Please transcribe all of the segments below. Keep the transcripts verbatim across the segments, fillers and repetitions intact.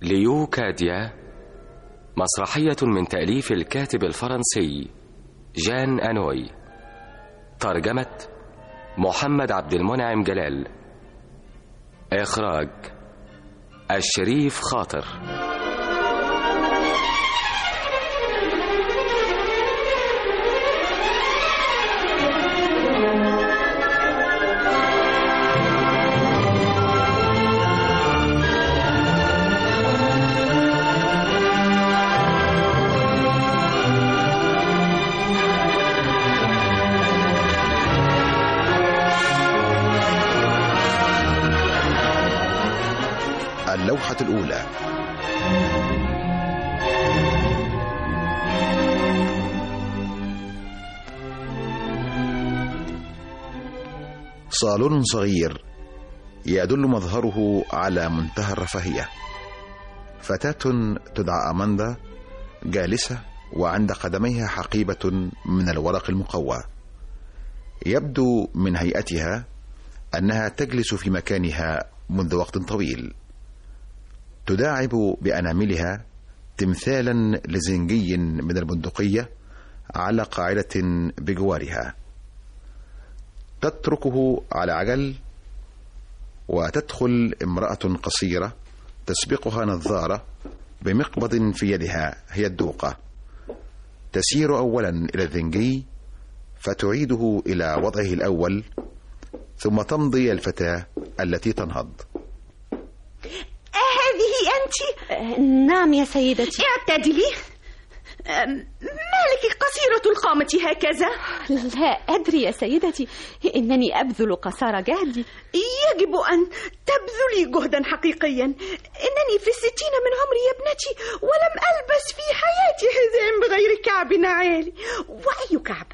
ليوكاديا، مسرحية من تأليف الكاتب الفرنسي جان أنوي، ترجمة محمد عبد المنعم جلال، إخراج الشريف خاطر. اللوحة الأولى. صالون صغير يدل مظهره على منتهى الرفاهية. فتاة تدعى أماندا جالسة وعند قدميها حقيبة من الورق المقوى. يبدو من هيئتها أنها تجلس في مكانها منذ وقت طويل. تداعب بأناملها تمثالا لزنجي من البندقية على قاعدة بجوارها. تتركه على عجل وتدخل امرأة قصيرة تسبقها نظارة بمقبض في يدها هي الدوقة. تسير أولا إلى الزنجي فتعيده إلى وضعه الأول، ثم تمضي الفتاة التي تنهض. هذه أنت؟ نعم يا سيدتي. اعتدلي. مالك قصيرة القامة هكذا؟ لا أدري يا سيدتي، إنني أبذل قصارى جهدي. يجب أن تبذلي جهدا حقيقيا. إنني في الستين من عمري يا ابنتي، ولم ألبس في حياتي حزام بغير كعب عالي. وأي كعب؟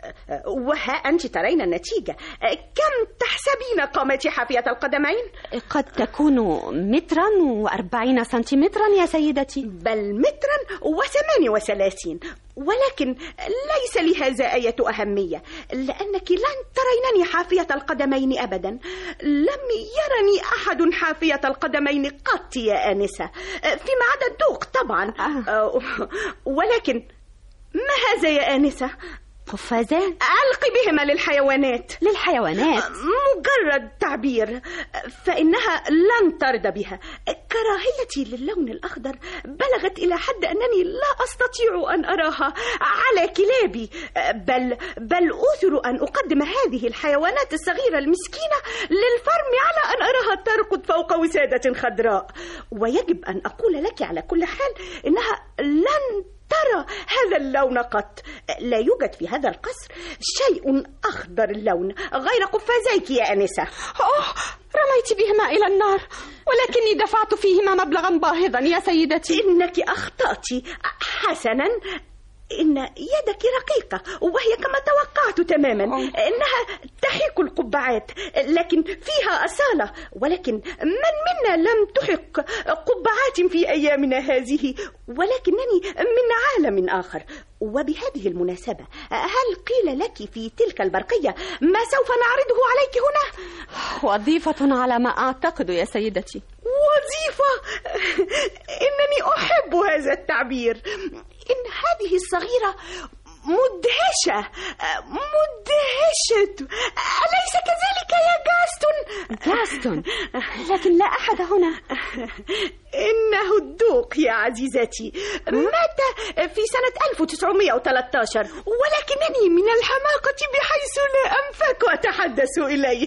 وها أنت ترين النتيجة. كم تحسبين قامتي حافية القدمين؟ قد تكون مترا وأربعين سنتيمترا يا سيدتي. بل مترا وثمانية وثلاثين. ولكن ليس لهذا أية أهمية، لأنك لن ترينني حافية القدمين أبدا. لم يرني أحد حافية القدمين قط يا آنسة، فيما عدا الدوق طبعا. آه. ولكن ما هذا يا آنسة؟ قفازان؟ ألقي بهما للحيوانات. للحيوانات؟ مجرد تعبير، فإنها لن ترضى بها. كراهيتي للون الأخضر بلغت إلى حد أنني لا أستطيع أن أراها على كلابي، بل بل أوثر أن أقدم هذه الحيوانات الصغيرة المسكينة للفرم على أن أراها ترقد فوق وسادة خضراء. ويجب أن أقول لك على كل حال إنها لن ترى هذا اللون قط. لا يوجد في هذا القصر شيء أخضر اللون غير قفازيك يا أنسة. أوه، رميت بهما إلى النار، ولكني دفعت فيهما مبلغا باهظا يا سيدتي. إنك أخطأت. حسنا، إن يدك رقيقة وهي كما توقعت تماما. إنها تحيك القبعات، لكن فيها أصالة. ولكن من منا لم تحك قبعات في أيامنا هذه؟ ولكنني من عالم آخر. وبهذه المناسبة، هل قيل لك في تلك البرقية ما سوف نعرضه عليك هنا؟ وظيفة على ما أعتقد يا سيدتي. وظيفة؟ إنني أحب هذا التعبير. إن هذه الصغيرة مدهشة مدهشة، أليس كذلك يا جاستون؟ جاستون؟ لكن لا أحد هنا. إنه الدوق يا عزيزتي، مات في سنة ألف وتسعمائة وثلاثة عشر، ولكنني من الحماقة بحيث لا أنفك وأتحدث إليه.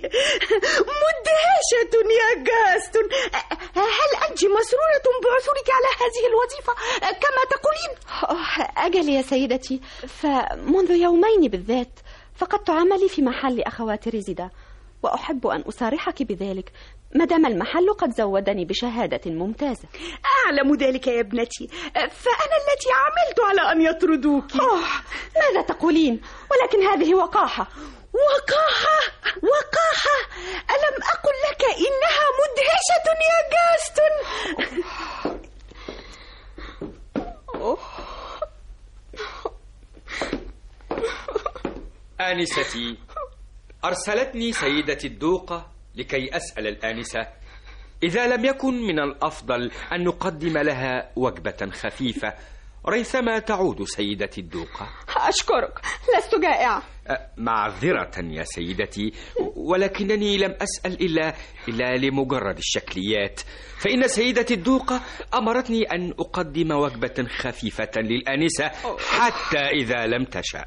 مدهشة يا جاستون. هل أنت مسرورة بعثورك على هذه الوظيفة كما تقولين؟ أجل يا سيدتي، فمنذ يومين بالذات فقدت عملي في محل أخوات ريزيدا، وأحب أن أصارحك بذلك مدام المحل قد زودني بشهادة ممتازة. أعلم ذلك يا ابنتي، فأنا التي عملت على أن يطردوك. أوه، ماذا تقولين؟ ولكن هذه وقاحة. وقاحة؟ وقاحة؟ ألم أقل لك إنها مدهشة يا جاستون؟ آنستي، أرسلتني سيدتي الدوقة لكي أسأل الآنسة إذا لم يكن من الأفضل أن نقدم لها وجبة خفيفة ريثما تعود سيدتي الدوقة؟ أشكرك، لست جائعة. معذرة يا سيدتي، ولكنني لم أسأل إلا إلا لمجرد الشكليات، فإن سيدتي الدوقة أمرتني أن أقدم وجبة خفيفة للآنسة حتى إذا لم تشاء.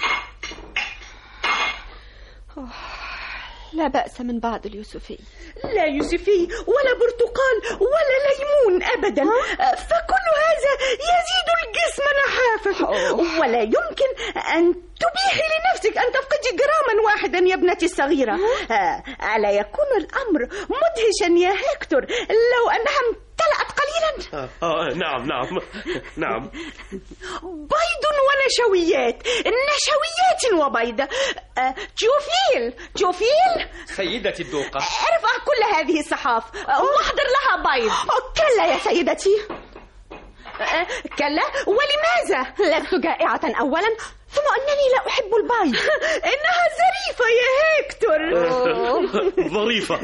لا بأس من بعض اليوسفي. لا يوسفي ولا برتقال ولا ليمون أبدا، فكل هذا يزيد الجسم نحافة، ولا يمكن أن تبيحي لنفسك أن تفقدي جراما واحدا يا ابنتي الصغيرة. ألا يكون الأمر مدهشا يا هيكتور لو أنها امتلأت قليلا؟ آه, آه نعم نعم نعم. بيض ونشويات، نشويات وبيض. آه تيوفيل تيوفيل سيدتي الدوقة، ارفع كل هذه الصحاف واحضر لها بيض. كلا يا سيدتي. آه كلا؟ ولماذا؟ لست جائعة أولا، ثم أنني لا أحب البيض. إنها ظريفة يا هيكتور. ظريفة.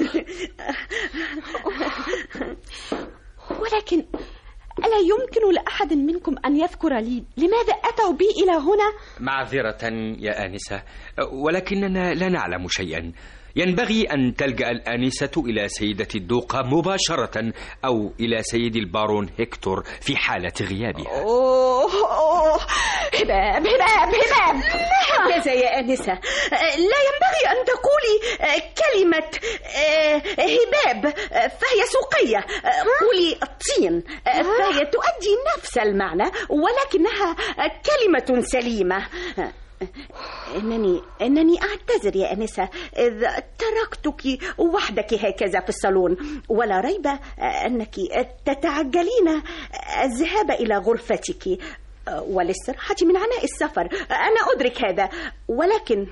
ولكن ألا يمكن لأحد منكم أن يذكر لي لماذا أتوا بي إلى هنا؟ معذرة يا آنسة، ولكننا لا نعلم شيئا. ينبغي أن تلجأ الآنسة إلى سيدتي الدوقة مباشرة أو إلى سيد البارون هيكتور في حالة غيابها. أوه أوه هباب هباب هباب. هكذا يا آنسة، لا ينبغي أن تقولي كلمة هباب فهي سوقية. قولي طين فهي تؤدي نفس المعنى ولكنها كلمة سليمة. إنني إنني أعتذر يا أنسة إذا تركتك وحدك هكذا في الصالون، ولا ريب أنك تتعجلين الذهاب إلى غرفتك والاستراحة من عناء السفر. أنا أدرك هذا، ولكن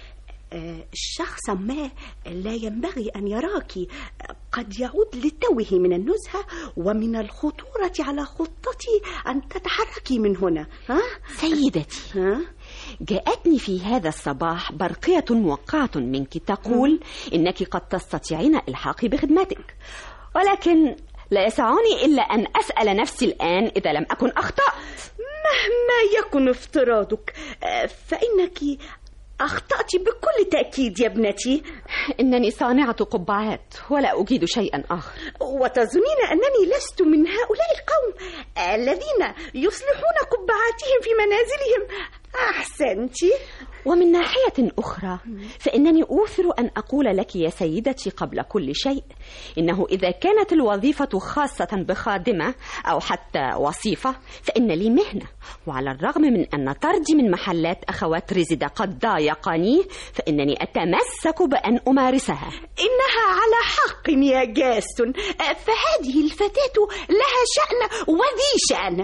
شخص ما لا ينبغي أن يراك قد يعود لتوه من النزهة ومن الخطورة على خطتي أن تتحركي من هنا. ها؟ سيدتي، ها؟ جاءتني في هذا الصباح برقية موقعة منك تقول إنك قد تستطيعين إلحاقي بخدمتك، ولكن لا يسعني إلا أن أسأل نفسي الآن إذا لم أكن أخطأت. مهما يكن افتراضك فإنك أخطأت بكل تأكيد يا ابنتي. إنني صانعة قبعات ولا أجيد شيئا آخر. وتظنين أنني لست من هؤلاء القوم الذين يصلحون قبعاتهم في منازلهم؟ أحسنتي. ومن ناحية أخرى فإنني أوثر أن أقول لك يا سيدتي قبل كل شيء إنه إذا كانت الوظيفة خاصة بخادمة أو حتى وصيفة فإن لي مهنة، وعلى الرغم من أن طردي من محلات أخوات ريزيدا قد ضايقني فإنني أتمسك بأن أمارسها. إنها على حق يا جاستون، فهذه الفتاة لها شأن وذي شأن.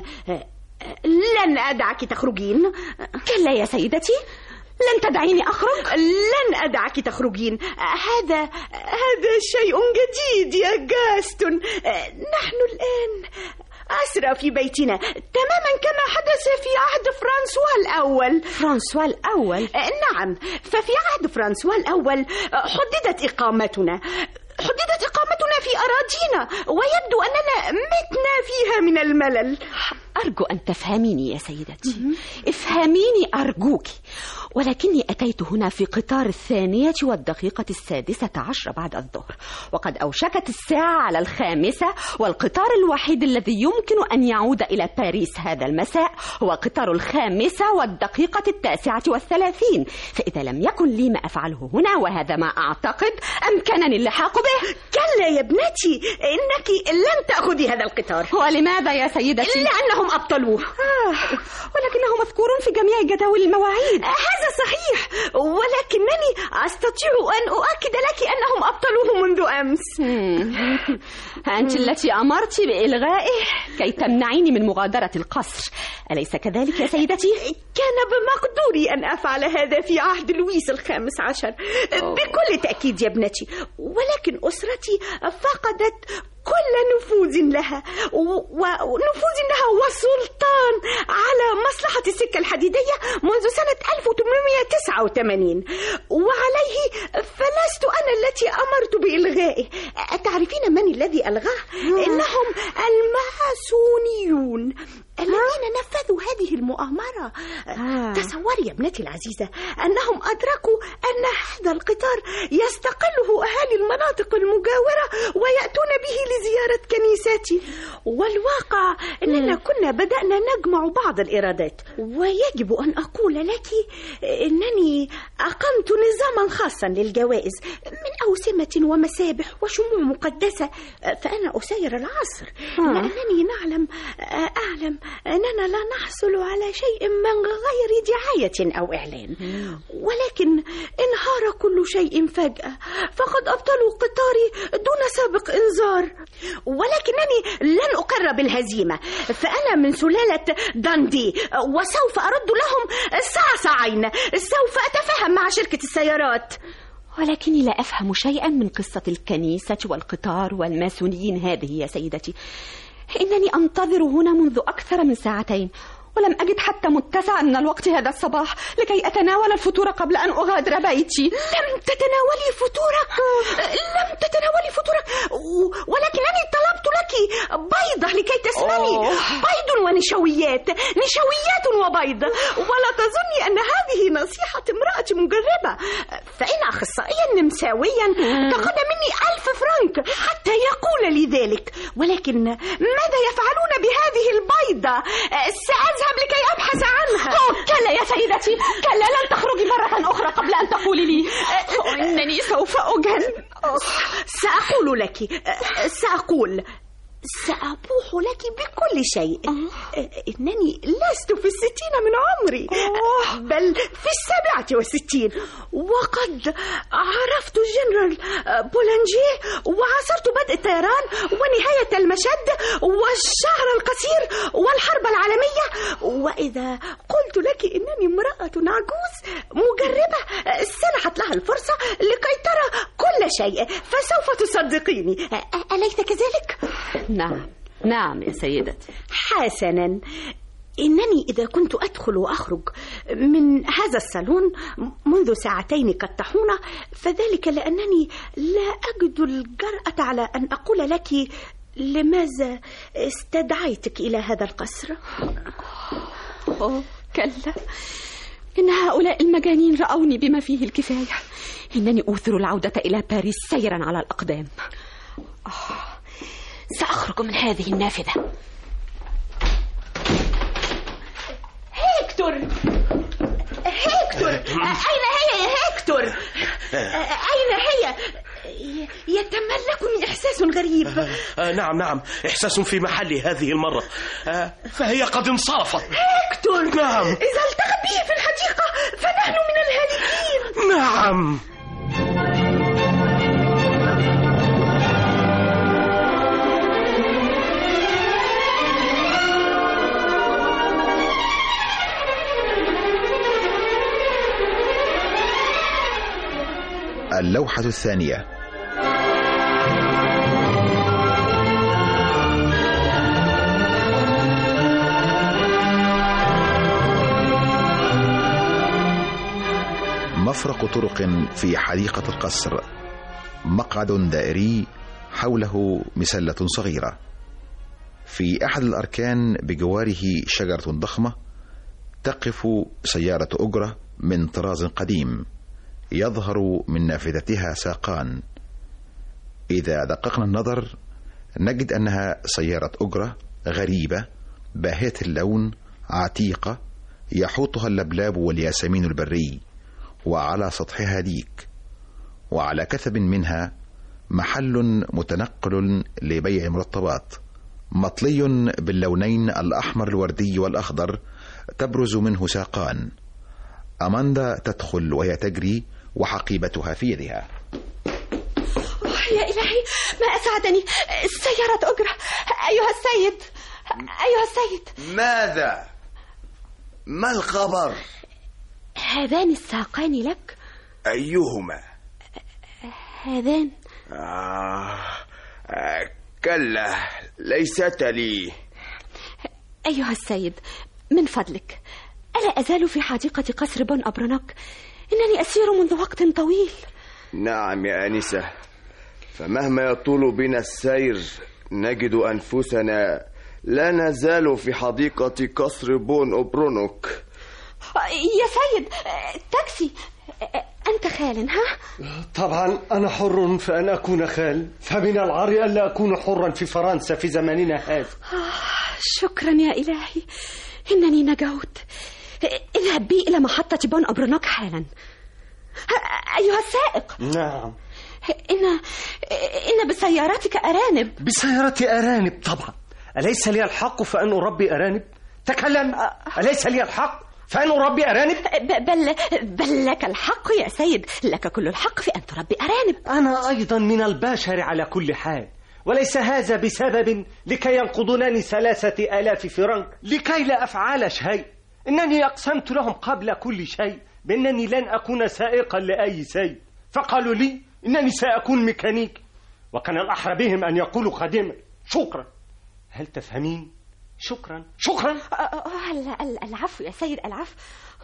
لن أدعك تخرجين. كلا يا سيدتي، لن تدعيني أخرج؟ لن أدعك تخرجين. هذا هذا شيء جديد يا جاستون. نحن الآن أسرى في بيتنا تماما كما حدث في عهد فرانسوا الأول. فرانسوا الأول؟ نعم، ففي عهد فرانسوا الأول حددت إقامتنا حددت إقامتنا في أراضينا، ويبدو أننا متنا فيها من الملل. أرجو أن تفهميني يا سيدتي، افهميني أرجوك. ولكني أتيت هنا في قطار الثانية والدقيقة السادسة عشر بعد الظهر، وقد أوشكت الساعة على الخامسة، والقطار الوحيد الذي يمكن أن يعود إلى باريس هذا المساء هو قطار الخامسة والدقيقة التاسعة والثلاثين. فإذا لم يكن لي ما أفعله هنا، وهذا ما أعتقد، أمكنني اللحاق به. كلا يا ابنتي، إنك لن تأخذي هذا القطار. ولماذا يا سيدتي؟ لأنهم أبطلوه. آه، ولكنه مذكور في جميع جداول المواعيد. هذا صحيح، ولكنني أستطيع أن أؤكد لك أنهم أبطلوه منذ أمس. أنت التي أمرت بإلغائه كي تمنعيني من مغادرة القصر، أليس كذلك يا سيدتي؟ كان بمقدوري أن أفعل هذا في عهد لويس الخامس عشر بكل تأكيد يا ابنتي، ولكن أسرتي فقدت كل نفوذ لها ونفوذ لها وسلطان على مصلحة السكة الحديدية منذ سنة ألف وثمانمائة وتسعة وثمانين، وعليه فلست أنا التي أمرت بإلغائه. أتعرفين من الذي ألغاه؟ إنهم الماسونيون الذين نفذوا هذه المؤامرة. آه. تصوري يا ابنتي العزيزة أنهم أدركوا أن هذا القطار يستقله أهالي المناطق المجاورة ويأتون به لزيارة كنيستي، والواقع أننا كنا بدأنا نجمع بعض الإيرادات. ويجب أن أقول لك أنني أقمت نظاما خاصا للجوائز من أوسمة ومسابح وشموع مقدسة، فأنا أسير العصر. آه. لأنني نعلم أعلم أننا لا نحصل على شيء من غير دعاية أو إعلان، ولكن انهار كل شيء فجأة، فقد أبطلوا قطاري دون سابق إنذار. ولكنني لن أقر بالهزيمة، فأنا من سلالة داندي وسوف أرد لهم صعصعين. سوف أتفاهم مع شركة السيارات. ولكني لا أفهم شيئا من قصة الكنيسة والقطار والماسونيين هذه يا سيدتي. إنني أنتظر هنا منذ أكثر من ساعتين، ولم أجد حتى متسعا من الوقت هذا الصباح لكي أتناول الفطور قبل أن أغادر بيتي. لم تتناولي فطورك؟ لم تتناولي فطورك، ولكنني طلبت لك بيضة لكي تسمني. بيض ونشويات، نشويات وبيض. ولا تظني أن هذه نصيحة امرأة مجربة، فإن أخصائيا نمساويا تقدم مني ألف فرنك حتى يقول لي ذلك. ولكن ماذا يفعلون بهذه البيضة؟ سأذهب لكي أبحث عنها. كلا يا سيدتي، كلا، لن تخرجي مرة أخرى قبل أن تقولي لي. إنني سوف أجن. سأقول لك، سأقول سأبوح لك بكل شيء. إنني لست في الستين من عمري، بل في السابعة والستين، وقد عرفت الجنرال بولانجي وعاصرت بدء الطيران ونهاية المشد والشعر القصير والحرب العالمية. وإذا قلت لك إنني امرأة عجوز مجربة سنحت لها الفرصة لكي ترى كل شيء فسوف تصدقيني، أليس كذلك؟ نعم نعم يا سيدتي. حسنا، إنني إذا كنت أدخل وأخرج من هذا الصالون منذ ساعتين كالطاحونة فذلك لأنني لا أجد الجرأة على أن أقول لك لماذا استدعيتك إلى هذا القصر. أوه كلا، إن هؤلاء المجانين رأوني بما فيه الكفاية. إنني أوثر العودة إلى باريس سيرا على الأقدام. أوه. سأخرج من هذه النافذة. هيكتور، هيكتور، أين هي يا هيكتور؟ أين هي؟ يتملكني إحساس غريب. نعم نعم، إحساس في محلي هذه المرة، فهي قد انصرفت. هيكتور، نعم، إذا التقى به في الحديقة فنحن من الهالكين. نعم. اللوحة الثانية. مفرق طرق في حديقة القصر، مقعد دائري حوله مسلة صغيرة، في أحد الأركان بجواره شجرة ضخمة، تقف سيارة أجرة من طراز قديم يظهر من نافذتها ساقان. إذا دققنا النظر نجد أنها سيارة أجرة غريبة باهية اللون، عتيقة يحوطها اللبلاب والياسمين البري، وعلى سطحها ديك، وعلى كثب منها محل متنقل لبيع مرطبات مطلي باللونين الأحمر الوردي والأخضر، تبرز منه ساقان. أماندا تدخل وهي تجري وحقيبتها في يدها. يا إلهي، ما أسعدني، سيارة أجرة. أيها السيد، أيها السيد. ماذا؟ ما الخبر؟ هذان الساقان لك. أيهما؟ هذان. آه. آه. كلا، ليست لي. أيها السيد، من فضلك، ألا أزال في حديقة قصر بون أبرونوك؟ إنني أسير منذ وقت طويل. نعم يا آنسة، فمهما يطول بنا السير نجد أنفسنا لا نزال في حديقة قصر بون أبرونوك. يا سيد، تاكسي. أنت خال؟ ها؟ طبعا أنا حر فأن أكون خال، فمن العار ألا أكون حرا في فرنسا في زماننا هذا. شكرا يا إلهي، إنني نجوت. اذهب بي إلى محطة بون أبرونوك حالا. أيها السائق. نعم. إن إن بسيارتك أرانب. بسيارتي أرانب طبعا. أليس لي الحق فأن أربي أرانب؟ تكلم. أليس لي الحق فأن أربي أرانب؟ بل بل لك الحق يا سيد، لك كل الحق في أن تربي أرانب. أنا أيضا من البشر على كل حال، وليس هذا بسبب لكي ينقضونني ثلاثة آلاف فرنك لكي لا أفعل شيء. إنني أقسمت لهم قبل كل شيء بأنني لن أكون سائقا لأي شيء، فقالوا لي إنني سأكون ميكانيك، وكان الأحرى بهم أن يقولوا خادما. شكرا. هل تفهمين؟ شكرا شكرا. العفو يا سيد، العفو.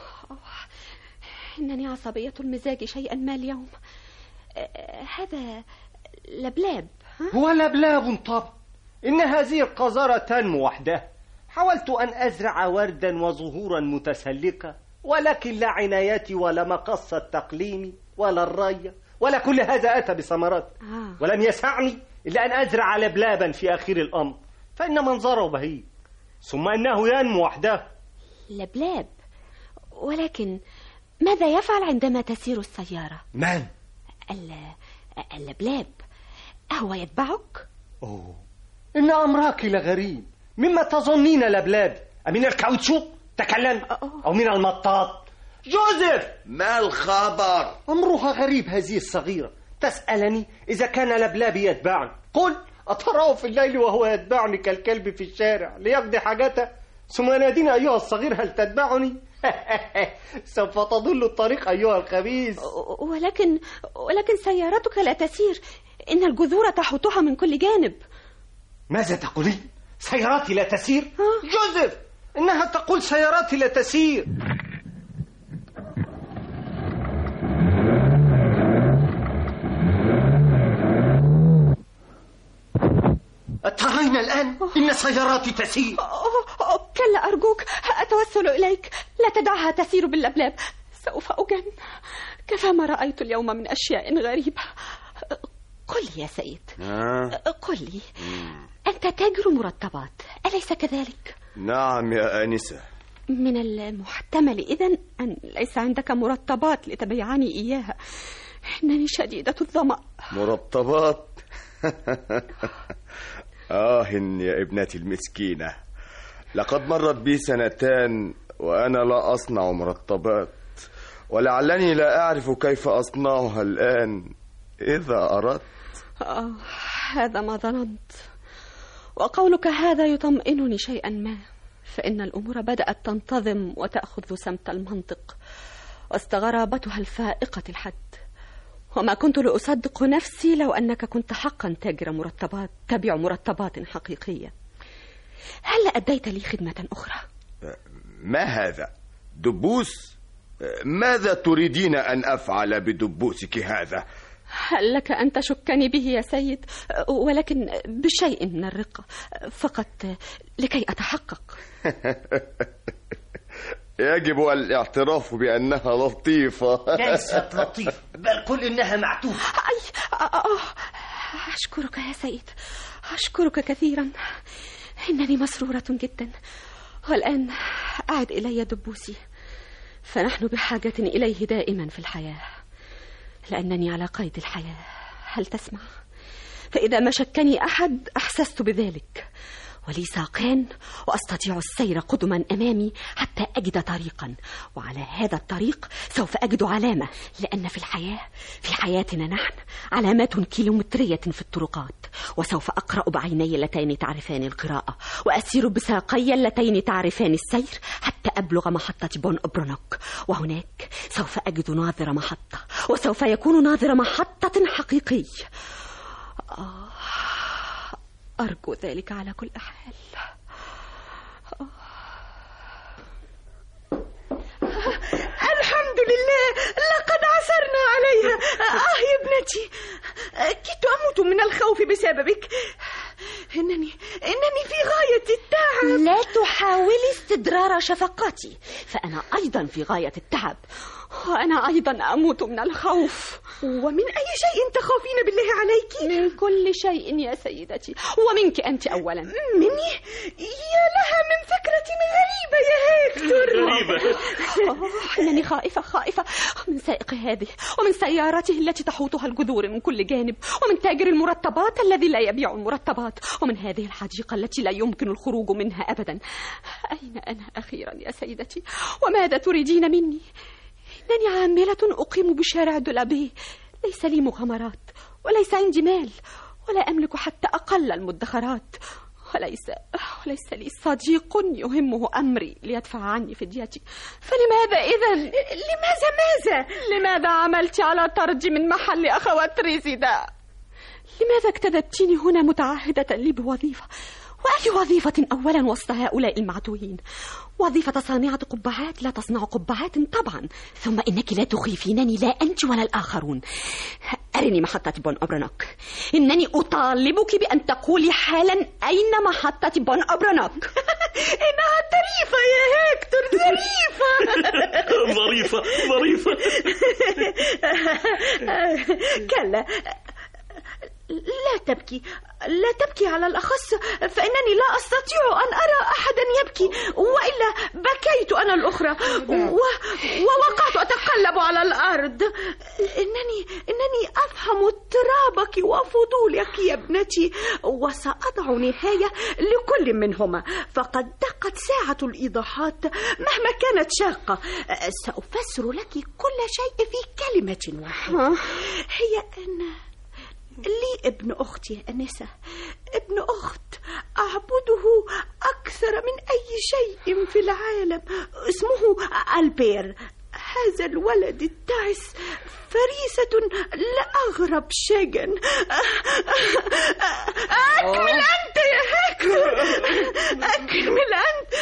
إنني عصبية المزاج شيئا ما اليوم. هذا لبلاب. هو لبلاب طبعا. إن هذه القذارة تنمو وحدها. حاولت أن أزرع وردا وزهورا متسلقة، ولكن لا عنايتي ولا مقص التقليم ولا الري ولا كل هذا أتى بثمرات. آه. ولم يسعني إلا أن أزرع لبلابا في آخر الأمر، فإن منظره بهيج، ثم أنه ينمو وحده. لبلاب، ولكن ماذا يفعل عندما تسير السيارة؟ من؟ اللبلاب أهو يتبعك؟ أوه، إن أمرك لغريب. مما تظنين لبلاب؟ أمن الكاوتشو؟ تكلم. أو من المطاط؟ جوزيف، ما الخبر؟ أمرها غريب هذه الصغيرة، تسألني إذا كان لبلابي يتبعني. قل أتراه في الليل وهو يتبعني كالكلب في الشارع ليقضي حاجته، ثم نادينا أيها الصغير هل تتبعني؟ سوف تضل الطريق أيها الخبيث. ولكن ولكن سيارتك لا تسير، إن الجذور تحوطها من كل جانب. ماذا تقولين؟ سياراتي لا تسير؟ جوزيف، إنها تقول سياراتي لا تسير. ترين الآن إن سياراتي تسير. كلا أرجوك، أتوسل إليك، لا تدعها تسير باللبلاب، سوف أجن. كفى ما رأيت اليوم من أشياء غريبة. قل لي يا سيد. آه. قل لي، أنت تاجر مرطبات أليس كذلك؟ نعم يا آنسة. من المحتمل إذن أن ليس عندك مرطبات لتبيعني إياها. إنني شديدة الظمأ. مرطبات؟ آه يا ابنتي المسكينة، لقد مرت بي سنتان وأنا لا أصنع مرطبات، ولعلني لا أعرف كيف أصنعها الآن إذا أردت. آه، هذا ما ظننت، وقولك هذا يطمئنني شيئا ما، فإن الأمور بدأت تنتظم وتأخذ سمت المنطق واستغرابتها الفائقة الحد. وما كنت لأصدق نفسي لو أنك كنت حقا تاجر مرطبات تبيع مرطبات حقيقية. هل أديت لي خدمة أخرى؟ ما هذا؟ دبوس؟ ماذا تريدين أن أفعل بدبوسك هذا؟ هل لك أن تشكني به يا سيد؟ ولكن بشيء من الرقة فقط لكي أتحقق. يجب الاعتراف بأنها لطيفة. ليست لطيفة، بل قل إنها معتوفة. أي أشكرك يا سيد، أشكرك كثيرا، إنني مسرورة جدا. والآن أعد إلي دبوسي، فنحن بحاجة إليه دائما في الحياة، لأنني على قيد الحياة. هل تسمع؟ فإذا ما شكني أحد أحسست بذلك، ولي ساقان وأستطيع السير قدما أمامي حتى أجد طريقا، وعلى هذا الطريق سوف أجد علامة، لأن في الحياة في حياتنا نحن علامات كيلومترية في الطرقات. وسوف أقرأ بعيني اللتين تعرفان القراءة، وأسير بساقي اللتين تعرفان السير حتى أبلغ محطة بون أبرونوك، وهناك سوف أجد ناظر محطة، وسوف يكون ناظر محطة حقيقي. آه أرجو ذلك على كل حال. الحمد لله، لقد عثرنا عليها. آه يا ابنتي، كدت أموت من الخوف بسببك. إنني إنني في غاية التعب. لا تحاولي استدرار شفقاتي، فأنا أيضا في غاية التعب، وأنا أيضا أموت من الخوف. ومن أي شيء تخافين بالله عليك؟ من كل شيء يا سيدتي، ومنك أنت أولا. مني؟ يا لها من فكرة غريبة يا هيكتور. غريبة. إنني خائفة خائفة من سائق هذه، ومن سيارته التي تحوطها الجذور من كل جانب، ومن تاجر المرتبات الذي لا يبيع المرتبات، ومن هذه الحديقة التي لا يمكن الخروج منها أبدا. أين أنا أخيرا يا سيدتي؟ وماذا تريدين مني؟ إنني عاملة أقيم بشارع دولابي، ليس لي مغامرات، وليس عندي مال، ولا أملك حتى أقل المدخرات، وليس وليس لي صديق يهمه أمري ليدفع عني فديتي. فلماذا إذن؟ لماذا ماذا؟ لماذا عملت على طردي من محل أخوات ريزيدا؟ لماذا اكتذبتيني هنا متعهدة لي بوظيفة؟ وأي وظيفة أولا وسط هؤلاء المعتوهين؟ وظيفة صانعة قبعات لا تصنع قبعات طبعا. ثم إنك لا تخيفينني، لا أنت ولا الآخرون. أرني محطة بون أبرنوك. إنني أطالبك بأن تقولي حالا أين محطة بون أبرنوك. إنها ظريفة يا هيكتور، ظريفة. ظريفة ظريفة. كلا، لا تبكي، لا تبكي، على الأخص فإنني لا أستطيع أن أرى أحدا يبكي، وإلا بكيت أنا الأخرى و... ووقعت أتقلب على الأرض. إنني إنني أفهم اضطرابك وفضولك يا ابنتي، وسأضع نهاية لكل منهما، فقد دقت ساعة الإيضاحات مهما كانت شاقة. سأفسر لك كل شيء في كلمة واحدة، هي أن لي ابن أختي أنسة، ابن أخت أعبده أكثر من أي شيء في العالم، اسمه ألبير. هذا الولد التعس فريسة لأغرب شجن. أكمل أنت يا هيكتور، أكمل أنت.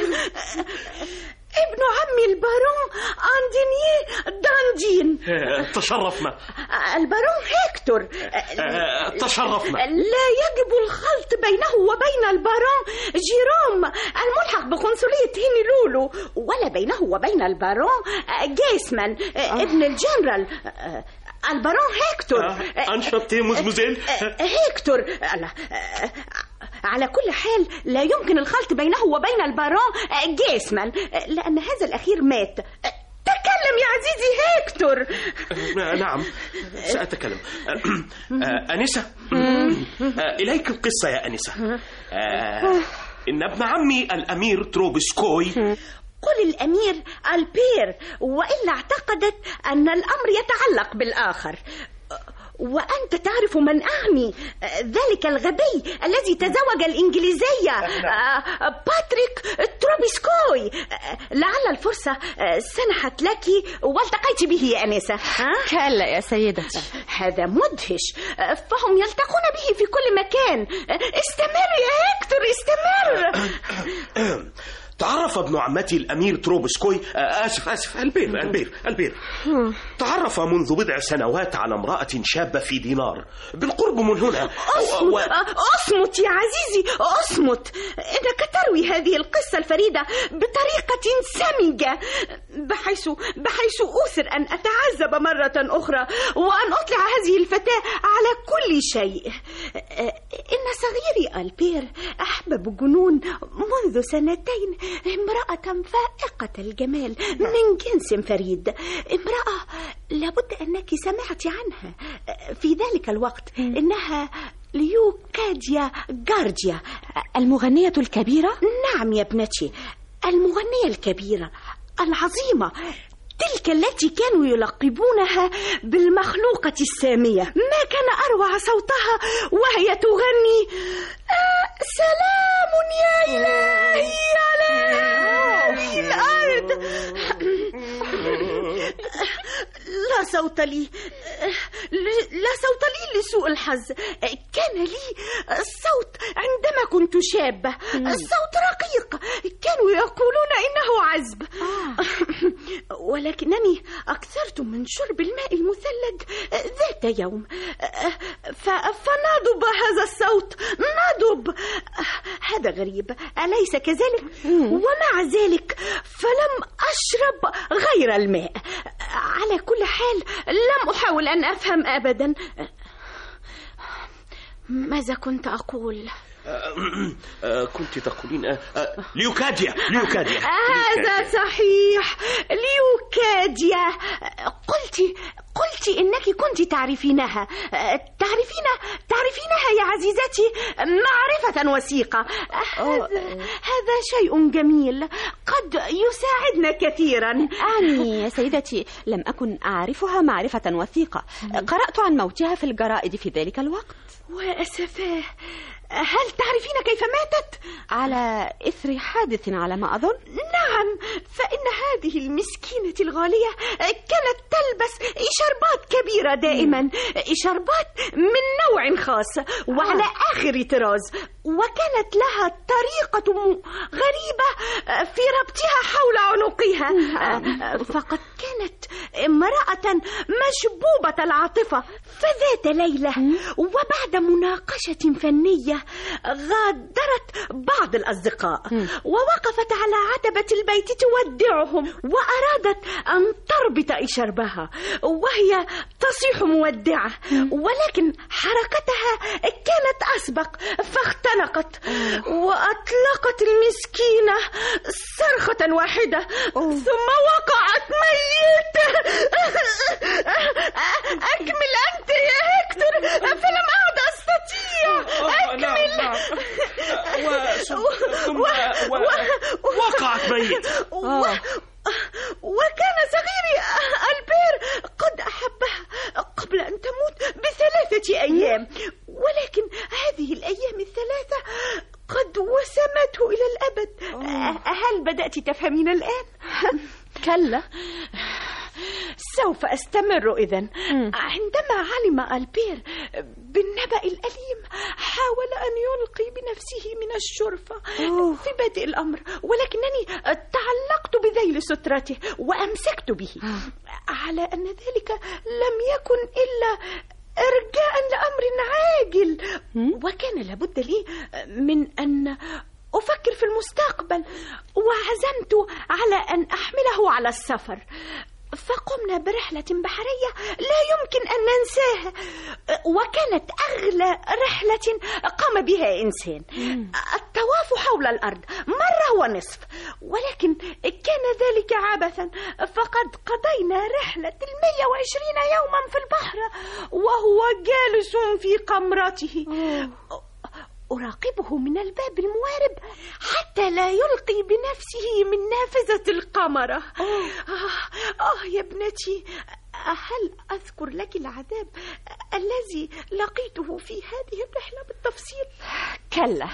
ابن عمي البارون أندينيي داندين. تشرفنا. البارون هيكتور. تشرفنا. لا يجب الخلط بينه وبين البارون جيروم الملحق بقنصلية هينيلولو، ولا بينه وبين البارون جيسمان ابن الجنرال. البارون هيكتور. أنشطتي مزمزيل. هيكتور. على كل حال لا يمكن الخلط بينه وبين البارون جيسمان، لأن هذا الأخير مات. تكلم يا عزيزي هيكتور. نعم سأتكلم. أنسة، إليك القصة يا أنسة. إن ابن عمي الأمير تروبسكوي. قل الأمير ألبير، وإلا اعتقدت أن الأمر يتعلق بالآخر. وأنت تعرف من أعني، ذلك الغبي الذي تزوج الإنجليزية باتريك تروبسكوي. لعل الفرصة سنحت لك والتقيت به يا أنسة. كلا يا سيدتي، هذا مدهش، فهم يلتقون به في كل مكان. استمر يا هيكتور، استمر. تعرف ابن عمتي الأمير تروبسكوي، آسف آسف ألبير ألبير ألبير تعرف منذ بضع سنوات على امرأة شابة في دينار بالقرب من هنا. أصمت, و... أصمت يا عزيزي، أصمت. إنك تروي هذه القصة الفريدة بطريقة سمجة، بحيث بحيث أوثر أن أتعذب مرة أخرى وأن أطلع هذه الفتاة على كل شيء. إن صغيري ألبير أحبب بجنون منذ سنتين امرأة فائقة الجمال من جنس فريد، امرأة لابد أنك سمعت عنها في ذلك الوقت. إنها ليوكاديا جارديا، المغنية الكبيرة. نعم يا ابنتي، المغنية الكبيرة العظيمة، تلك التي كانوا يلقبونها بالمخلوقة السامية. ما كان أروع صوتها وهي تغني آه سلام يا إلهي على هذه الأرض. لا صوت لي، لا صوت لي لسوء الحظ. كان لي صوت عندما كنت شابة، الصوت رقيق، كانوا يقولون إنه عذب. آه. ولكنني أكثرت من شرب الماء المثلج ذات يوم فنضب هذا الصوت، نضب. هذا غريب، أليس كذلك؟ ومع ذلك فلم أشرب غير الماء. على كل حال لم أحاول أن أفهم أبدا. ماذا كنت أقول؟ كنت تقولين ليوكاديا. ليوكاديا هذا صحيح، ليوكاديا. قلت قلت إنك كنت تعرفينها. تعرفين تعرفينها يا عزيزتي معرفة وثيقة. هذا هذا شيء جميل قد يساعدنا كثيرا. أعني يا سيدتي لم أكن أعرفها معرفة وثيقة، قرأت عن موتها في الجرائد في ذلك الوقت. وأسفاه. هل تعرفين كيف ماتت؟ على إثر حادث على ما أظن. نعم، فإن هذه المسكينة الغالية كانت تلبس إشاربات كبيرة دائما، إشاربات من نوع خاص وعلى آه. آخر طراز، وكانت لها طريقة غريبة في ربطها حول عنقها. آه. فقد كانت امرأة مشبوبة العاطفة. فذات ليلة وبعد مناقشة فنية غادرت بعض الأصدقاء ووقفت على عتبة البيت تودعهم، وأرادت أن تربط إشاربها وهي تصيح مودعة، ولكن حركتها كانت أسبق فاختنقت وأطلقت المسكينة صرخة واحدة ثم وقعت ميتة. أكمل أنت يا هكتور، فلم أعد أستطيع. أكمل. ثم وقعت ميتة. وكان صغيري ألبير قد أحبها قبل أن تموت بثلاثة أيام، ولكن هذه الأيام الثلاثة قد وسمته إلى الأبد. هل بدأت تفهمين الآن؟ كلا، سوف أستمر إذن. عندما علم ألبير بالنبأ الأليم حاول أن يلقي بنفسه من الشرفة في بدء الأمر، ولكنني تعلقت بذيل سترته وأمسكت به على أن ذلك لم يكن إلا إرجاء لأمر عاجل، وكان لابد لي من أن أفكر في المستقبل، وعزمت على أن أحمله على السفر. فقمنا برحلة بحرية لا يمكن أن ننساها، وكانت أغلى رحلة قام بها إنسان. الطواف حول الأرض مرة ونصف، ولكن كان ذلك عبثا، فقد قضينا رحلة المية وعشرين يوما في البحر وهو جالس في قمرته. أراقبه من الباب الموارب حتى لا يلقي بنفسه من نافذة القمرة. آه, آه يا ابنتي، هل أذكر لك العذاب الذي لقيته في هذه الرحلة بالتفصيل؟ كلا.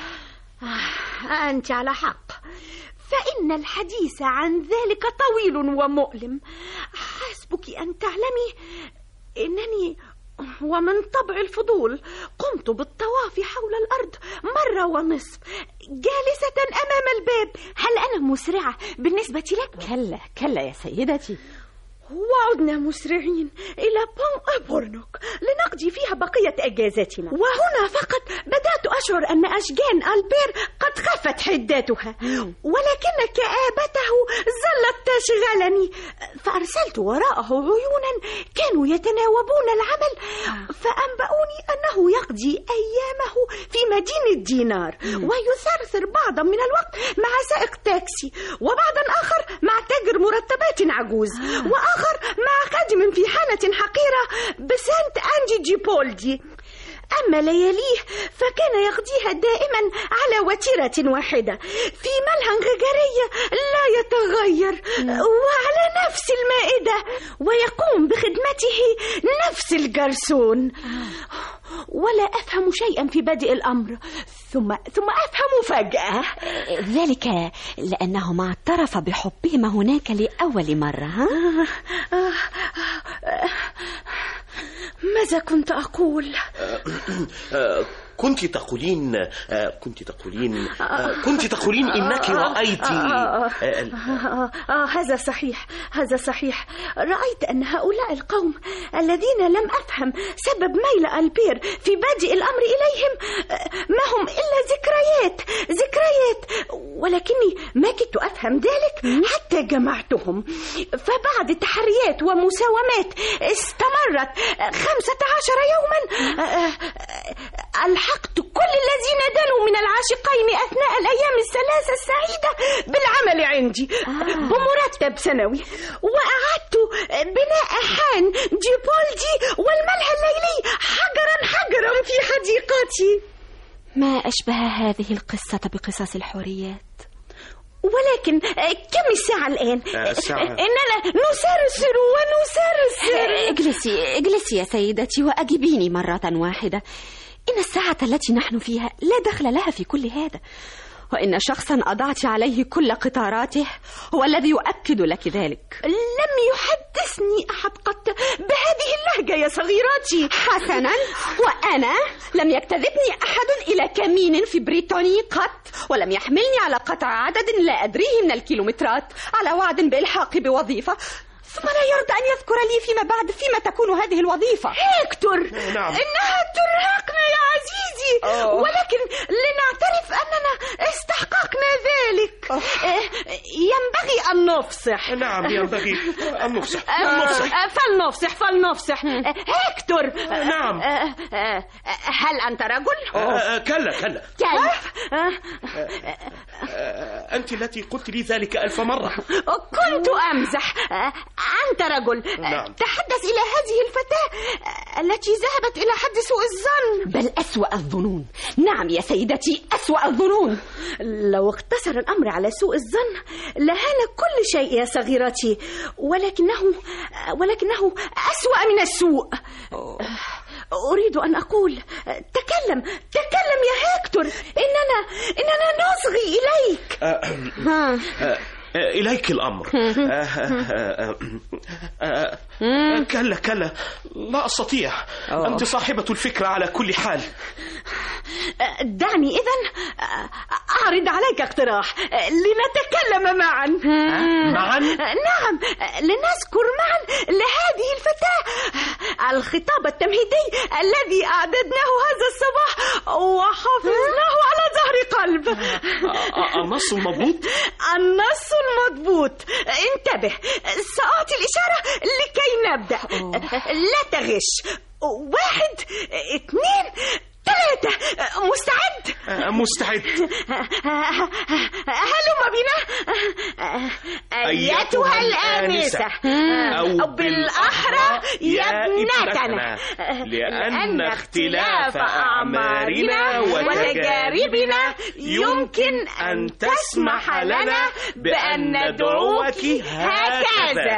آه أنت على حق، فإن الحديث عن ذلك طويل ومؤلم. حسبك أن تعلمي أنني ومن طبع الفضول قمت بالطواف حول الأرض مرة ونصف جالسة أمام الباب. هل أنا مسرعة بالنسبة لك؟ كلا كلا يا سيدتي. وعدنا مسرعين إلى بون بورنوك لنقضي فيها بقية أجازتنا، وهنا فقط بدأت أشعر أن أشجان ألبير قد خفت حداتها، ولكن كآبته ظلت تشغلني، فأرسلت وراءه عيونا كانوا يتناوبون العمل، فأنبأوني أنه يقضي أيامه في مدينة دينار ويثرثر بعضا من الوقت مع سائق تاكسي، وبعضا آخر مع تاجر مرتبات عجوز، وآخر مع خادم في حانة حقيرة بسانت أنجي جيبولدي. أما لياليه فكان يقضيها دائما على وتيرة واحدة في ملهى غجرية لا يتغير وعلى نفس المائدة، ويقوم بخدمته نفس الجرسون. ولا أفهم شيئا في بدء الأمر، ثم ثم أفهم فجأة. ذلك لأنهما اعترف بحبهما هناك لأول مرة. ها؟ ما ماذا كنت أقول؟ كنت تقولين كنت تقولين كنت تقولين إنك رأيت آه, آه, آه هذا صحيح هذا صحيح رأيت أن هؤلاء القوم الذين لم أفهم سبب ميل ألبير في بادئ الأمر إليهم ما هم إلا ذكريات ذكريات ولكني ما كنت أفهم ذلك حتى جمعتهم. فبعد تحريات ومساومات استمرت خمسة عشر يوما الحقت كل الذين دنوا من العاشقين أثناء الأيام الثلاثة السعيدة بالعمل عندي بمرتب سنوي، وأعدت بناء حان جيبولدي والملهى الليلي حجرا حجرا في حديقتي. ما أشبه هذه القصة بقصص الحوريات. ولكن كم الساعة الآن؟ الساعة... إننا نسرسر ونسرسر. اجلسي اجلسي يا سيدتي وأجبيني مرة واحدة. إن الساعة التي نحن فيها لا دخل لها في كل هذا، وإن شخصا أضعت عليه كل قطاراته هو الذي يؤكد لك ذلك. لم يحدثني أحد قط بهذه اللهجة يا صغيراتي. حسنا، وأنا لم يكتذبني أحد إلى كمين في بريطاني قط، ولم يحملني على قطع عدد لا أدريه من الكيلومترات على وعد بإلحاقي بوظيفة ثم لا يرضى أن يذكر لي فيما بعد فيما تكون هذه الوظيفة. هيكتور، نعم. إنها ترهقنا يا عزيزي. أوه. ولكن لنعترف أننا استحققنا ذلك. ينبغي أن نفصح. نعم ينبغي أن نفصح. فلنفصح فلنفصح. هيكتور. نعم. هل أنت رجل؟ كلا كلا. كيف؟ أنت التي قلت لي ذلك ألف مرة. كنت أمزح. أنت رجل. نعم. تحدث إلى هذه الفتاة التي ذهبت إلى حد سوء الظن. بل أسوأ الظنون. نعم يا سيدتي، أسوأ الظنون. لو اقتصر الأمر على سوء الظن لهان كل شيء يا صغيرتي، ولكنه ولكنه أسوأ من السوء. أريد أن أقول تكلم تكلم يا هيكتور. إننا إننا نصغي إليك. إليك الأمر. كلا كلا لا أستطيع. أنت صاحبة الفكرة على كل حال. دعني إذن أعرض عليك اقتراح لنتكلم معا. معا؟ نعم، لنذكر معا لهذه الفتاة الخطاب التمهيدي الذي أعددناه هذا الصباح وحفظناه على ظهر قلب. النص المضبوط؟ النص المضبوط. انتبه، سأعطي الإشارة لكي نبدأ. لا تغش. واحد، اثنين، ثلاثة. مستعد؟ مستعد. هلم بنا. أيتها الآنسة، أو بالأحرى يا ابنتنا، لأن اختلاف أعمارنا وتجاربنا يمكن أن تسمح لنا بأن ندعوك هكذا.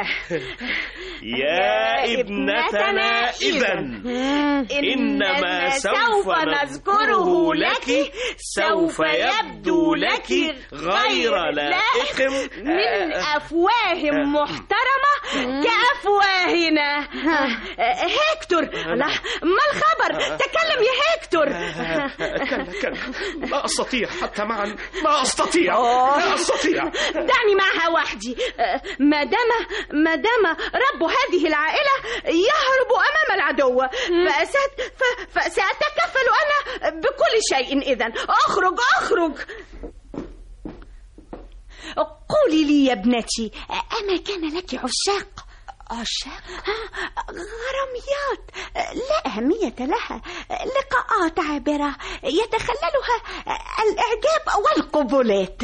يا ابنتنا إذن إنما سوف نذكره لك سوف يبدو لك غير لائق من أفواه محترمة كأفواهنا. هيكتور، لا، ما الخبر؟ تكلم يا هيكتور. كلا كلا لا أستطيع حتى معا. ما أستطيع لا أستطيع. دعني معها وحدي. ما دام ما دام رب هذه العائلة يهرب أمام العدو فسأتكفل أنا بكل شيء. إذن اخرج اخرج. قولي لي يا ابنتي، أما كان لك عشاق؟ عشاق؟ غراميات لا أهمية لها، لقاءات عابرة يتخللها الإعجاب والقبولات.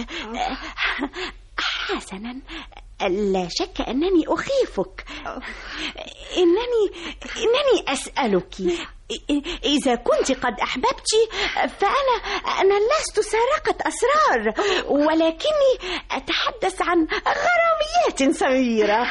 حسنا، لا شك أنني أخيفك. إنني إنني أسألك، إذا كنت قد أحببت فأنا أنا لست سارقة أسرار، ولكني أتحدث عن غراميات صغيرة.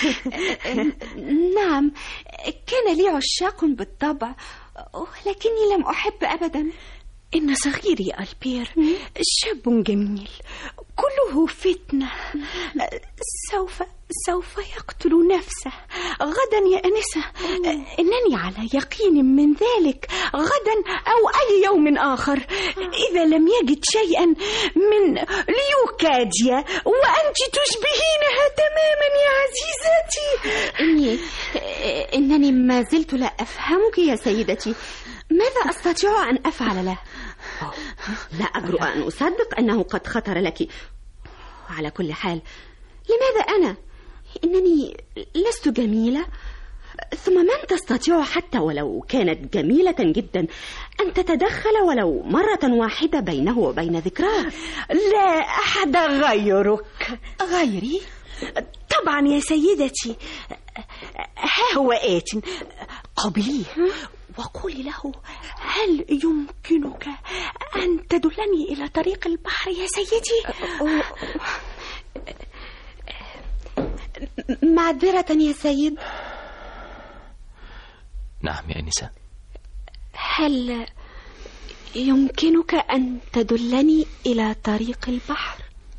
نعم، كان لي عشاق بالطبع، ولكني لم أحب أبدا. إن صغيري ألبير شاب جميل، كله فتنة. سوف سوف يقتل نفسه غدا يا أنسة. إنني على يقين من ذلك. غدا أو أي يوم آخر إذا لم يجد شيئا من ليوكاديا، وأنت تشبهينها تماما يا عزيزتي. إني إنني ما زلت لا أفهمك يا سيدتي. ماذا أستطيع أن أفعل له؟ لا أجرؤ أن أصدق أنه قد خطر لك. على كل حال، لماذا أنا؟ إنني لست جميلة. ثم من تستطيع حتى ولو كانت جميلة جدا أن تتدخل ولو مرة واحدة بينه وبين ذكراه؟ لا أحد غيرك. غيري؟ طبعا يا سيدتي. ها هو آت. قبليه وقولي له: هل يمكنك أن تدلني إلى طريق البحر يا سيدي؟ معذرة يا سيد. نعم يا أنسة. هل يمكنك أن تدلني إلى طريق البحر؟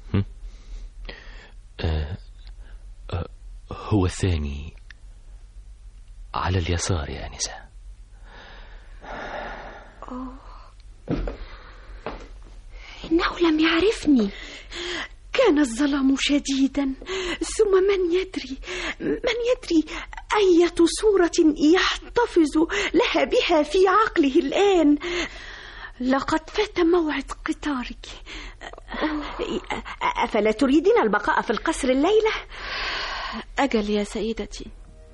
أه أه هو الثاني على اليسار يا أنسة. أوه. إنه لم يعرفني. كان الظلام شديدا، ثم من يدري من يدري أية صورة يحتفظ لها بها في عقله الآن. لقد فات موعد قطارك. أفلا تريدين البقاء في القصر الليلة؟ أجل يا سيدتي.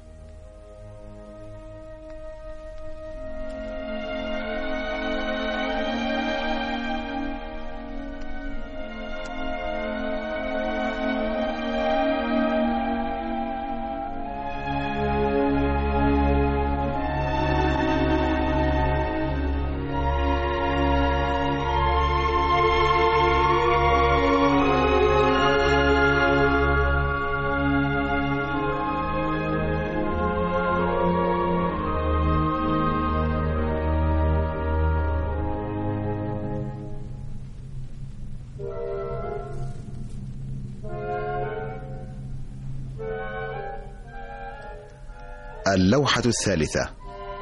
اللوحة الثالثة.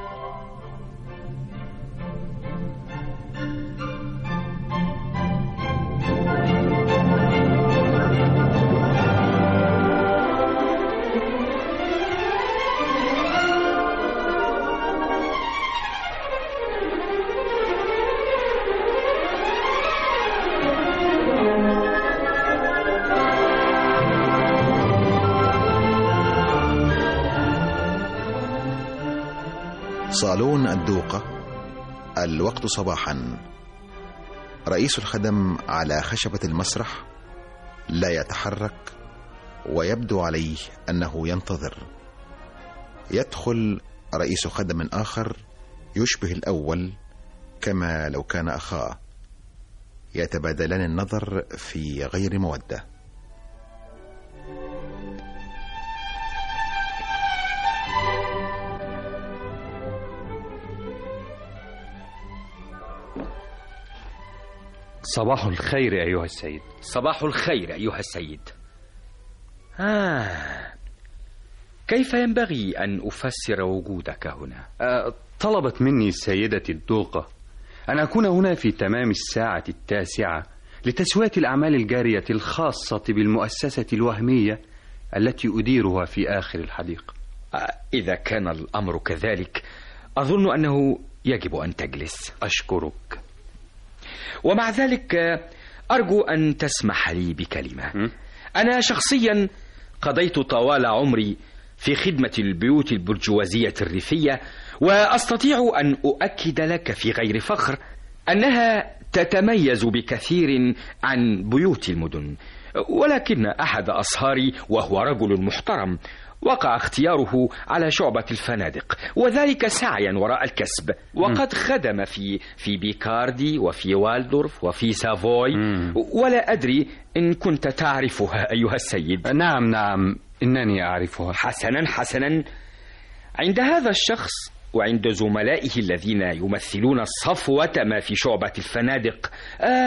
صالون الدوقة. الوقت صباحا. رئيس الخدم على خشبة المسرح لا يتحرك، ويبدو عليه أنه ينتظر. يدخل رئيس خدم آخر يشبه الأول كما لو كان أخاه. يتبادلان النظر في غير مودة. صباح الخير أيها السيد. صباح الخير أيها السيد. آه. كيف ينبغي أن أفسر وجودك هنا؟ أه طلبت مني سيدتي الدوقة أن أكون هنا في تمام الساعة التاسعة لتسوية الأعمال الجارية الخاصة بالمؤسسة الوهمية التي أديرها في آخر الحديقة. آه إذا كان الأمر كذلك أظن أنه يجب أن تجلس. أشكرك. ومع ذلك أرجو أن تسمح لي بكلمة. أنا شخصيا قضيت طوال عمري في خدمة البيوت البرجوازية الريفية، وأستطيع أن أؤكد لك في غير فخر أنها تتميز بكثير عن بيوت المدن. ولكن أحد أصهاري وهو رجل محترم وقع اختياره على شعبة الفنادق، وذلك سعيا وراء الكسب. وقد خدم في في بيكاردي وفي والدورف وفي سافوي، ولا أدري إن كنت تعرفها أيها السيد. نعم نعم إنني أعرفها. حسنا حسنا. عند هذا الشخص وعند زملائه الذين يمثلون صفوة ما في شعبة الفنادق، آه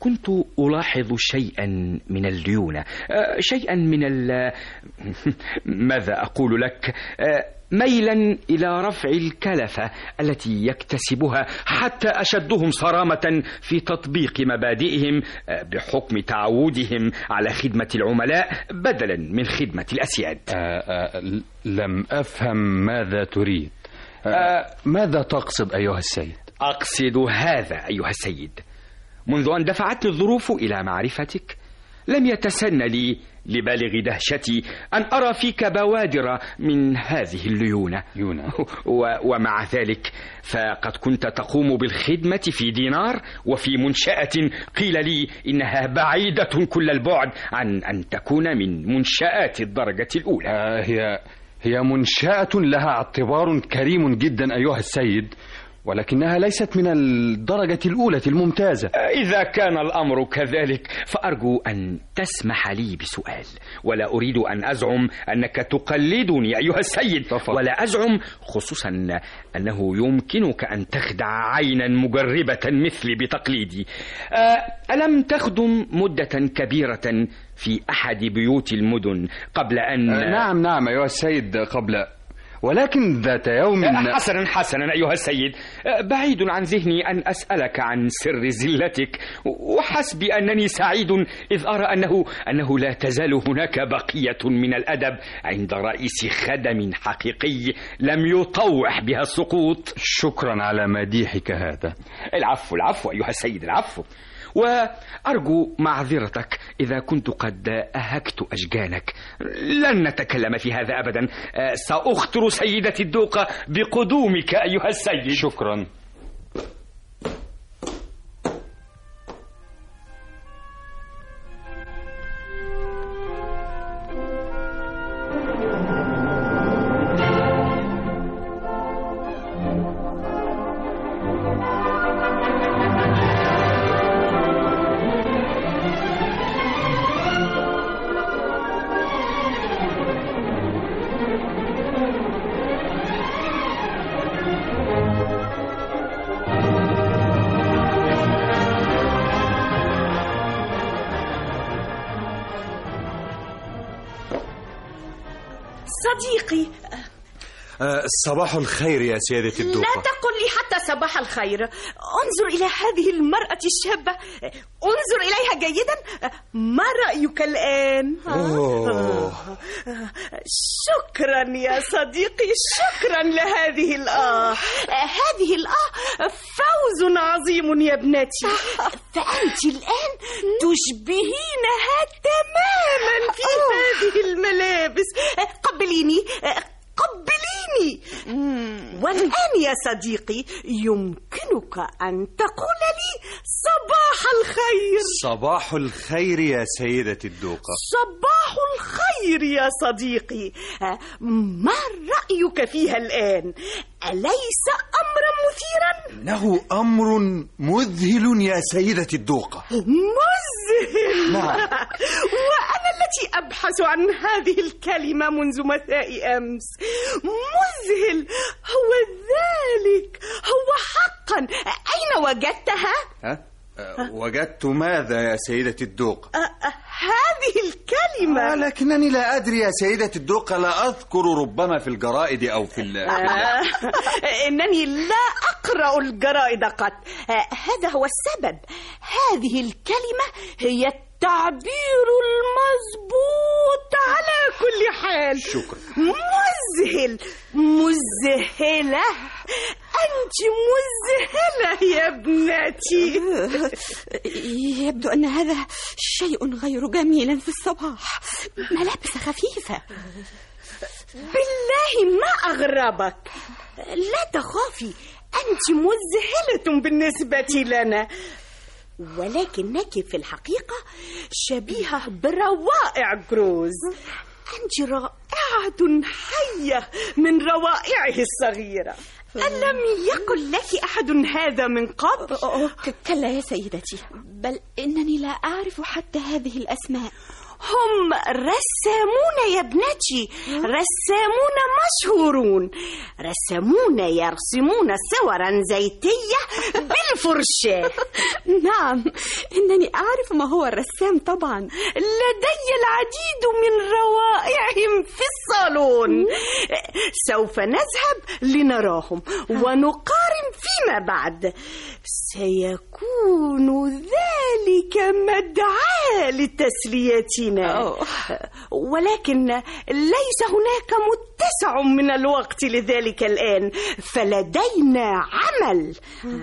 كنت ألاحظ شيئا من الليونة، شيئا من ال ماذا أقول لك، ميلا إلى رفع الكلفة التي يكتسبها حتى أشدهم صرامة في تطبيق مبادئهم بحكم تعودهم على خدمة العملاء بدلا من خدمة الأسياد. آه آه لم أفهم ماذا تريد. آه ماذا تقصد أيها السيد؟ أقصد هذا أيها السيد: منذ أن دفعتني الظروف إلى معرفتك لم يتسن لي لبالغ دهشتي أن أرى فيك بوادر من هذه الليونة. ومع ذلك فقد كنت تقوم بالخدمة في دينار وفي منشأة قيل لي إنها بعيدة كل البعد عن أن تكون من منشآت الدرجة الأولى. آه هي هي منشأة لها اعتبار كريم جدا أيها السيد، ولكنها ليست من الدرجة الأولى الممتازة. إذا كان الأمر كذلك فأرجو أن تسمح لي بسؤال، ولا أريد أن أزعم أنك تقلدني أيها السيد، ولا أزعم خصوصا أنه يمكنك أن تخدع عينا مجربة مثلي بتقليدي. ألم تخدم مدة كبيرة في أحد بيوت المدن قبل أن... نعم نعم أيها السيد، قبل، ولكن ذات يوم... حسنا حسنا أيها السيد، بعيد عن ذهني أن أسألك عن سر زلتك، وحسبي أنني سعيد إذ أرى أنه, أنه لا تزال هناك بقية من الأدب عند رئيس خدم حقيقي لم يطوح بها السقوط. شكرا على مديحك هذا. العفو العفو أيها السيد، العفو. وأرجو معذرتك إذا كنت قد أهكت أشجانك. لن نتكلم في هذا أبدا. سأخطر سيدتي الدوقة بقدومك أيها السيد. شكرا. صديقي. أه صباح الخير يا سيدة الدوقة. لا تقل لي حتى صباح الخير. انظر إلى هذه المرأة الشابة، انظر إليها جيدا. ما رأيك الآن؟ أوه. شكرا يا صديقي، شكرا لهذه الآه. هذه الآه فوز عظيم يا ابنتي. فأنت الآن تشبهينها تماما في هذه الملابس. قبليني قبليني. والآن يا صديقي يمكنك أن تقول لي صباح الخير. صباح الخير يا سيدة الدوقة. صباح الخير يا صديقي. ما رأيك فيها الآن؟ أليس أمرا مثيرا؟ إنه أمر مذهل يا سيدة الدوقة. مذهل؟ نعم. وأنا التي أبحث عن هذه الكلمة منذ مساء أمس. مذهل هو ذلك، هو حقا. أين وجدتها؟ ها؟ أه وجدت ماذا يا سيدة الدوقة؟ أه هذه الكلمة. آه لكنني لا أدري يا سيدة الدوقة، لا أذكر، ربما في الجرائد أو في ال آه إنني لا أقرأ الجرائد قط. آه هذا هو السبب. هذه الكلمة هي التعبير المضبوط على كل حال. شكرا. مذهل، مذهلة. أنت مذهلة يا ابنتي. يبدو أن هذا شيء غير جميل في الصباح. ملابس خفيفة. بالله ما أغربك. لا تخافي، أنت مذهلة بالنسبة لنا، ولكنك في الحقيقة شبيهة بروائع جروز. أنت رائعة حية من روائعه الصغيرة. ألم يقل لك أحد هذا من قبل؟ كلا يا سيدتي، بل إنني لا أعرف حتى هذه الأسماء. هم رسامون يا ابنتي، رسامون مشهورون، رسامون يرسمون صورا زيتية بالفرشاة. نعم، إنني أعرف ما هو الرسام طبعا. لدي العديد من روائعهم في الصالون. سوف نذهب لنراهم ونقارن فيما بعد. سيكون ذلك مدعاة لتسليتنا، ولكن ليس هناك متسع من الوقت لذلك الآن، فلدينا عمل.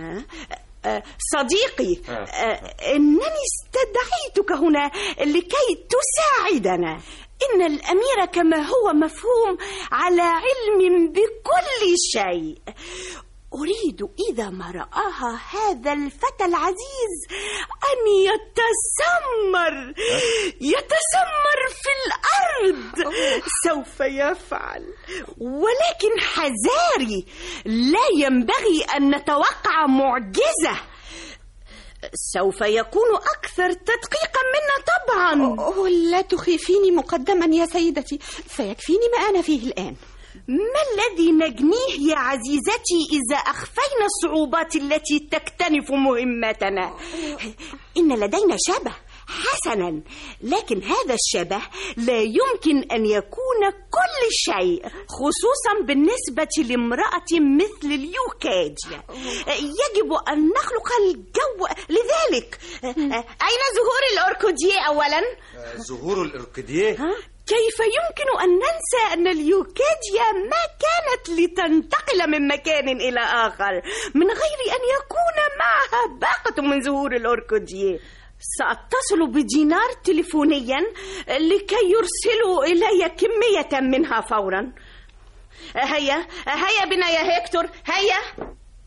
صديقي، إنني استدعيتك هنا لكي تساعدنا. إن الأمير كما هو مفهوم على علم بكل شيء. أريد إذا ما رآها هذا الفتى العزيز أن يتسمر يتسمر في الأرض. سوف يفعل، ولكن حذاري، لا ينبغي أن نتوقع معجزة. سوف يكون أكثر تدقيقا منا طبعا. لا تخيفيني مقدما يا سيدتي، فيكفيني ما أنا فيه الآن. ما الذي نجنيه يا عزيزتي إذا أخفينا الصعوبات التي تكتنف مهمتنا؟ إن لدينا شبه حسنا، لكن هذا الشبه لا يمكن أن يكون كل شيء، خصوصا بالنسبة لامرأة مثل اليوكاديا. يجب أن نخلق الجو لذلك. أين زهور الأوركيديه أولا؟ زهور الأوركيديه؟ كيف يمكن أن ننسى أن اليوكاديا ما كانت لتنتقل من مكان إلى آخر من غير أن يكون معها باقة من زهور الأوركيديه؟ سأتصل بدينار تليفونيا لكي يرسلوا إلي كمية منها فورا. هيا هيا بنا يا هيكتور، هيا.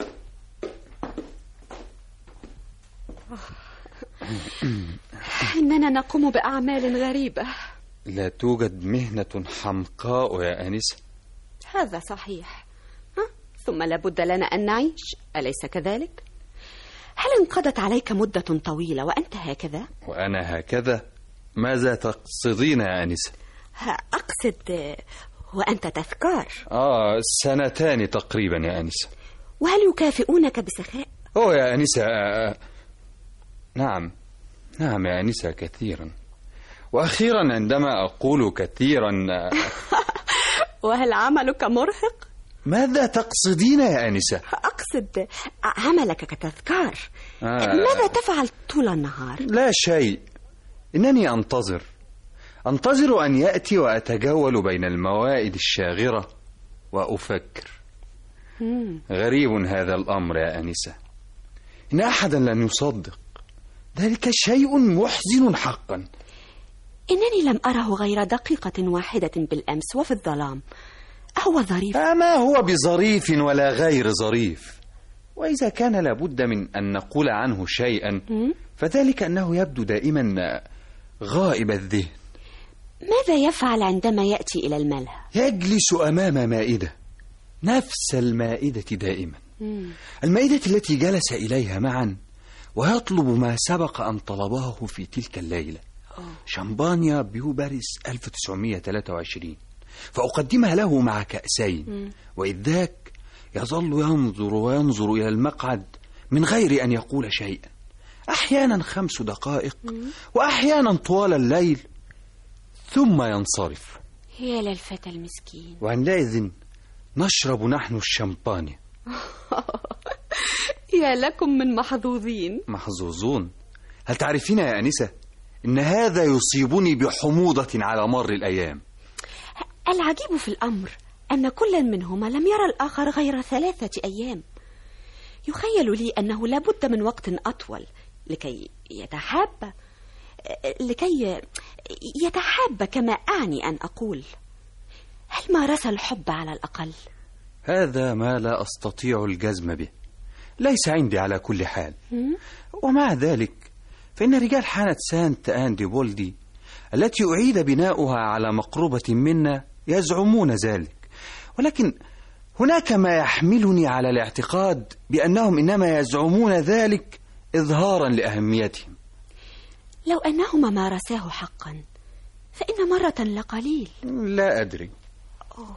إننا نقوم بأعمال غريبة. لا توجد مهنة حمقاء يا آنسة. هذا صحيح. ها؟ ثم لابد لنا أن نعيش، أليس كذلك؟ هل انقضت عليك مدة طويلة وأنت هكذا؟ وأنا هكذا؟ ماذا تقصدين يا آنسة؟ أقصد وأنت تذكار. آه سنتان تقريبا يا آنسة. وهل يكافئونك بسخاء؟ أوه يا آنسة، آه نعم نعم يا آنسة، كثيرا. وأخيرا عندما أقول كثيرا وهل عملك مرهق؟ ماذا تقصدين يا آنسة؟ أقصد عملك كتذكار. آه. ماذا تفعل طول النهار؟ لا شيء، إنني أنتظر أنتظر أن يأتي وأتجول بين الموائد الشاغرة وأفكر. مم. غريب هذا الأمر يا آنسة، إن أحدا لن يصدق. ذلك شيء محزن حقا. إنني لم أره غير دقيقة واحدة بالأمس وفي الظلام. أهو ظريف؟ ما هو بظريف ولا غير ظريف. وإذا كان لابد من أن نقول عنه شيئا فذلك أنه يبدو دائما غائب الذهن. ماذا يفعل عندما يأتي إلى الملهى؟ يجلس أمام مائدة، نفس المائدة دائما. مم. المائدة التي جلس إليها معا، ويطلب ما سبق أن طلبه في تلك الليلة، شامبانيا بيوباريس ألف وتسعمائة وثلاثة وعشرين، فأقدمها له مع كأسين. وإذ ذاك يظل ينظر وينظر إلى المقعد من غير أن يقول شيئا، أحيانا خمس دقائق وأحيانا طوال الليل، ثم ينصرف. يا للفتى المسكين. وعندئذ نشرب نحن الشامبانيا. يا لكم من محظوظين. محظوظون؟ هل تعرفين يا أنسة إن هذا يصيبني بحموضة على مر الأيام. العجيب في الأمر أن كل منهما لم يرى الآخر غير ثلاثة أيام. يخيل لي أنه لابد من وقت أطول لكي يتحاب لكي يتحاب كما أعني أن أقول. هل مارس الحب على الأقل؟ هذا ما لا أستطيع الجزم به، ليس عندي على كل حال. ومع ذلك فإن رجال حانة سانت آن دي بولدي التي أعيد بناؤها على مقربة منا يزعمون ذلك، ولكن هناك ما يحملني على الاعتقاد بأنهم إنما يزعمون ذلك إظهارا لأهميتهم. لو أنهما مارساه حقا فإن مرة لقليل. لا أدري. أوه.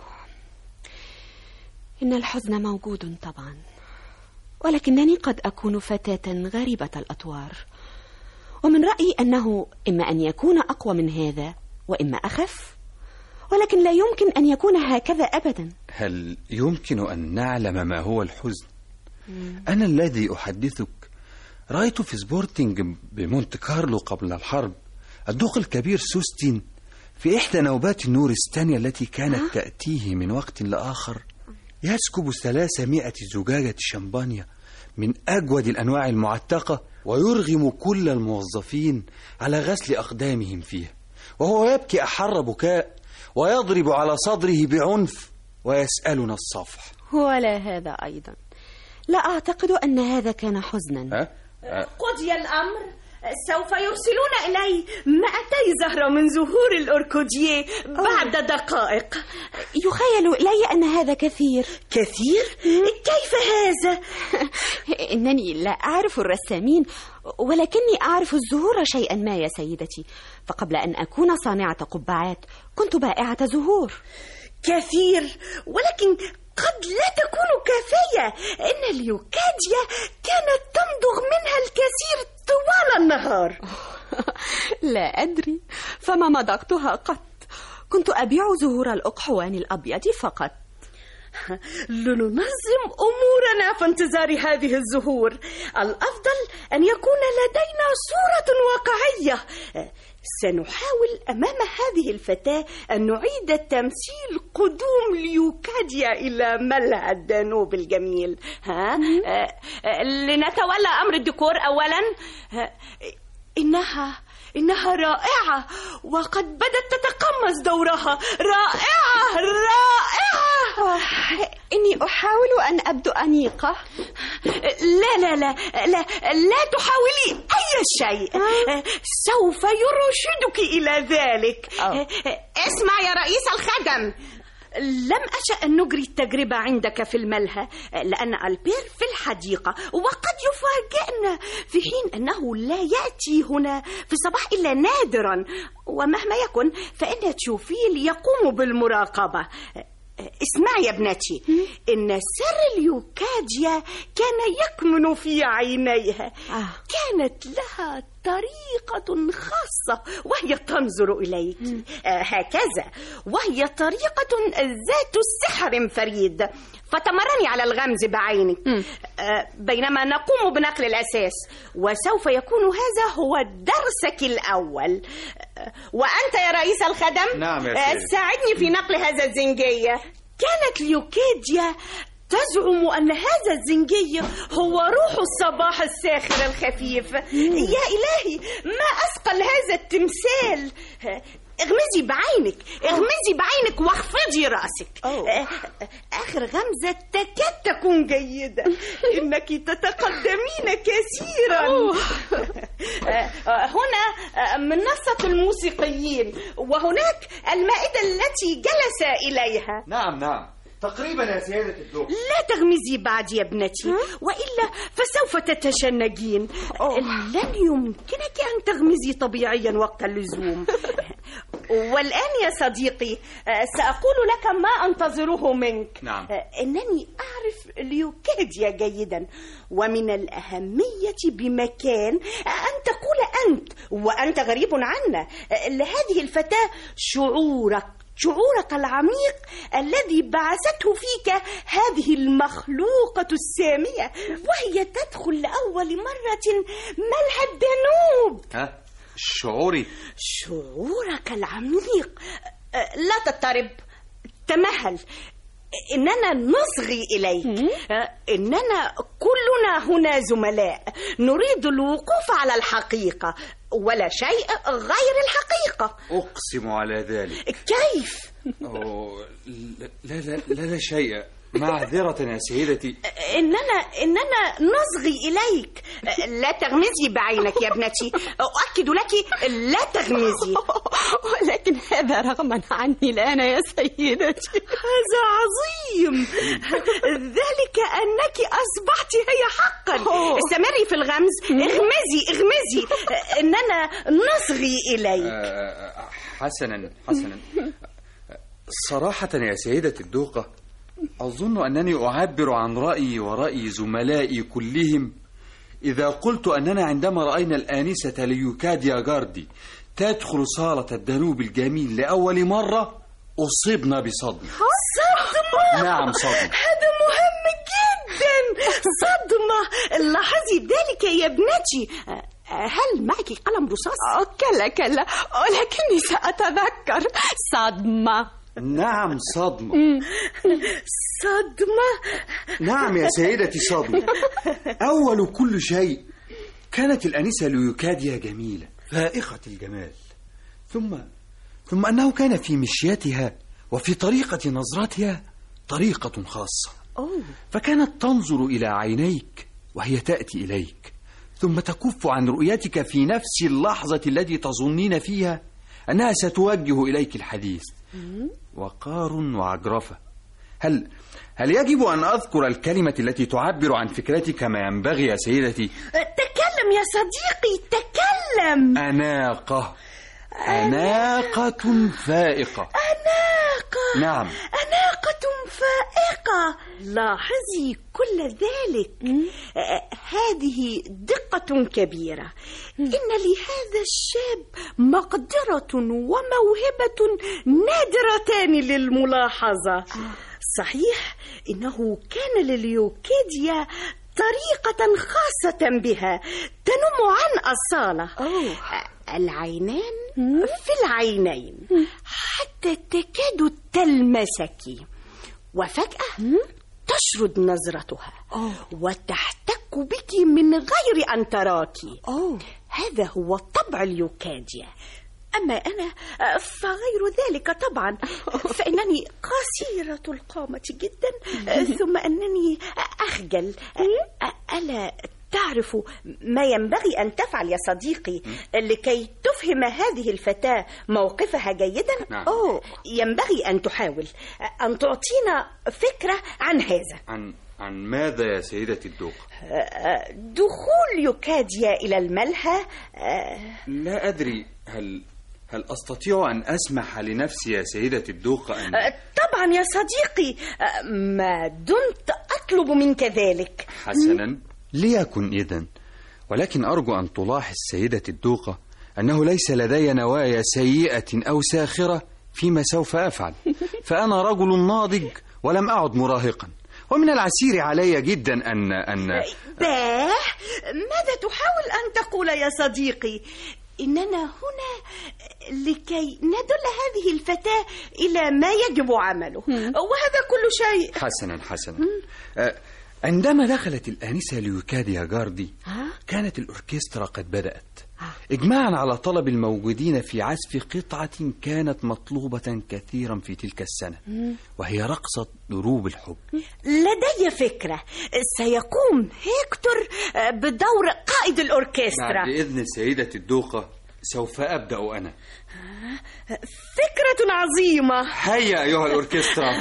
إن الحزن موجود طبعا، ولكنني قد أكون فتاة غريبة الأطوار، ومن رأيي أنه إما أن يكون أقوى من هذا وإما أخف، ولكن لا يمكن أن يكون هكذا أبدا. هل يمكن أن نعلم ما هو الحزن؟ مم. أنا الذي أحدثك رأيت في سبورتينج بمونت كارلو قبل الحرب الدوق الكبير سوستين في إحدى نوبات النورستان التي كانت تأتيه من وقت لآخر يسكب ثلاثمائة زجاجة شمبانيا من أجود الأنواع المعتقة ويرغم كل الموظفين على غسل أقدامهم فيها، وهو يبكي أحر بكاء ويضرب على صدره بعنف ويسألنا الصفح. ولا هذا أيضا، لا أعتقد أن هذا كان حزنا. أه؟ أه؟ قضي الأمر، سوف يرسلون إلي مائتي زهرة من زهور الأوركودييه بعد دقائق. يخيل إلي أن هذا كثير. كثير؟ كيف هذا؟ إنني لا أعرف الرسامين، ولكني أعرف الزهور شيئا ما يا سيدتي، فقبل أن أكون صانعة قبعات كنت بائعة زهور. كثير، ولكن قد لا تكون كافية. إن اليوكاديا كانت تمضغ منها الكثير طوال النهار. لا أدري، فما مضغتها قط. كنت أبيع زهور الأقحوان الأبيض فقط. لننظم أمورنا في انتظار هذه الزهور. الأفضل أن يكون لدينا صورة واقعية. سنحاول أمام هذه الفتاة أن نعيد تمثيل قدوم ليوكاديا إلى ملهى الدانوب الجميل. ها؟ لنتولى أمر الديكور أولا. إنها إنها رائعة، وقد بدت تتقمص دورها. رائعة رائعة. إني أحاول أن أبدو أنيقة. لا لا لا لا لا تحاولي أي شيء. سوف يرشدك إلى ذلك. أوه. اسمع يا رئيس الخدم، لم أشأ أن نجري التجربة عندك في الملهى، لأن ألبير في الحديقة وقد يفاجئنا، في حين أنه لا يأتي هنا في الصباح إلا نادرا، ومهما يكن فإن تشوفيل يقوم بالمراقبة. اسمعي يا ابنتي، إن سر اليوكاديا كان يكمن في عينيها. كانت لها طريقة خاصة وهي تنظر إليك آه هكذا، وهي طريقة ذات سحر فريد. فتمرني على الغمز بعينك آه بينما نقوم بنقل الأساس، وسوف يكون هذا هو درسك الأول. آه وأنت يا رئيس الخدم، نعم يا آه ساعدني في نقل هذا الزنجية. كانت ليوكاديا تزعم أن هذا الزنجي هو روح الصباح الساخر الخفيف. يا إلهي، ما أثقل هذا التمثال. اغمزي بعينك، اغمزي بعينك واخفضي رأسك. أوه. آخر غمزة تكاد تكون جيدة. إنك تتقدمين كثيرا. هنا منصة الموسيقيين، وهناك المائدة التي جلس إليها. نعم نعم تقريبا يا سيادة الدكتور. لا تغمزي بعد يا ابنتي، وإلا فسوف تتشنجين. لن يمكنك أن تغمزي طبيعيا وقت اللزوم. والآن يا صديقي سأقول لك ما أنتظره منك. نعم. إنني أعرف اليوكاديا جيدا، ومن الأهمية بمكان أن تقول أنت، وأنت غريب عنا، لهذه الفتاة شعورك شعورك العميق الذي بعثته فيك هذه المخلوقة السامية، وهي تدخل لأول مرة ملهى الدانوب. ها؟ شعوري شعورك العميق. لا تضطرب، تمهل. إننا نصغي إليك. إننا كلنا هنا زملاء نريد الوقوف على الحقيقة، ولا شيء غير الحقيقة. أقسم على ذلك. كيف؟ أوه لا لا لا لا شيء. معذرة يا سيدتي. إننا إننا نصغي إليك. لا تغمزي بعينك يا ابنتي، أؤكد لك لا تغمزي. ولكن ولكن هذا رغما عني الآن يا سيدتي. هذا عظيم، ذلك أنك أصبحت هي حقا. استمري في الغمز، اغمزي اغمزي إننا نصغي إليك. حسنا حسنا. صراحة يا سيدتي الدوقة، أظن أنني أعبر عن رأيي ورأي زملائي كلهم إذا قلت أننا عندما رأينا الآنسة ليوكاديا جاردي تدخل صالة الدانوب الجميل لأول مرة أصبنا بصدمة. صدمة؟ نعم صدمة. هذا مهم جدا، صدمة. لاحظي ذلك يا ابنتي. هل معك قلم رصاص؟ كلا كلا، ولكني سأتذكر. صدمة. نعم صدمة. صدمة؟ نعم يا سيدتي صدمة. أول كل شيء كانت الأنسة ليوكاديا جميلة فائقة الجمال، ثم ثم أنه كان في مشيتها وفي طريقة نظرتها طريقة خاصة. أوه. فكانت تنظر إلى عينيك وهي تأتي إليك، ثم تكف عن رؤيتك في نفس اللحظة التي تظنين فيها أنها ستوجه إليك الحديث. وقار وعجرفة. هل هل يجب أن أذكر الكلمة التي تعبر عن فكرتي كما ينبغي يا سيدتي؟ تكلم يا صديقي، تكلم. أناقة. أناقة فائقة. أناقة. نعم، أناقة فائقة. لاحظي كل ذلك. آه، هذه دقة كبيرة. إن لهذا الشاب مقدرة وموهبة نادرتان للملاحظة. صحيح إنه كان لليوكاديا طريقة خاصة بها تنم عن أصالة. أوه. العينان في العينين حتى تكاد تلمسك، وفجأة تشرد نظرتها وتحتك بك من غير أن تراك. هذا هو طبع اليوكاديا. أما أنا فغير ذلك طبعا، فإنني قصيرة القامة جدا، ثم أنني أخجل. ألا تعرف ما ينبغي أن تفعل يا صديقي لكي تفهم هذه الفتاة موقفها جيدا؟ نعم. أوه، ينبغي أن تحاول أن تعطينا فكرة عن هذا. عن عن ماذا يا سيدتي الدوقة؟ دخول يوكاديا إلى الملهى. لا أدري، هل هل أستطيع أن أسمح لنفسي يا سيدتي الدوقة أن... طبعا يا صديقي، ما دمت أطلب منك ذلك. حسنا، ليكن إذن، ولكن أرجو أن تلاحظ سيدتي الدوقة أنه ليس لدي نوايا سيئة أو ساخرة فيما سوف أفعل، فأنا رجل ناضج ولم أعد مراهقا، ومن العسير علي جدا أن أن باه، ماذا تحاول أن تقول يا صديقي؟ إننا هنا لكي ندل هذه الفتاة إلى ما يجب عمله، وهذا كل شيء. حسنا حسنا. أه عندما دخلت الآنسة ليوكاديا جاردي كانت الأوركسترا قد بدأت إجماعا على طلب الموجودين في عزف قطعة كانت مطلوبة كثيرا في تلك السنة، وهي رقصة دروب الحب. لدي فكرة، سيقوم هيكتور بدور قائد الأوركسترا. بإذن سيدتي الدوقة سوف أبدأ أنا. فكرة عظيمة. هيا أيها الأوركسترا.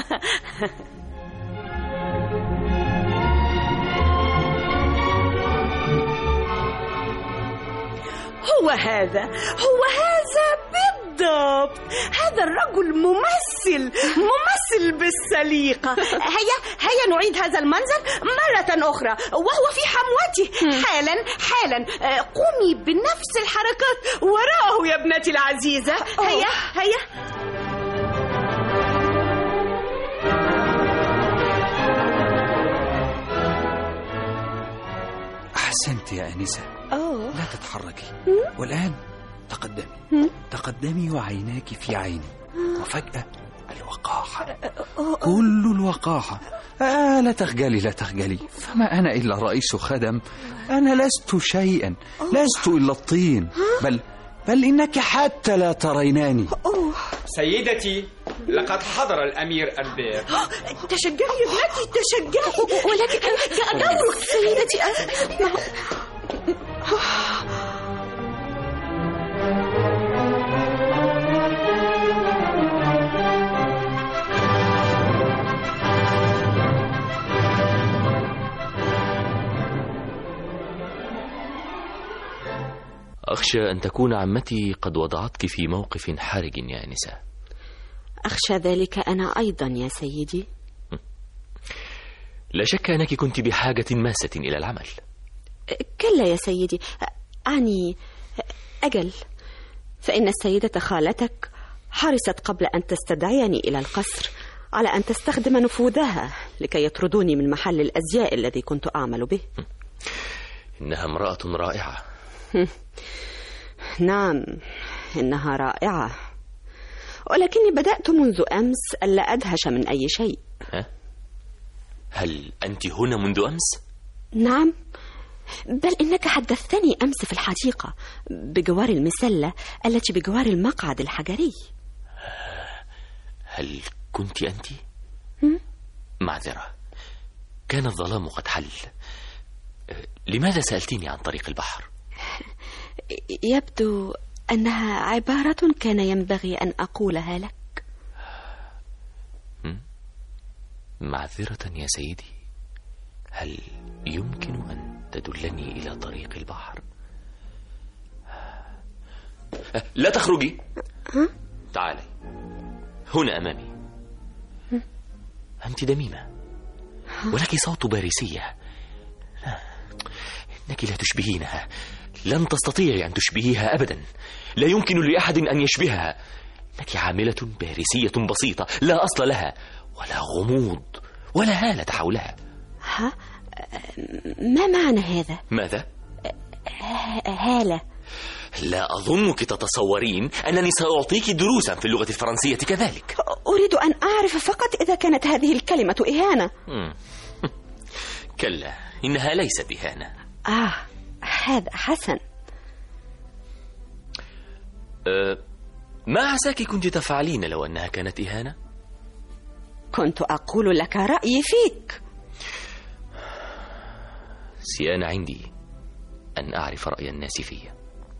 هو هذا هو هذا بالضبط. هذا الرجل ممثل ممثل بالسليقة. هيا هيا نعيد هذا المنظر مرة أخرى وهو في حموته. حالا حالا قومي بنفس الحركات وراءه يا ابنتي العزيزة. هيا هيا. أحسنت يا آنسة. أوه. لا تتحركي. والآن تقدمي تقدمي وعيناك في عيني، وفجأة الوقاحة، كل الوقاحة. آه لا تخجلي لا تخجلي، فما أنا إلا رئيس خدم. أنا لست شيئا، لست إلا الطين، بل بل إنك حتى لا تريناني. سيدتي، لقد حضر الأمير ألبير. تشجعي يا ابنتي تشجعي. ولكن سأدورك سيدتي. أخشى أن تكون عمتي قد وضعتك في موقف حرج يا أنسة. أخشى ذلك أنا أيضا يا سيدي. لا شك أنك كنت بحاجة ماسة إلى العمل. كلا يا سيدي، أعني أجل، فإن السيدة خالتك حرصت قبل أن تستدعيني إلى القصر على أن تستخدم نفوذها لكي يطردوني من محل الأزياء الذي كنت أعمل به. إنها امرأة رائعة. نعم، إنها رائعة، ولكني بدأت منذ أمس ألا أدهش من أي شيء. ها؟ هل أنت هنا منذ أمس؟ نعم، بل إنك حدثتني أمس في الحديقة بجوار المسلة التي بجوار المقعد الحجري. هل كنت أنت؟ معذرة، كان الظلام قد حل. لماذا سألتيني عن طريق البحر؟ يبدو أنها عبارة كان ينبغي أن أقولها لك. معذرة يا سيدي، هل يمكن أن تدلني إلى طريق البحر؟ لا تخرجي. تعالي هنا أمامي. أنت دميمة ولك صوت باريسية. إنك لا تشبهينها، لن تستطيعي أن تشبهيها أبدا، لا يمكن لأحد أن يشبهها. إنك عاملة باريسية بسيطة لا أصل لها ولا غموض ولا هالة حولها. ها؟ ما معنى هذا؟ ماذا؟ هالة. لا أظنك تتصورين أنني سأعطيك دروسا في اللغة الفرنسية كذلك. أريد أن أعرف فقط إذا كانت هذه الكلمة إهانة. كلا، إنها ليست إهانة. آه، هذا حسن. أه ما عساك كنت تفعلين لو أنها كانت إهانة؟ كنت أقول لك رأيي فيك. سيان عندي أن أعرف رأي الناس فيا.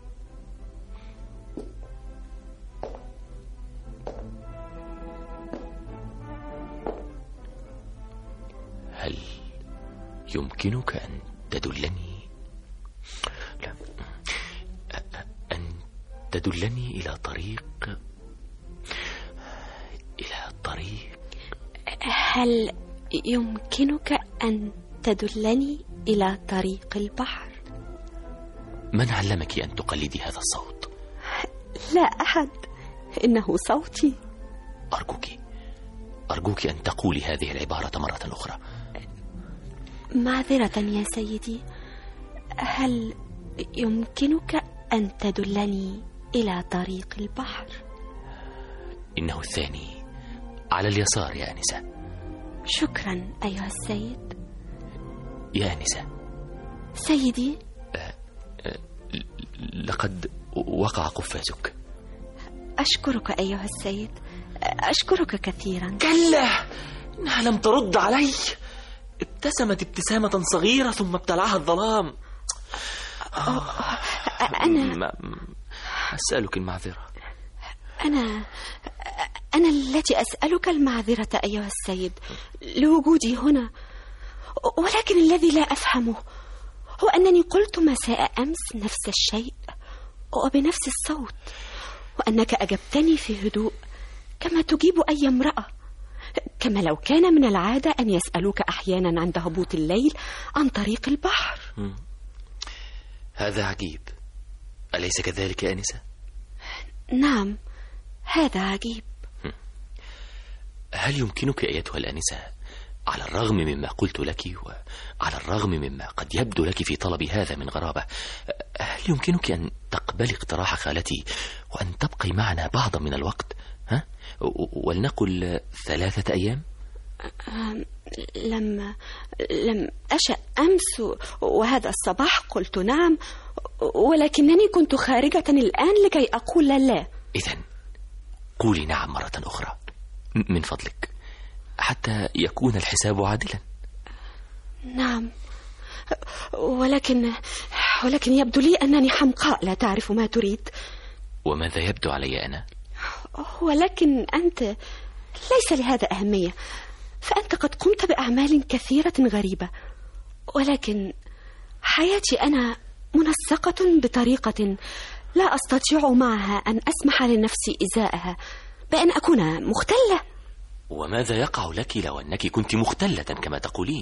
هل يمكنك أن تدلني لا. أن تدلني إلى طريق إلى طريق هل يمكنك أن تدلني إلى طريق البحر؟ من علمك أن تقلدي هذا الصوت؟ لا أحد، إنه صوتي. أرجوك أرجوك أن تقولي هذه العبارة مرة أخرى. معذرة يا سيدي، هل يمكنك أن تدلني إلى طريق البحر؟ إنه الثاني على اليسار يا أنسة. شكرا أيها السيد. يا أنسة. سيدي. أه أه لقد وقع قفازك. أشكرك أيها السيد، أشكرك كثيرا. كلا، إنها لم ترد علي. ابتسمت ابتسامة صغيرة ثم ابتلعها الظلام. أنا أسألك المعذرة. أنا أنا التي أسألك المعذرة أيها السيد لوجودي هنا، ولكن الذي لا أفهمه هو أنني قلت مساء أمس نفس الشيء وبنفس الصوت، وأنك أجبتني في هدوء كما تجيب أي امرأة، كما لو كان من العادة أن يسألوك أحيانا عند هبوط الليل عن طريق البحر. م. هذا عجيب، أليس كذلك يا أنسة؟ نعم، هذا عجيب. م. هل يمكنك أيتها الأنسة على الرغم مما قلت لك وعلى الرغم مما قد يبدو لك في طلب هذا من غرابة، هل يمكنك أن تقبلي اقتراح خالتي وأن تبقي معنا بعضا من الوقت؟ ها؟ ولنقل ثلاثة أيام؟ لم لم أشأ أمس وهذا الصباح قلت نعم، ولكنني كنت خارجة الآن لكي أقول لا. إذن قولي نعم مرة أخرى من فضلك حتى يكون الحساب عادلا. نعم، ولكن ولكن يبدو لي أنني حمقاء لا تعرف ما تريد. وماذا يبدو علي أنا؟ ولكن أنت ليس لهذا أهمية، فأنت قد قمت بأعمال كثيرة غريبة، ولكن حياتي أنا منسقة بطريقة لا أستطيع معها أن أسمح لنفسي إزاءها بأن أكون مختلة. وماذا يقع لك لو أنك كنت مختلة كما تقولين؟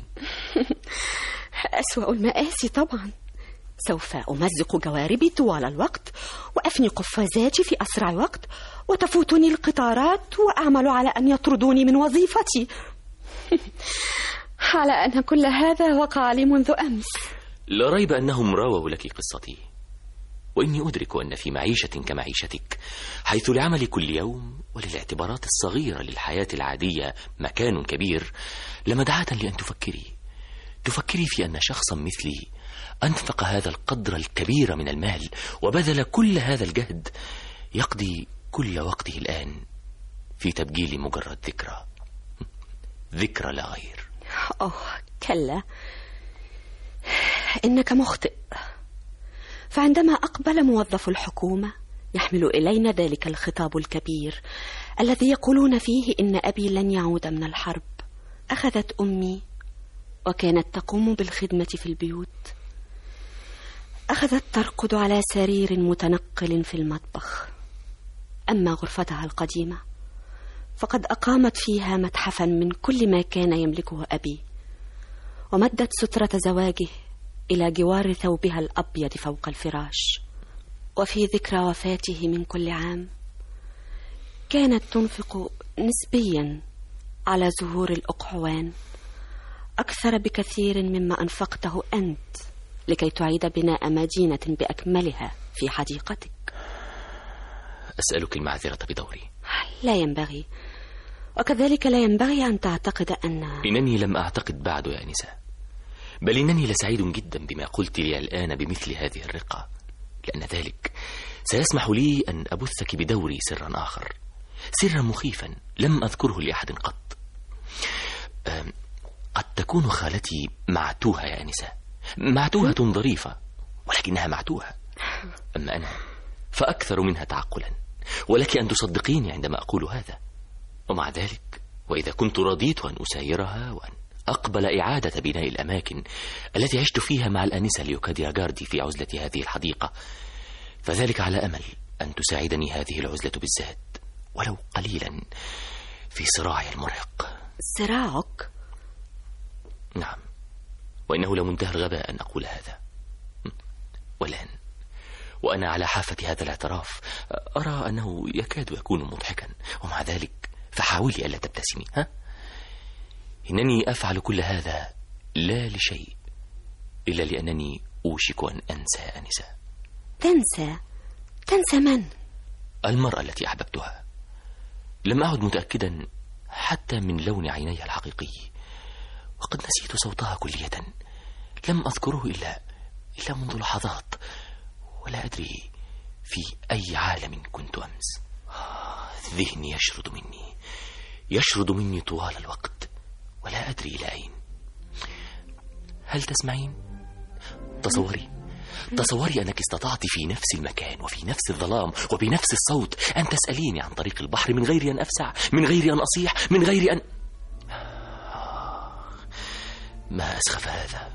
أسوأ المآسي طبعا. سوف أمزق جواربي طوال الوقت وأفني قفازاتي في أسرع وقت، وتفوتني القطارات وأعمل على أن يطردوني من وظيفتي. على أن كل هذا وقع لي منذ أمس. لا ريب أنهم رووا لك قصتي، وإني أدرك أن في معيشة كمعيشتك، حيث لعمل كل يوم وللاعتبارات الصغيرة للحياة العادية مكان كبير، لمدعاة لأن تفكري تفكري في أن شخصا مثلي أنفق هذا القدر الكبير من المال وبذل كل هذا الجهد يقضي كل وقته الآن في تبجيل مجرد ذكرى ذكرى لا غير. أوه كلا، إنك مخطئ. فعندما أقبل موظف الحكومة يحمل إلينا ذلك الخطاب الكبير الذي يقولون فيه إن أبي لن يعود من الحرب، أخذت أمي وكانت تقوم بالخدمة في البيوت، أخذت ترقد على سرير متنقل في المطبخ. أما غرفتها القديمة فقد أقامت فيها متحفا من كل ما كان يملكه أبي، ومدت سترة زواجه إلى جوار ثوبها الأبيض فوق الفراش. وفي ذكرى وفاته من كل عام كانت تنفق نسبيا على زهور الأقحوان أكثر بكثير مما أنفقته أنت لكي تعيد بناء مدينة بأكملها في حديقتك. أسألك المعذرة بدوري. لا ينبغي، وكذلك لا ينبغي أن تعتقد أن إنني لم أعتقد بعد يا أنسة، بل إنني لسعيد جدا بما قلت لي الآن بمثل هذه الرقة، لأن ذلك سيسمح لي أن أبثك بدوري سرا آخر، سرا مخيفا لم أذكره لأحد قط. قد تكون خالتي معتوهة يا أنسة، معتوهة ظريفة، ولكنها معتوهة. أما أنا فأكثر منها تعقلا، ولك أن تصدقيني عندما أقول هذا. ومع ذلك، وإذا كنت رضيت أن أسايرها وأن أقبل إعادة بناء الأماكن التي عشت فيها مع الأنسة ليوكاديا جاردي في عزلة هذه الحديقة، فذلك على أمل أن تساعدني هذه العزلة بالذات ولو قليلا في صراعي المرهق. صراعك؟ نعم، وإنه لمنتهى الغباء أن أقول هذا. والآن وأنا على حافة هذا الاعتراف أرى أنه يكاد يكون مضحكا، ومع ذلك فحاولي ألا تبتسمي. ها؟ إنني أفعل كل هذا لا لشيء إلا لأنني أوشك أن أنسى أنسة. تنسى؟ تنسى من؟ المرأة التي أحببتها. لم أعد متأكدا حتى من لون عينيها الحقيقي، وقد نسيت صوتها كلية. لم أذكره إلا إلا منذ لحظات، ولا أدري في أي عالم كنت أمس. ذهني يشرد مني يشرد مني طوال الوقت، ولا أدري إلى أين. هل تسمعين؟ تصوري تصوري أنك استطعت في نفس المكان وفي نفس الظلام وبنفس الصوت أن تسأليني عن طريق البحر من غير أن أفزع، من غير أن أصيح، من غير أن... ما أسخف هذا.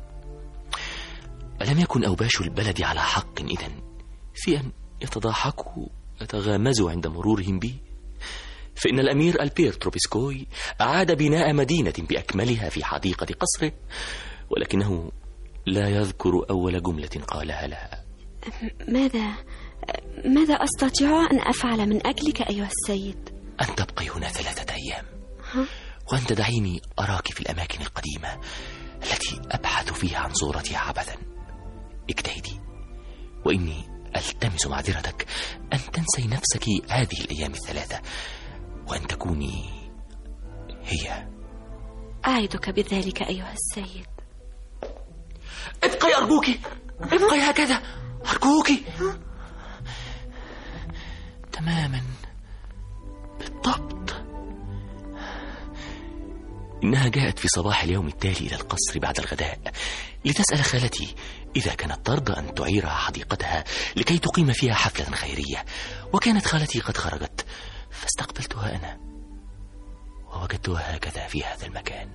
ألم يكن أوباش البلد على حق إذن في أن يتضاحكوا ويتغامزوا عند مرورهم بي؟ فإن الأمير ألبير تروبسكوي أعاد بناء مدينة بأكملها في حديقة قصره، ولكنه لا يذكر أول جملة قالها لها. ماذا ماذا أستطيع أن أفعل من أجلك أيها السيد؟ أن تبقي هنا ثلاثة أيام، ها؟ وأن تدعيني أراك في الأماكن القديمة التي أبحث فيها عن صورتها عبثا. اجتهدي، وإني ألتمس معذرتك أن تنسي نفسك هذه الأيام الثلاثة، وأن تكوني هي. أعدك بذلك أيها السيد. ابقي أرجوك، ابقي هكذا أرجوك. تماما بالضبط. إنها جاءت في صباح اليوم التالي إلى القصر بعد الغداء لتسأل خالتي إذا كانت ترضى أن تعيرها حديقتها لكي تقيم فيها حفلة خيرية، وكانت خالتي قد خرجت، فاستقبلتها أنا ووجدتها هكذا في هذا المكان.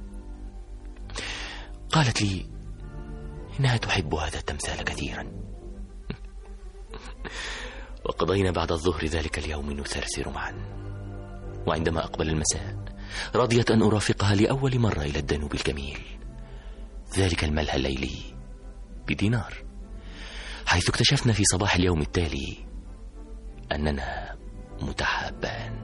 قالت لي إنها تحب هذا التمثال كثيرا. وقضينا بعد الظهر ذلك اليوم نثرثر معا. وعندما أقبل المساء رضيت أن أرافقها لأول مرة إلى الدانوب الجميل، ذلك الملهى الليلي بدينار، حيث اكتشفنا في صباح اليوم التالي أننا متحابان.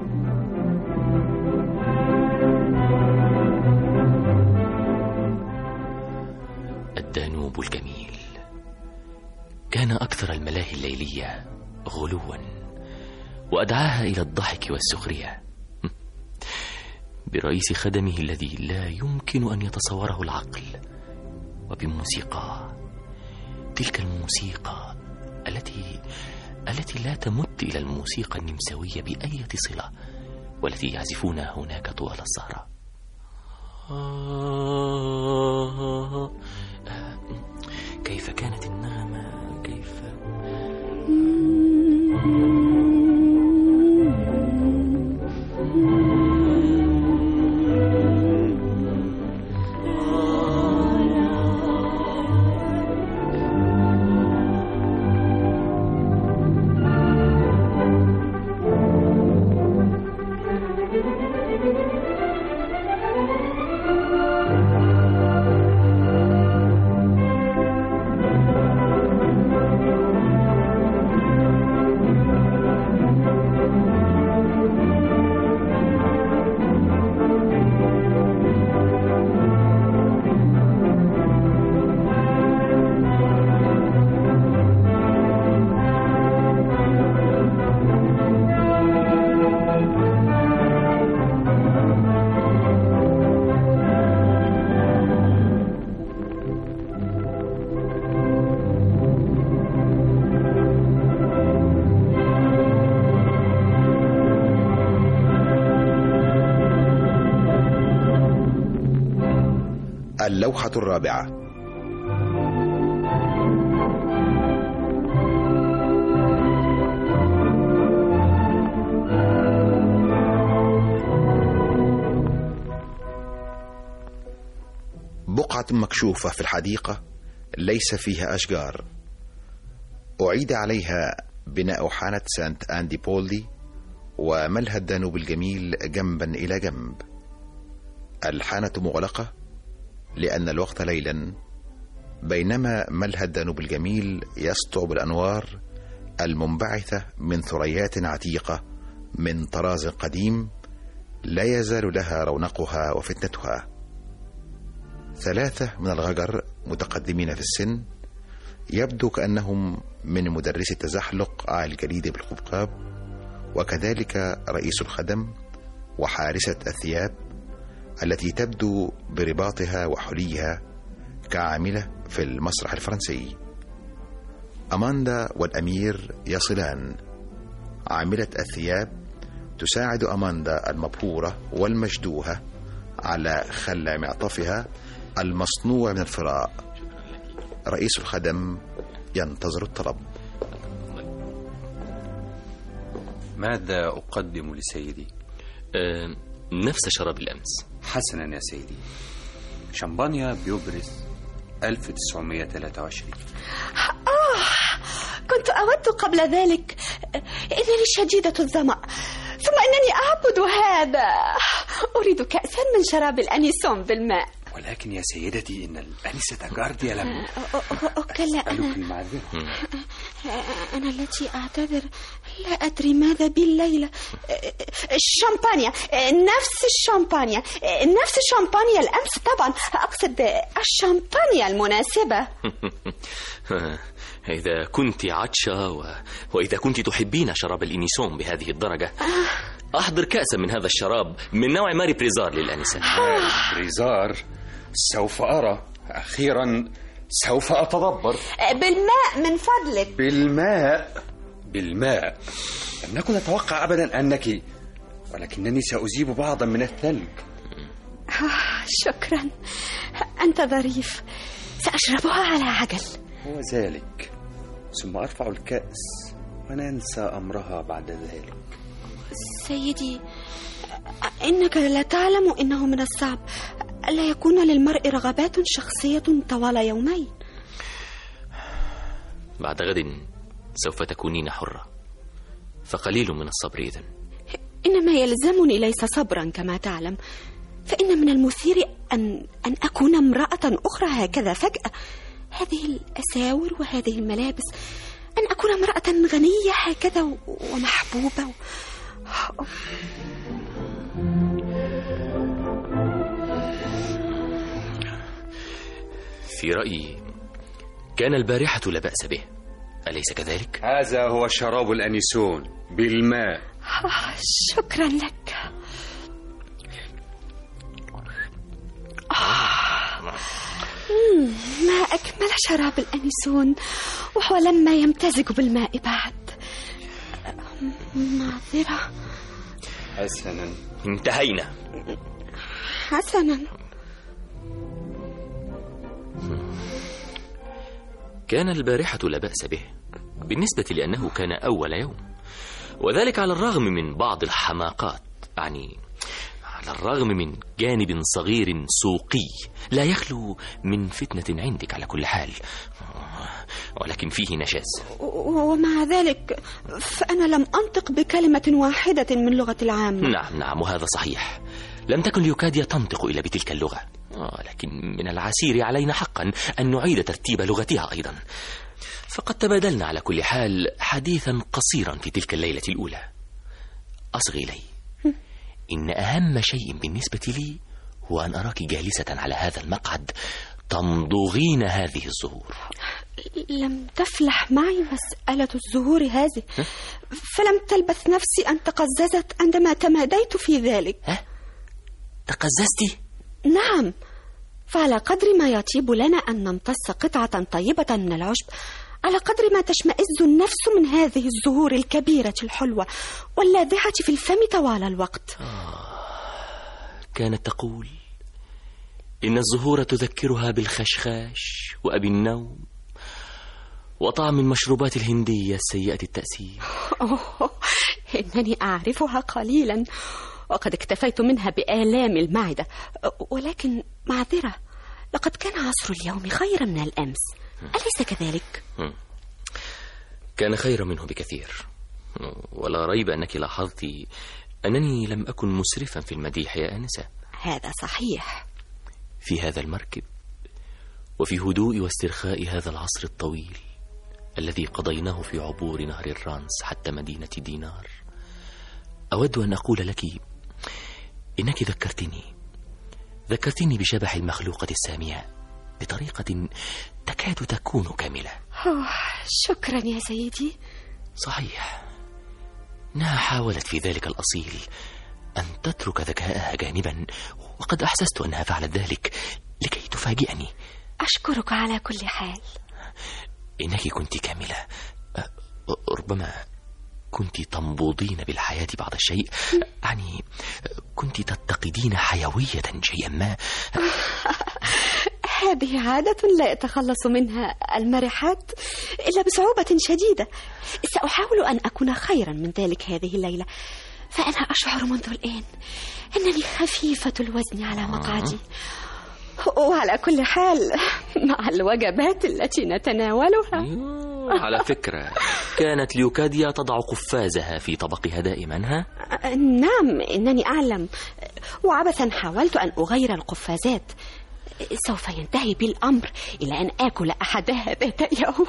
الدانوب الجميل كان أكثر الملاهي الليلية غلوا، وأدعاها إلى الضحك والسخرية برئيس خدمه الذي لا يمكن أن يتصوره العقل، وبموسيقى، تلك الموسيقى التي التي لا تمت إلى الموسيقى النمساوية بأي صلة، والتي يعزفونها هناك طوال السهرة. آه آه كيف كانت النغمة؟ كيف اللوحة الرابعة. بقعة مكشوفة في الحديقة ليس فيها أشجار، أعيد عليها بناء حانة سانت أندي بولدي وملهى الدانوب الجميل جنبا إلى جنب. الحانة مغلقة لأن الوقت ليلا، بينما ملهى الدانوب الجميل يسطع بالأنوار المنبعثة من ثريات عتيقة من طراز قديم لا يزال لها رونقها وفتنتها. ثلاثة من الغجر متقدمين في السن يبدو كأنهم من مدرسي التزحلق على الجليد بالقبقاب، وكذلك رئيس الخدم وحارسة الثياب التي تبدو برباطها وحليها كعاملة في المسرح الفرنسي. أماندا والأمير يصلان. عاملة الثياب تساعد أماندا المبهورة والمشدوهة على خلع معطفها المصنوع من الفراء. رئيس الخدم ينتظر الطلب. ماذا أقدم لسيدي؟ أه نفس شراب الأمس. حسنا يا سيدي، شمبانيا بيوبرس ألف وتسعمائة وثلاثة وعشرين. آه كنت أود قبل ذلك، إذا شديدة الظمأ، ثم أنني أعبد هذا. أريد كأسا من شراب الأنيسون بالماء. ولكن يا سيدتي إن الأنسة جارديا لم أكلا. أسألك المعذرة. أنا التي أعتذر، لا أدري ماذا بالليلة. الشامبانيا، نفس الشامبانيا، نفس الشامبانيا الأمس طبعا، أقصد الشامبانيا المناسبة. إذا كنت عطشة و... وإذا كنت تحبين شراب الإنيسون بهذه الدرجة، أحضر كأسا من هذا الشراب من نوع ماري بريزار للأنسة. ماري بريزار؟ سوف أرى، أخيرا سوف أتدبر. بالماء من فضلك. بالماء؟ بالماء؟ لم نكن أتوقع أبدا أنك، ولكنني سأزيب بعضا من الثلج. شكرا، أنت ظريف. سأشربها على عجل. هو ذلك، ثم أرفع الكأس وننسى أمرها بعد ذلك. سيدي، إنك لا تعلم إنه من الصعب ألا يكون للمرء رغبات شخصية طوال يومين. بعد غد سوف تكونين حرة، فقليل من الصبر إذن. إنما يلزمني ليس صبرا كما تعلم، فإن من المثير أن, أن أكون امرأة أخرى هكذا فجأة. هذه الأساور وهذه الملابس، أن أكون امرأة غنية هكذا ومحبوبة و... في رأيي كان البارحة لا بأس به، أليس كذلك؟ هذا هو شراب الأنيسون بالماء. شكرا لك. ما أكمل شراب الأنيسون وهو لما يمتزج بالماء بعد. معذرة. حسنا، انتهينا. حسنا. كان البارحة لا بأس به بالنسبة لأنه كان أول يوم، وذلك على الرغم من بعض الحماقات، يعني على الرغم من جانب صغير سوقي لا يخلو من فتنة عندك على كل حال، ولكن فيه نشاز. ومع ذلك فأنا لم أنطق بكلمة واحدة من لغة العامة. نعم نعم، وهذا صحيح. لم تكن ليوكاديا تنطق إلا بتلك اللغة، لكن من العسير علينا حقا أن نعيد ترتيب لغتها أيضا. فقد تبادلنا على كل حال حديثا قصيرا في تلك الليلة الأولى. أصغي لي، إن أهم شيء بالنسبة لي هو أن أراك جالسة على هذا المقعد تمضغين هذه الزهور. لم تفلح معي مسألة الزهور هذه، فلم تلبث نفسي أن تقززت عندما تماديت في ذلك. ها؟ تقززتي؟ نعم، فعلى قدر ما يطيب لنا أن نمتص قطعة طيبة من العشب، على قدر ما تشمئز النفس من هذه الزهور الكبيرة الحلوة واللاذعة في الفم طوال الوقت. آه. كانت تقول إن الزهور تذكرها بالخشخاش وأبي النوم وطعم المشروبات الهندية السيئة التأثير. أوه، إنني أعرفها قليلا، وقد اكتفيت منها بآلام المعدة، ولكن معذرة، لقد كان عصر اليوم خيرا من الأمس، أليس كذلك؟ كان خيرا منه بكثير، ولا ريب أنك لاحظت أنني لم أكن مسرفا في المديح يا آنسة. هذا صحيح. في هذا المركب وفي هدوء واسترخاء هذا العصر الطويل الذي قضيناه في عبور نهر الرانس حتى مدينة دينار، أود أن أقول لك إنك ذكرتني ذكرتني بشبح المخلوقة السامية بطريقة تكاد تكون كاملة. شكرا يا سيدي. صحيح، إنها حاولت في ذلك الأصيل أن تترك ذكاءها جانبا، وقد أحسست أنها فعلت ذلك لكي تفاجئني. أشكرك على كل حال. إنك كنت كاملة، ربما كنت تنبضين بالحياة بعض الشيء، يعني كنت تتقدين حيوية شيئا ما. هذه عادة لا يتخلص منها المرحات إلا بصعوبة شديدة. سأحاول أن أكون خيرا من ذلك هذه الليلة، فأنا أشعر منذ الآن أنني خفيفة الوزن على مقعدي. وعلى كل حال مع الوجبات التي نتناولها. على فكرة، كانت ليوكاديا تضع قفازها في طبقها دائما. ها؟ نعم، إنني أعلم، وعبثا حاولت أن أغير القفازات. سوف ينتهي بالأمر إلى أن آكل أحدها ذات يوم.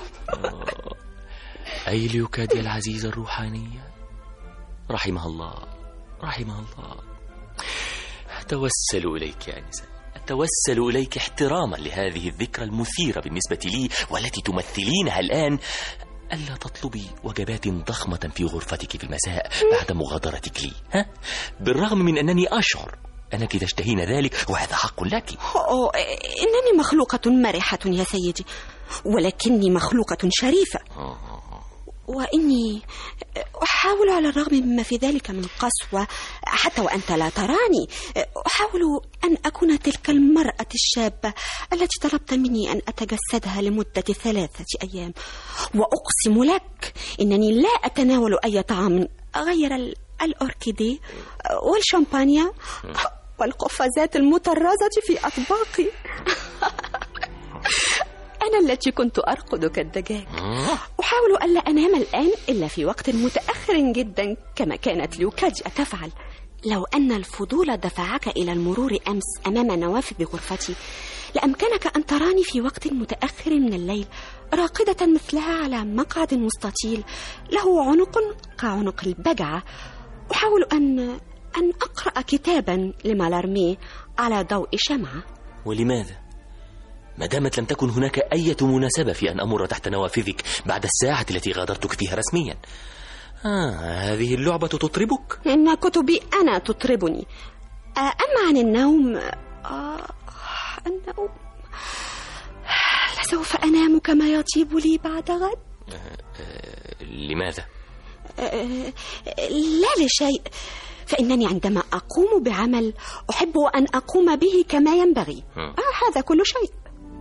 أي ليوكاديا العزيزة الروحانية، رحمها الله رحمها الله. أتوسل إليك يا أنسة، أتوسل إليك احتراما لهذه الذكرى المثيرة بالنسبة لي والتي تمثلينها الآن، ألا تطلبي وجبات ضخمة في غرفتك في المساء بعد مغادرتك لي. ها؟ بالرغم من أنني أشعر أنك تشتهين ذلك، وهذا حق لك. أوه، إنني مخلوقة مرحة يا سيدي، ولكني مخلوقة شريفة، وإني أحاول على الرغم مما في ذلك من قسوة، حتى وأنت لا تراني، أحاول أن أكون تلك المرأة الشابة التي طلبت مني أن أتجسدها لمدة ثلاثة أيام. وأقسم لك إنني لا أتناول أي طعام غير الأوركيدي والشامبانيا والقفازات المطرزة في أطباقي. أنا التي كنت أرقد كالدجاج، أحاول ألا أنام الآن إلا في وقت متأخر جدا كما كانت ليوكاديا تفعل. لو أن الفضول دفعك إلى المرور أمس أمام نوافذ غرفتي لأمكنك أن تراني في وقت متأخر من الليل راقدة مثلها على مقعد مستطيل له عنق كعنق البجعة، أحاول أن أن أقرأ كتابا لمالارمي على ضوء شمعة. ولماذا؟ ما دامت لم تكن هناك أي مناسبة في أن أمر تحت نوافذك بعد الساعة التي غادرتك فيها رسميا. آه، هذه اللعبة تطربك؟ إن كتبي أنا تطربني. أما عن النوم، آه النوم لسوف أنام كما يطيب لي بعد غد. آه آه لماذا؟ آه لا لشيء، فإنني عندما أقوم بعمل أحب أن أقوم به كما ينبغي. آه هذا كل شيء.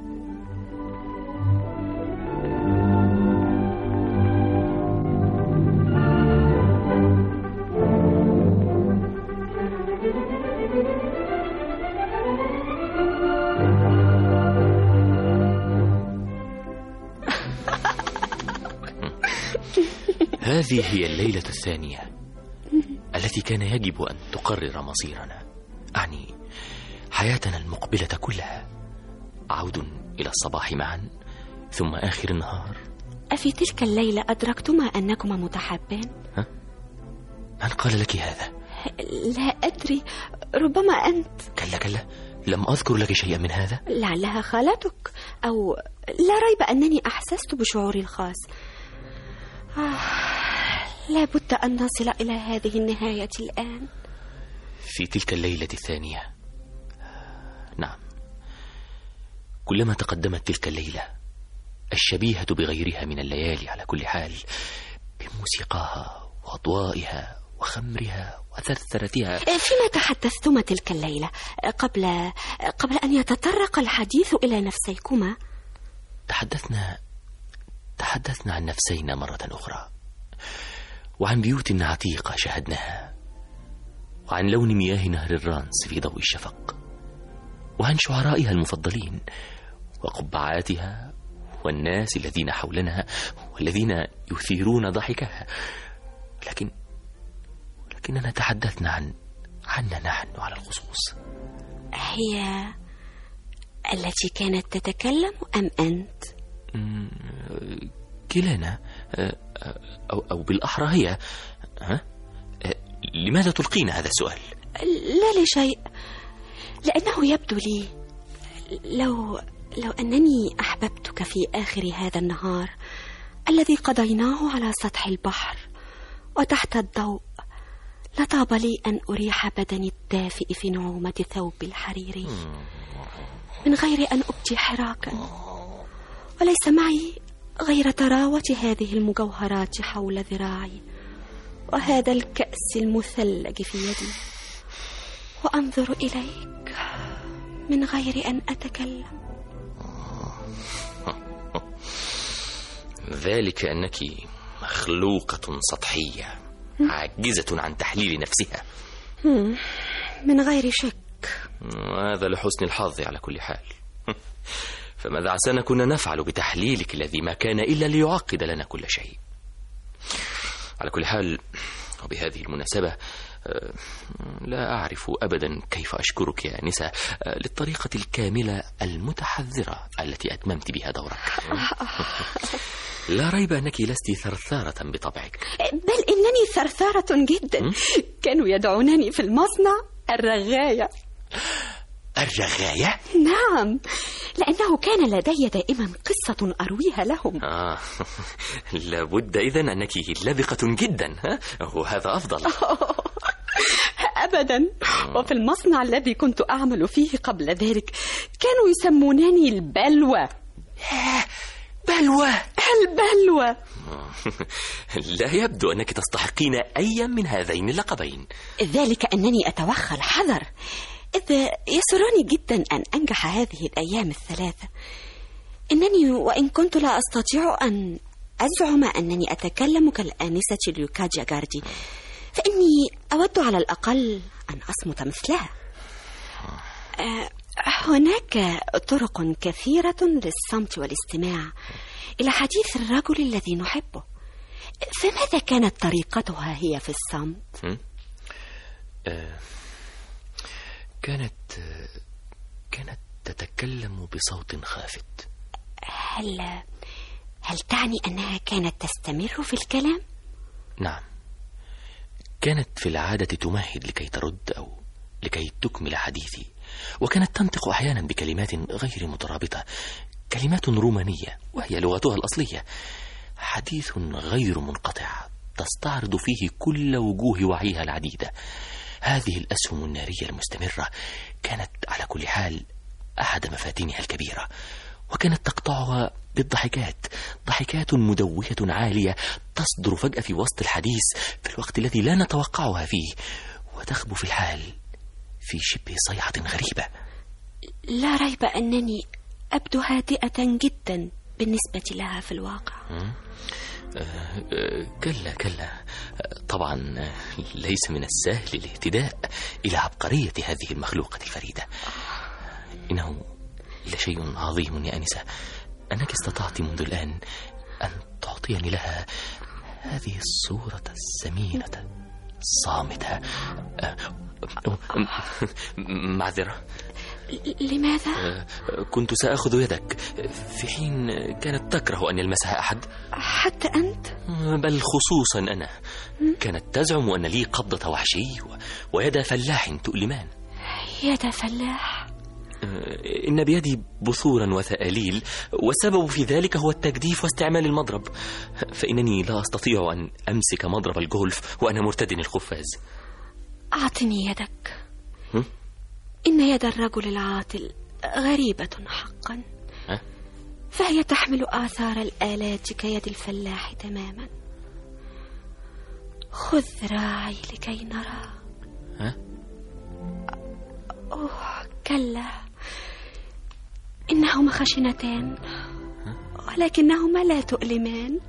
هذه هي الليلة الثانية التي كان يجب أن تقرر مصيرنا، أعني حياتنا المقبلة كلها. عود إلى الصباح معا ثم آخر النهار. أفي تلك الليلة أدركتما أنكما متحابان؟ ها؟ من قال لك هذا؟ لا أدري، ربما أنت. كلا كلا، لم أذكر لك شيئا من هذا. لعلها خالتك، أو لا ريب أنني أحسست بشعوري الخاص. آه، لا بد أن نصل إلى هذه النهاية الآن. في تلك الليلة الثانية، نعم، كلما تقدمت تلك الليلة الشبيهة بغيرها من الليالي على كل حال، بموسيقاها وأضوائها وخمرها وثرثرتها. فيما تحدثتما تلك الليلة قبل قبل أن يتطرق الحديث إلى نفسيكما؟ تحدثنا تحدثنا عن نفسينا مرة أخرى، وعن بيوت عتيقة شاهدناها، وعن لون مياه نهر الرانس في ضوء الشفق، وعن شعرائها المفضلين وقبعاتها والناس الذين حولنا والذين يثيرون ضحكها. لكن لكننا تحدثنا عن عنا نحن على الخصوص. هي التي كانت تتكلم أم أنت؟ كلانا، أو, أو بالأحرى هي. ها؟ لماذا تلقين هذا السؤال؟ لا لشيء، لأنه يبدو لي لو لو أنني أحببتك في آخر هذا النهار الذي قضيناه على سطح البحر وتحت الضوء، لطاب لي أن أريح بدني الدافئ في نعومة ثوب الحريري من غير أن أبدي حراكا، وليس معي غير تراوة هذه المجوهرات حول ذراعي وهذا الكأس المثلج في يدي، وأنظر إليك من غير أن أتكلم. ذلك أنك مخلوقة سطحية عاجزة عن تحليل نفسها. من غير شك. هذا لحسن الحظ على كل حال. فماذا عسانا كنا نفعل بتحليلك الذي ما كان إلا ليعقد لنا كل شيء. على كل حال، وبهذه المناسبة لا أعرف أبدا كيف أشكرك يا أنسة للطريقة الكاملة المتحذرة التي أتممت بها دورك. لا ريب أنك لست ثرثارة بطبعك، بل إنني ثرثارة جدا. كانوا يدعونني في المصنع الرغاية. الرغاية؟ نعم، لأنه كان لدي دائما قصة أرويها لهم. آه. لابد إذن أنك لبقة جدا، ها؟ وهذا أفضل. أبدا. وفي المصنع الذي كنت أعمل فيه قبل ذلك كانوا يسمونني البلوى. بلوى؟ البلوى. لا يبدو أنك تستحقين أي من هذين اللقبين. ذلك أنني أتوخى الحذر، إذ يسرني جدا أن أنجح هذه الأيام الثلاثة. إنني وإن كنت لا أستطيع أن أزعم أنني أتكلم كالآنسة ليوكاديا جاردي، فإني أود على الأقل أن أصمت مثلها. هناك طرق كثيرة للصمت والاستماع إلى حديث الرجل الذي نحبه، فماذا كانت طريقتها هي في الصمت؟ آه كانت كانت تتكلم بصوت خافت. هل هل تعني أنها كانت تستمر في الكلام؟ نعم، كانت في العادة تمهد لكي ترد أو لكي تكمل حديثي، وكانت تنطق أحيانا بكلمات غير مترابطة، كلمات رومانية وهي لغتها الأصلية، حديث غير منقطع تستعرض فيه كل وجوه وعيها العديدة. هذه الأسهم النارية المستمرة كانت على كل حال أحد مفاتنها الكبيرة، وكانت تقطعها بالضحكات، ضحكات مدوية عالية تصدر فجأة في وسط الحديث في الوقت الذي لا نتوقعها فيه، وتخبو في الحال في شبه صيحة غريبة. لا ريب أنني أبدو هادئة جدا بالنسبة لها في الواقع. كلا كلا، طبعا ليس من السهل الاهتداء إلى عبقرية هذه المخلوقة الفريدة. إنه لشيء عظيم يا أنسة أنك استطعت منذ الآن أن تعطيني لها هذه الصورة السمينة الصامتة. معذرة. لماذا؟ كنت سأخذ يدك في حين كانت تكره أن يلمسها أحد. حتى أنت؟ بل خصوصا أنا. كانت تزعم أن لي قبضة وحشي ويد فلاح تؤلمان. يد فلاح؟ إن بيدي بثورا وثآليل، والسبب في ذلك هو التجديف واستعمال المضرب، فإنني لا أستطيع أن أمسك مضرب الجولف وأنا مرتدن القفاز. أعطني يدك. م? إن يد الرجل العاطل غريبة حقا. أه؟ فهي تحمل آثار الآلات كيد الفلاح تماما. خذ راعي لكي نرى. أه؟ أوه كلا، إنهما خشنتان ولكنهما لا تؤلمان.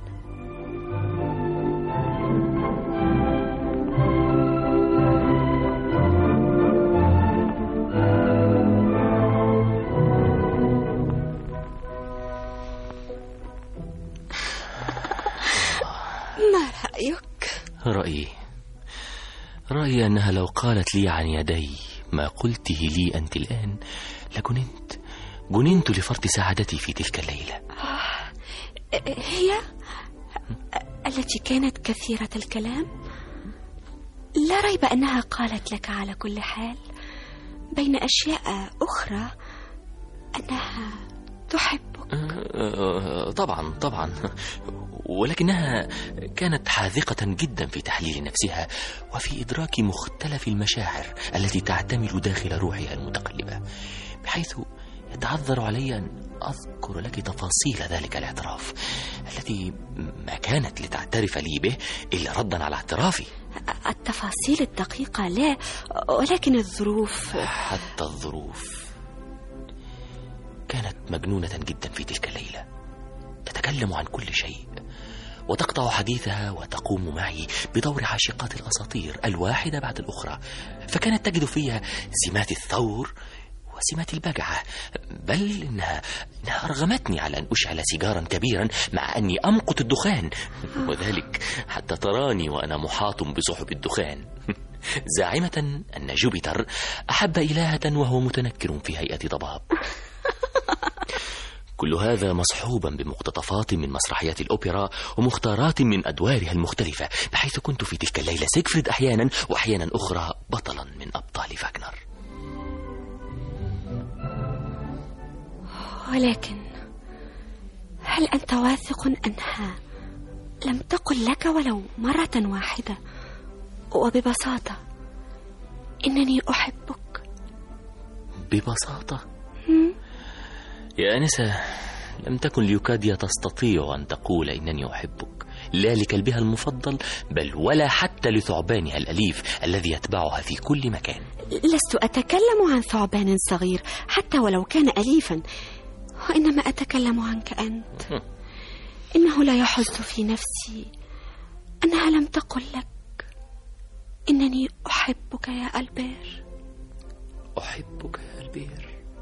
ما رأيك؟ رأيي رأيي أنها لو قالت لي عن يدي ما قلته لي أنت الآن لجننت جننت لفرط سعادتي في تلك الليلة. هي التي كانت كثيرة الكلام؟ لا ريب أنها قالت لك على كل حال بين أشياء أخرى أنها تحبك. طبعا طبعا، ولكنها كانت حاذقة جدا في تحليل نفسها وفي إدراك مختلف المشاعر التي تعتمل داخل روحها المتقلبة، بحيث يتعذر علي أن أذكر لك تفاصيل ذلك الاعتراف الذي ما كانت لتعترف لي به إلا ردا على اعترافي. التفاصيل الدقيقة لا، ولكن الظروف. حتى الظروف كانت مجنونة جدا في تلك الليلة، تتكلم عن كل شيء وتقطع حديثها وتقوم معي بدور عاشقات الأساطير الواحدة بعد الأخرى، فكانت تجد فيها سمات الثور وسمات البجعة، بل إنها, إنها أرغمتني على أن أشعل سيجارا كبيرا مع أني أمقت الدخان، وذلك حتى تراني وأنا محاط بسحب الدخان، زاعمة أن جوبيتر أحب إلهة وهو متنكر في هيئة ضباب. كل هذا مصحوبا بمقتطفات من مسرحيات الأوبرا ومختارات من أدوارها المختلفة، بحيث كنت في تلك الليلة سيغفريد أحيانا، وأحيانا أخرى بطلا من أبطال فاغنر. ولكن هل أنت واثق أنها لم تقل لك ولو مرة واحدة وببساطة إنني أحبك؟ ببساطة؟ يا أنسة، لم تكن ليوكاديا تستطيع أن تقول إنني أحبك، لا لكلبها المفضل بل ولا حتى لثعبانها الأليف الذي يتبعها في كل مكان. لست أتكلم عن ثعبان صغير حتى ولو كان أليفا، وإنما أتكلم عنك أنت. إنه لا يحز في نفسي أنها لم تقل لك إنني أحبك يا ألبير. أحبك يا ألبير؟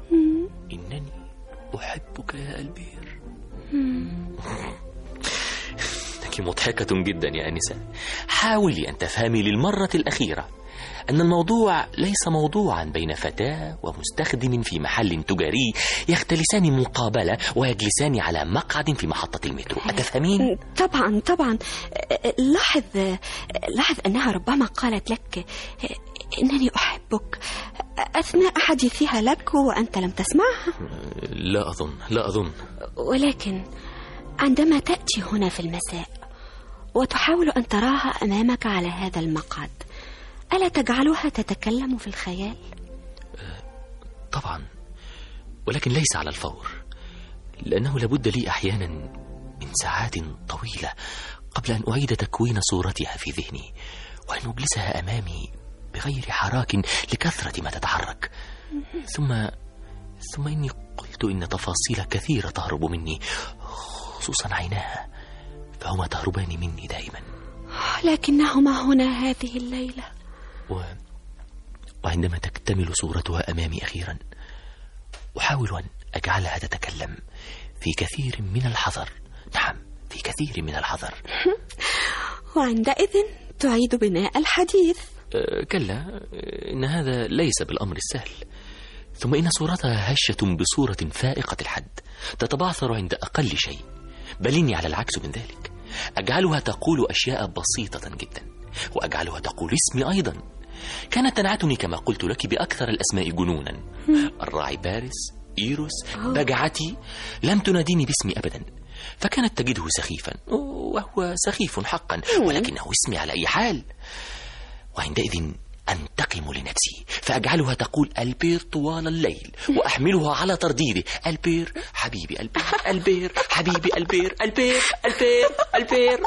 مضحكة جدا يا أنسة. حاولي أن تفهمي للمرة الأخيرة أن الموضوع ليس موضوعا بين فتاة ومستخدم في محل تجاري يختلسان مقابلة ويجلسان على مقعد في محطة المترو. أتفهمين؟ طبعا طبعا. لاحظ لاحظ أنها ربما قالت لك إنني أحبك أثناء حديثها لك وأنت لم تسمعها. لا أظن لا أظن ولكن عندما تأتي هنا في المساء وتحاول أن تراها أمامك على هذا المقعد، ألا تجعلها تتكلم في الخيال؟ طبعا، ولكن ليس على الفور، لأنه لابد لي أحيانا من ساعات طويلة قبل أن أعيد تكوين صورتها في ذهني وأن أجلسها أمامي بغير حراك لكثرة ما تتحرك. ثم ثم إني قلت إن تفاصيل كثيرة تهرب مني، خصوصا عيناها، فهما تهربان مني دائما. لكنهما هنا هذه الليلة. و... وعندما تكتمل صورتها أمامي أخيرا أحاول أن أجعلها تتكلم في كثير من الحذر. نعم، في كثير من الحذر. وعندئذ تعيد بناء الحديث. أه كلا، إن هذا ليس بالأمر السهل. ثم إن صورتها هشة بصورة فائقة الحد، تتبعثر عند أقل شيء، بل إني على العكس من ذلك أجعلها تقول أشياء بسيطة جدا، وأجعلها تقول اسمي أيضا. كانت تنعتني كما قلت لك بأكثر الأسماء جنونا: الراعي بارس، إيروس، بجعتي. لم تناديني باسمي أبدا، فكانت تجده سخيفا، وهو سخيف حقا، ولكنه اسمي على أي حال. وعندئذ أنتقم لنفسي فأجعلها تقول ألبير طوال الليل، وأحملها على ترديده: ألبير حبيبي، ألبير ألبير حبيبي، ألبير ألبير ألبير ألبير.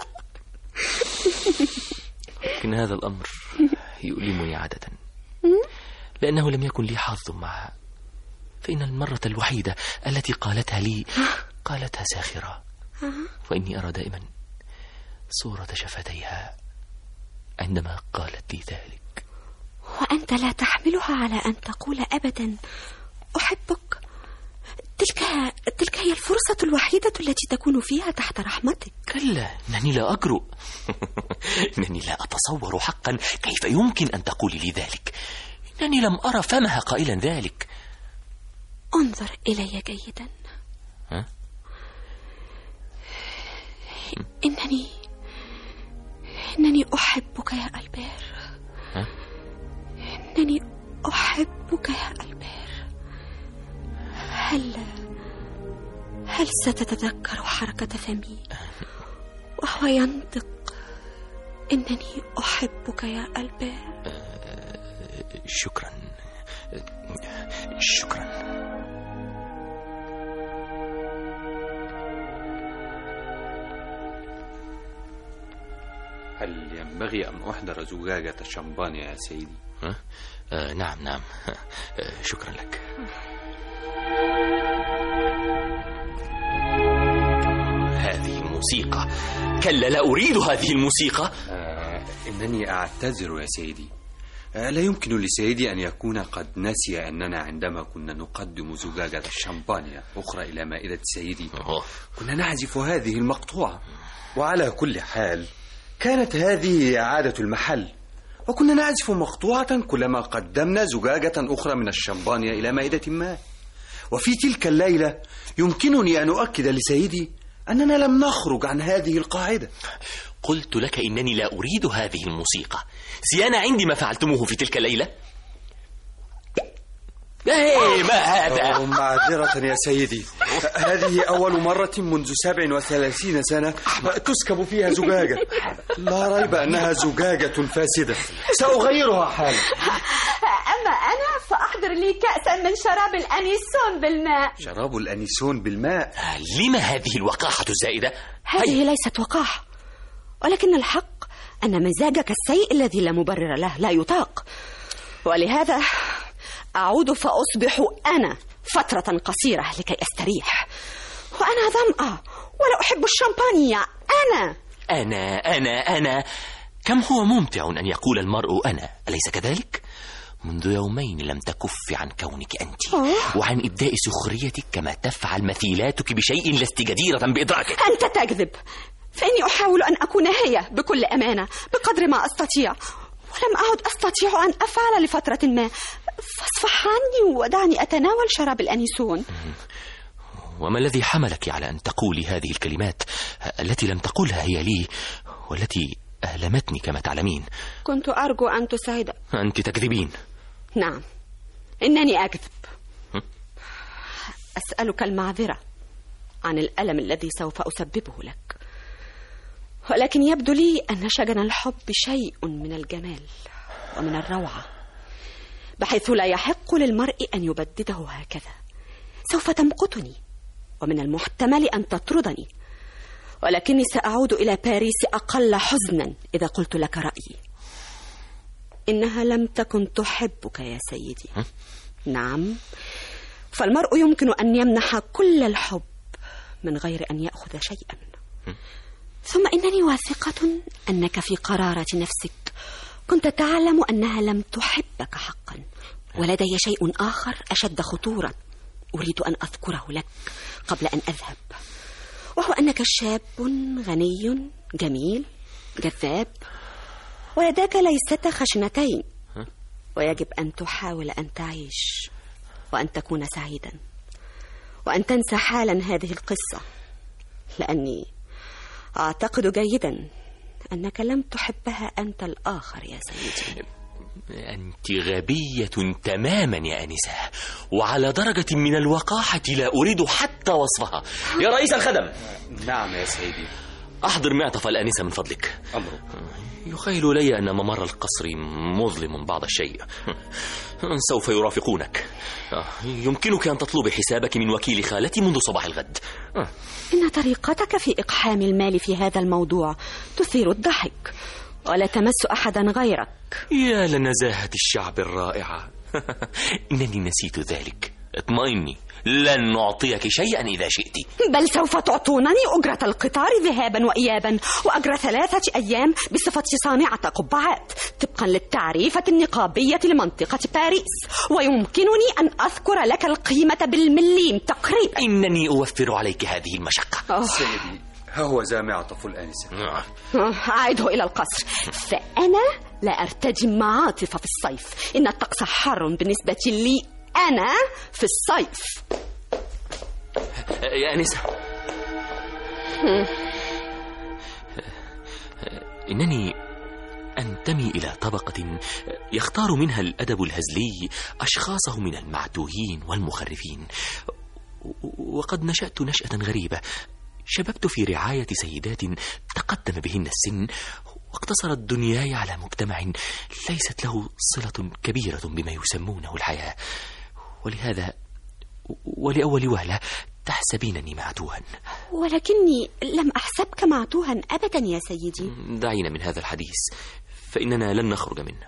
لكن هذا الأمر يؤلمني عادة، لأنه لم يكن لي حظ معها. فإن المرة الوحيدة التي قالتها لي قالتها ساخرة، وإني أرى دائما صورة شفتيها عندما قالت لي ذلك. وأنت لا تحملها على أن تقول أبدا أحبك. تلك تلك هي الفرصة الوحيدة التي تكون فيها تحت رحمتك. كلا، إنني لا أجرؤ. إنني لا أتصور حقا كيف يمكن أن تقولي لي ذلك. إنني لم أرى فمها قائلا ذلك. انظر إلي جيدا. ها؟ إنني إنني أحبك يا ألبير. ها؟ إنني أحبك يا ألبير. هل هل ستتذكر حركة فمي وهو ينطق إنني أحبك يا ألبير؟ شكرا شكرا. هل ينبغي أن أحضر زجاجة شمبانيا يا سيدي؟ ها؟ آه نعم نعم. آه شكرا لك. هذه موسيقى. كلا، لا أريد هذه الموسيقى. آه إنني أعتذر يا سيدي. آه لا يمكن لسيدي أن يكون قد نسي أننا عندما كنا نقدم زجاجة الشمبانيا أخرى إلى مائدة سيدي أوه. كنا نعزف هذه المقطوعة. وعلى كل حال كانت هذه إعادة المحل، وكنا نعزف مقطوعة كلما قدمنا زجاجة أخرى من الشمبانيا إلى مائدة ما. وفي تلك الليلة يمكنني أن أؤكد لسيدي أننا لم نخرج عن هذه القاعدة. قلت لك إنني لا أريد هذه الموسيقى. سيانا عندي ما فعلتموه في تلك الليلة. إيه ما هذا؟ معذرة يا سيدي، هذه أول مرة منذ سبع وثلاثين سنة تسكب فيها زجاجة. لا ريب أنها زجاجة فاسدة، سأغيرها حالا. أما أنا فأحضر لي كأسا من شراب الأنيسون بالماء. شراب الأنيسون بالماء؟ لما هذه الوقاحة الزائدة؟ هذه ليست وقاحة، ولكن الحق أن مزاجك السيء الذي لا مبرر له لا يطاق، ولهذا أعود فأصبح أنا فترة قصيرة لكي أستريح. وأنا ظمأة ولا أحب الشامبانيا. أنا أنا أنا أنا كم هو ممتع أن يقول المرء أنا، أليس كذلك؟ منذ يومين لم تكف عن كونك أنت أوه. وعن إبداء سخريتك كما تفعل مثيلاتك بشيء لست جديرة بإدراكه. أنت تكذب. فإني أحاول أن أكون هي بكل أمانة بقدر ما أستطيع، ولم أعد أستطيع أن أفعل لفترة ما، فاصفح عني ودعني أتناول شراب الأنيسون. وما الذي حملك على أن تقولي هذه الكلمات التي لم تقولها هي لي والتي أهلمتني كما تعلمين؟ كنت أرجو أن تساعد. أنت تكذبين. نعم، إنني أكذب. أسألك المعذرة عن الألم الذي سوف أسببه لك، ولكن يبدو لي أن شجن الحب شيء من الجمال ومن الروعة، بحيث لا يحق للمرء أن يبدده هكذا. سوف تمقتني، ومن المحتمل أن تطردني، ولكني سأعود إلى باريس أقل حزنا إذا قلت لك رأيي. إنها لم تكن تحبك يا سيدي. نعم، فالمرء يمكن أن يمنح كل الحب من غير أن يأخذ شيئا. ثم إنني واثقة أنك في قرارة نفسك كنت تعلم أنها لم تحبك حقا، ولدي شيء آخر أشد خطورة أريد أن أذكره لك قبل أن أذهب، وهو أنك شاب غني جميل جذاب، ويداك ليست خشنتين، ويجب أن تحاول أن تعيش وأن تكون سعيدا، وأن تنسى حالا هذه القصة، لأني أعتقد جيدا أنك لم تحبها أنت الآخر يا سيدي. أنت غبية تماما يا أنسة، وعلى درجة من الوقاحة لا أريد حتى وصفها. يا رئيس الخدم. نعم يا سيدي. أحضر معطف الأنسة من فضلك. أمره. يخيل لي أن ممر القصر مظلم بعض الشيء. سوف يرافقونك. يمكنك أن تطلب حسابك من وكيل خالتي منذ صباح الغد. إن طريقتك في إقحام المال في هذا الموضوع تثير الضحك، ولا تمس أحدا غيرك. يا لنزاهة الشعب الرائعة. إنني نسيت ذلك. اطمئني، لن نعطيك شيئا إذا شئت. بل سوف تعطونني أجرة القطار ذهابا وإيابا، وأجر ثلاثة أيام بصفة صانعة قبعات طبقا للتعريفة النقابية لمنطقة باريس، ويمكنني أن أذكر لك القيمة بالمليم تقريبا. إنني أوفر عليك هذه المشقة. أوه. سيدي، ها هو زامع طفل الآنسة. أعده إلى القصر، فأنا لا أرتجم معاطف في الصيف. إن الطقس حار بالنسبة لي أنا في الصيف. يا أنسة، إنني أنتمي إلى طبقة يختار منها الأدب الهزلي أشخاصه من المعتوهين والمخرفين، وقد نشأت نشأة غريبة. شببت في رعاية سيدات تقدم بهن السن، واقتصرت دنياي على مجتمع ليست له صلة كبيرة بما يسمونه الحياة، ولهذا ولأول وهلة تحسبينني معتوها. ولكني لم أحسبك معتوها أبدا يا سيدي. دعينا من هذا الحديث، فإننا لن نخرج منه.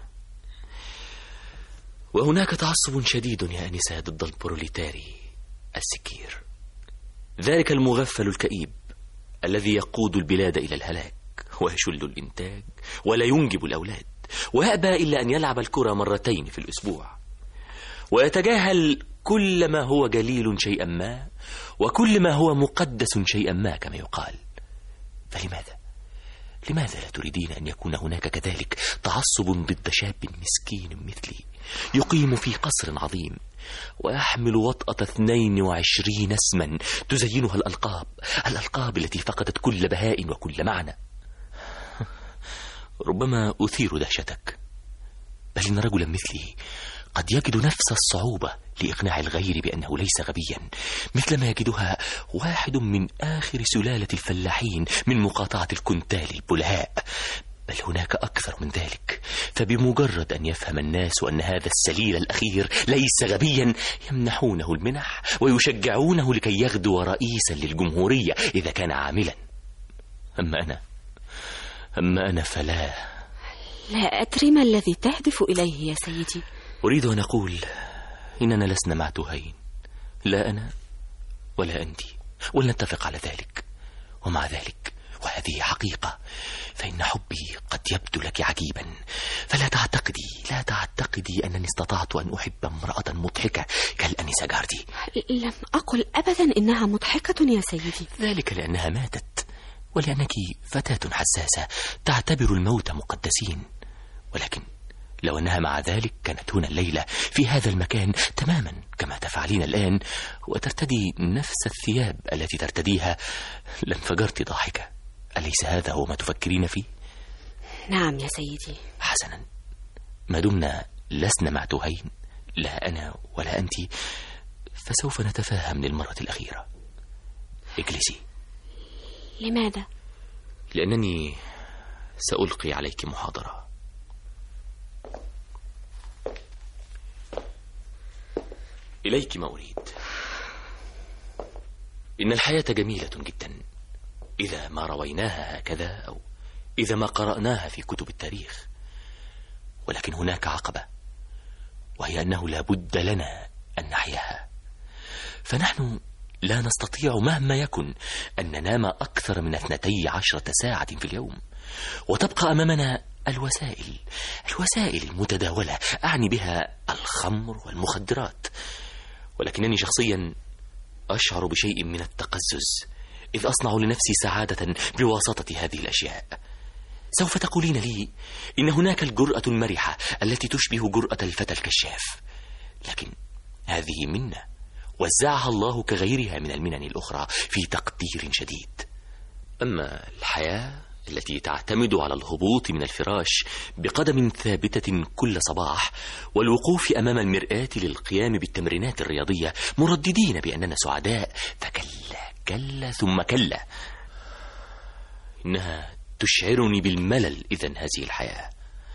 وهناك تعصب شديد يا أنسة ضد البروليتاري السكير، ذلك المغفل الكئيب الذي يقود البلاد إلى الهلاك، ويشل الإنتاج ولا ينجب الأولاد، ويأبى إلا أن يلعب الكرة مرتين في الأسبوع، ويتجاهل كل ما هو جليل شيئا ما، وكل ما هو مقدس شيئا ما كما يقال. فلماذا؟ لماذا لا تريدين أن يكون هناك كذلك تعصب ضد شاب مسكين مثلي يقيم في قصر عظيم، ويحمل وطأة اثنين وعشرين اسما تزينها الألقاب، الألقاب التي فقدت كل بهاء وكل معنى؟ ربما أثير دهشتك، بل إن رجلا مثلي قد يجد نفس الصعوبة لإقناع الغير بأنه ليس غبيا، مثلما يجدها واحد من آخر سلالة الفلاحين من مقاطعة الكنتال البلهاء. بل هناك أكثر من ذلك، فبمجرد أن يفهم الناس أن هذا السليل الأخير ليس غبيا يمنحونه المنح ويشجعونه لكي يغدو رئيسا للجمهورية إذا كان عاملا. أما أنا أما أنا فلا. لا أدري ما الذي تهدف إليه يا سيدي. أريد أن أقول إننا لسنا معتوهين، لا أنا ولا أنت، ولنتفق على ذلك. ومع ذلك، وهذه حقيقة، فإن حبي قد يبدو لك عجيبا، فلا تعتقدي لا تعتقدي أنني استطعت أن أحب امرأة مضحكة كالأنسة جاردي. لم أقل أبدا إنها مضحكة يا سيدي. ذلك لأنها ماتت، ولأنك فتاة حساسة تعتبر الموت مقدسين. ولكن لو أنها مع ذلك كانت هنا الليلة في هذا المكان تماما كما تفعلين الآن، وترتدي نفس الثياب التي ترتديها، لانفجرت ضاحكة. أليس هذا هو ما تفكرين فيه؟ نعم يا سيدي. حسنا، ما دمنا لسنا مع تهين، لا أنا ولا أنت، فسوف نتفاهم للمرة الأخيرة. اجلسي. لماذا؟ لأنني سألقي عليك محاضرة. إليك ما أريد. إن الحياة جميلة جدا إذا ما رويناها هكذا، أو إذا ما قرأناها في كتب التاريخ. ولكن هناك عقبة، وهي أنه لا بد لنا أن نحياها. فنحن لا نستطيع مهما يكن أن ننام أكثر من اثنتي عشرة ساعة في اليوم، وتبقى أمامنا الوسائل الوسائل المتداولة، أعني بها الخمر والمخدرات. ولكنني شخصيا أشعر بشيء من التقزز إذ أصنع لنفسي سعادة بواسطة هذه الأشياء. سوف تقولين لي إن هناك الجرأة المرحة التي تشبه جرأة الفتى الكشاف، لكن هذه منة وزعها الله كغيرها من المنن الأخرى في تقدير شديد. أما الحياة التي تعتمد على الهبوط من الفراش بقدم ثابتة كل صباح، والوقوف أمام المرآة للقيام بالتمرينات الرياضية مرددين بأننا سعداء، فكلا كلا ثم كلا، إنها تشعرني بالملل. إذن هذه الحياة.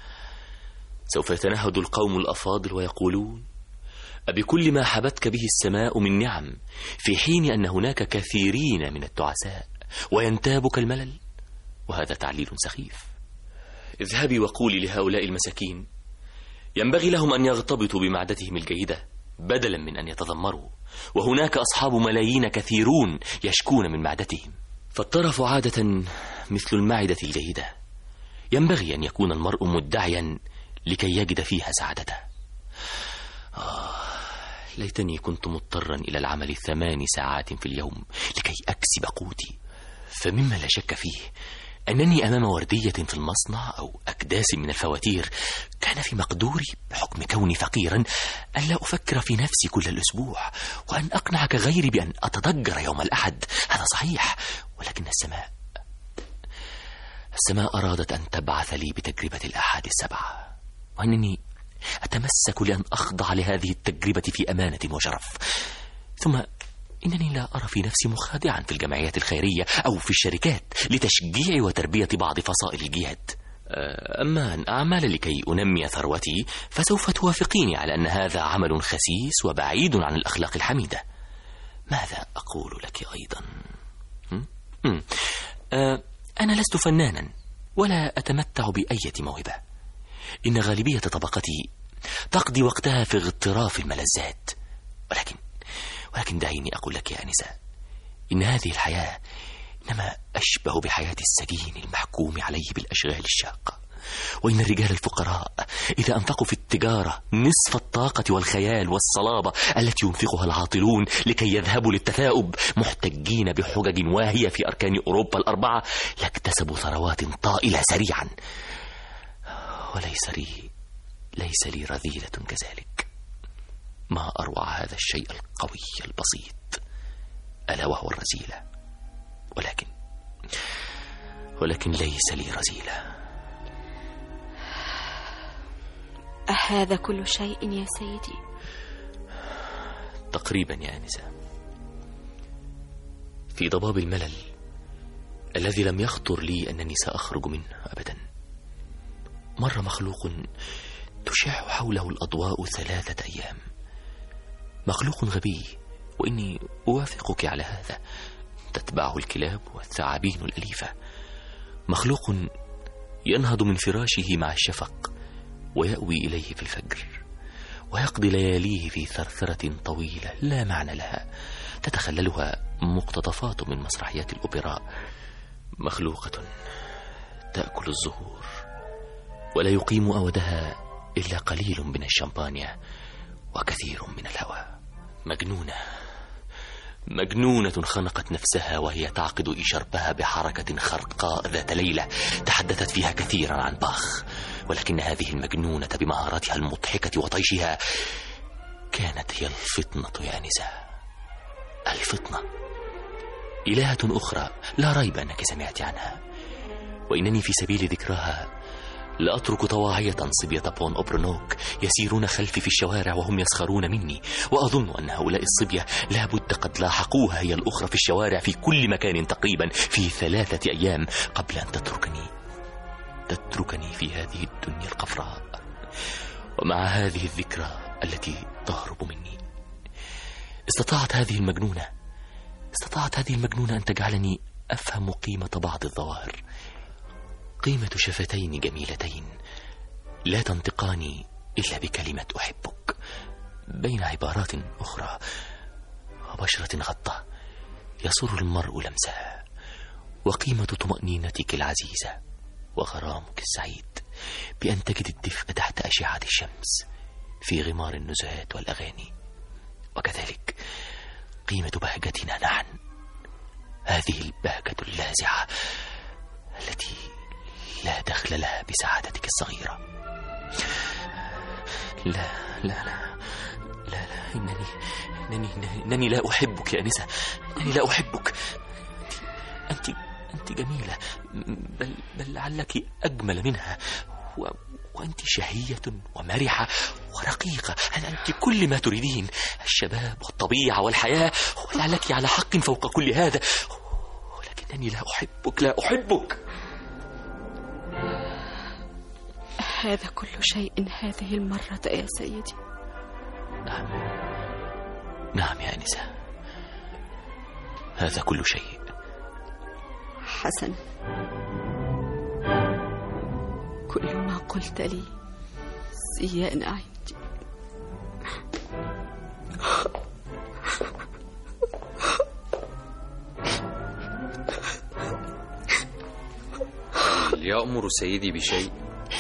سوف يتنهد القوم الأفاضل ويقولون: أبكل ما حبتك به السماء من نعم، في حين أن هناك كثيرين من التعساء وينتابك الملل. وهذا تعليل سخيف. اذهبي وقولي لهؤلاء المساكين ينبغي لهم أن يغتبطوا بمعدتهم الجيدة بدلا من أن يتذمروا، وهناك أصحاب ملايين كثيرون يشكون من معدتهم. فالطرف عادة مثل المعدة الجيدة، ينبغي أن يكون المرء مدعيا لكي يجد فيها سعادته. آه ليتني كنت مضطرا إلى العمل ثمان ساعات في اليوم لكي أكسب قوتي. فمما لا شك فيه أنني أمام وردية في المصنع أو أكداس من الفواتير كان في مقدوري بحكم كوني فقيرا أن لا أفكر في نفسي كل الأسبوع، وأن أقنع كغيري بأن أتضجر يوم الأحد. هذا صحيح، ولكن السماء السماء أرادت أن تبعث لي بتجربة الأحاد السبعة، وأنني أتمسك لأن أخضع لهذه التجربة في أمانة وشرف. ثم إنني لا أرى في نفسي مخادعا في الجمعيات الخيرية أو في الشركات لتشجيع وتربية بعض فصائل الجهاد. أما أن أعمل لكي أنمي ثروتي فسوف توافقيني على أن هذا عمل خسيس وبعيد عن الأخلاق الحميدة. ماذا أقول لك أيضا؟ م? م? أه أنا لست فنانا ولا أتمتع بأية موهبة. إن غالبية طبقتي تقضي وقتها في اغتراف الملذات. ولكن ولكن دعيني أقول لك يا أنسة، إن هذه الحياة إنما أشبه بحياة السجين المحكوم عليه بالأشغال الشاقة. وإن الرجال الفقراء إذا أنفقوا في التجارة نصف الطاقة والخيال والصلابة التي ينفقها العاطلون لكي يذهبوا للتثاؤب محتجين بحجج واهية في أركان أوروبا الأربعة لاكتسبوا ثروات طائلة سريعا. وليس لي ليس لي رذيلة كذلك. ما أروع هذا الشيء القوي البسيط، ألا وهو الرذيلة. ولكن ولكن ليس لي رذيلة. أهذا كل شيء يا سيدي؟ تقريبا يا أنسة. في ضباب الملل الذي لم يخطر لي أنني سأخرج منه أبدا، مر مخلوق تشع حوله الأضواء ثلاثة أيام. مخلوق غبي، وإني أوافقك على هذا، تتبعه الكلاب والثعابين الأليفة. مخلوق ينهض من فراشه مع الشفق ويأوي إليه في الفجر، ويقضي لياليه في ثرثرة طويلة لا معنى لها تتخللها مقتطفات من مسرحيات الأوبرا. مخلوقة تأكل الزهور ولا يقيم أودها إلا قليل من الشمبانيا وكثير من الهواء. مجنونة مجنونة خنقت نفسها وهي تعقد إشاربها بحركة خرقاء ذات ليلة تحدثت فيها كثيرا عن باخ، ولكن هذه المجنونة بمهاراتها المضحكة وطيشها كانت هي الفطنة يا نساء. الفطنة إلهة أخرى لا ريب أنك سمعت عنها، وإنني في سبيل ذكرها لأترك طواعية صبية بون أوبرنوك يسيرون خلفي في الشوارع وهم يسخرون مني، وأظن أن هؤلاء الصبية لابد قد لاحقوها هي الأخرى في الشوارع في كل مكان تقريبا في ثلاثة أيام قبل أن تتركني تتركني في هذه الدنيا القفراء، ومع هذه الذكرى التي تهرب مني. استطاعت هذه المجنونة استطاعت هذه المجنونة أن تجعلني أفهم قيمة بعض الظواهر، قيمة شفتين جميلتين لا تنطقان إلا بكلمة أحبك بين عبارات أخرى، وبشرة غطة يسر المرء لمسها، وقيمة طمأنينتك العزيزة وغرامك السعيد بأن تجد الدفء تحت أشعة الشمس في غمار النزهات والأغاني، وكذلك قيمة بهجتنا نحن، هذه البهجة اللاذعة التي لا دخل لها بسعادتك الصغيرة. لا لا لا لا لا إنني إنني إنني لا أحبك يا أنسة، إنني لا أحبك. أنت أنت جميلة، بل بل لعلك أجمل منها، و وأنت شهية ومرحة ورقيقة. أنت كل ما تريدين، الشباب والطبيعة والحياة، ولعلك على حق فوق كل هذا، ولكنني لا أحبك لا أحبك. هذا كل شيء هذه المرة يا سيدي. نعم نعم يا أنسة، هذا كل شيء. حسن، كل ما قلت لي سيان عندي. هل يأمر سيدي بشيء؟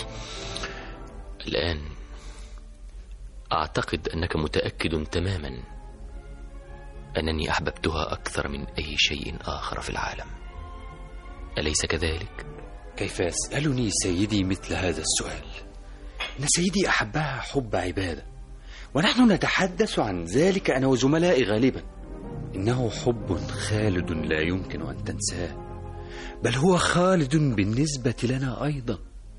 الآن أعتقد أنك متأكد تماما أنني أحببتها أكثر من أي شيء آخر في العالم، أليس كذلك؟ كيف يسألني سيدي مثل هذا السؤال؟ إن سيدي أحبها حب عبادة، ونحن نتحدث عن ذلك أنا وزملائي غالبا. إنه حب خالد لا يمكن أن تنساه، بل هو خالد بالنسبة لنا أيضا.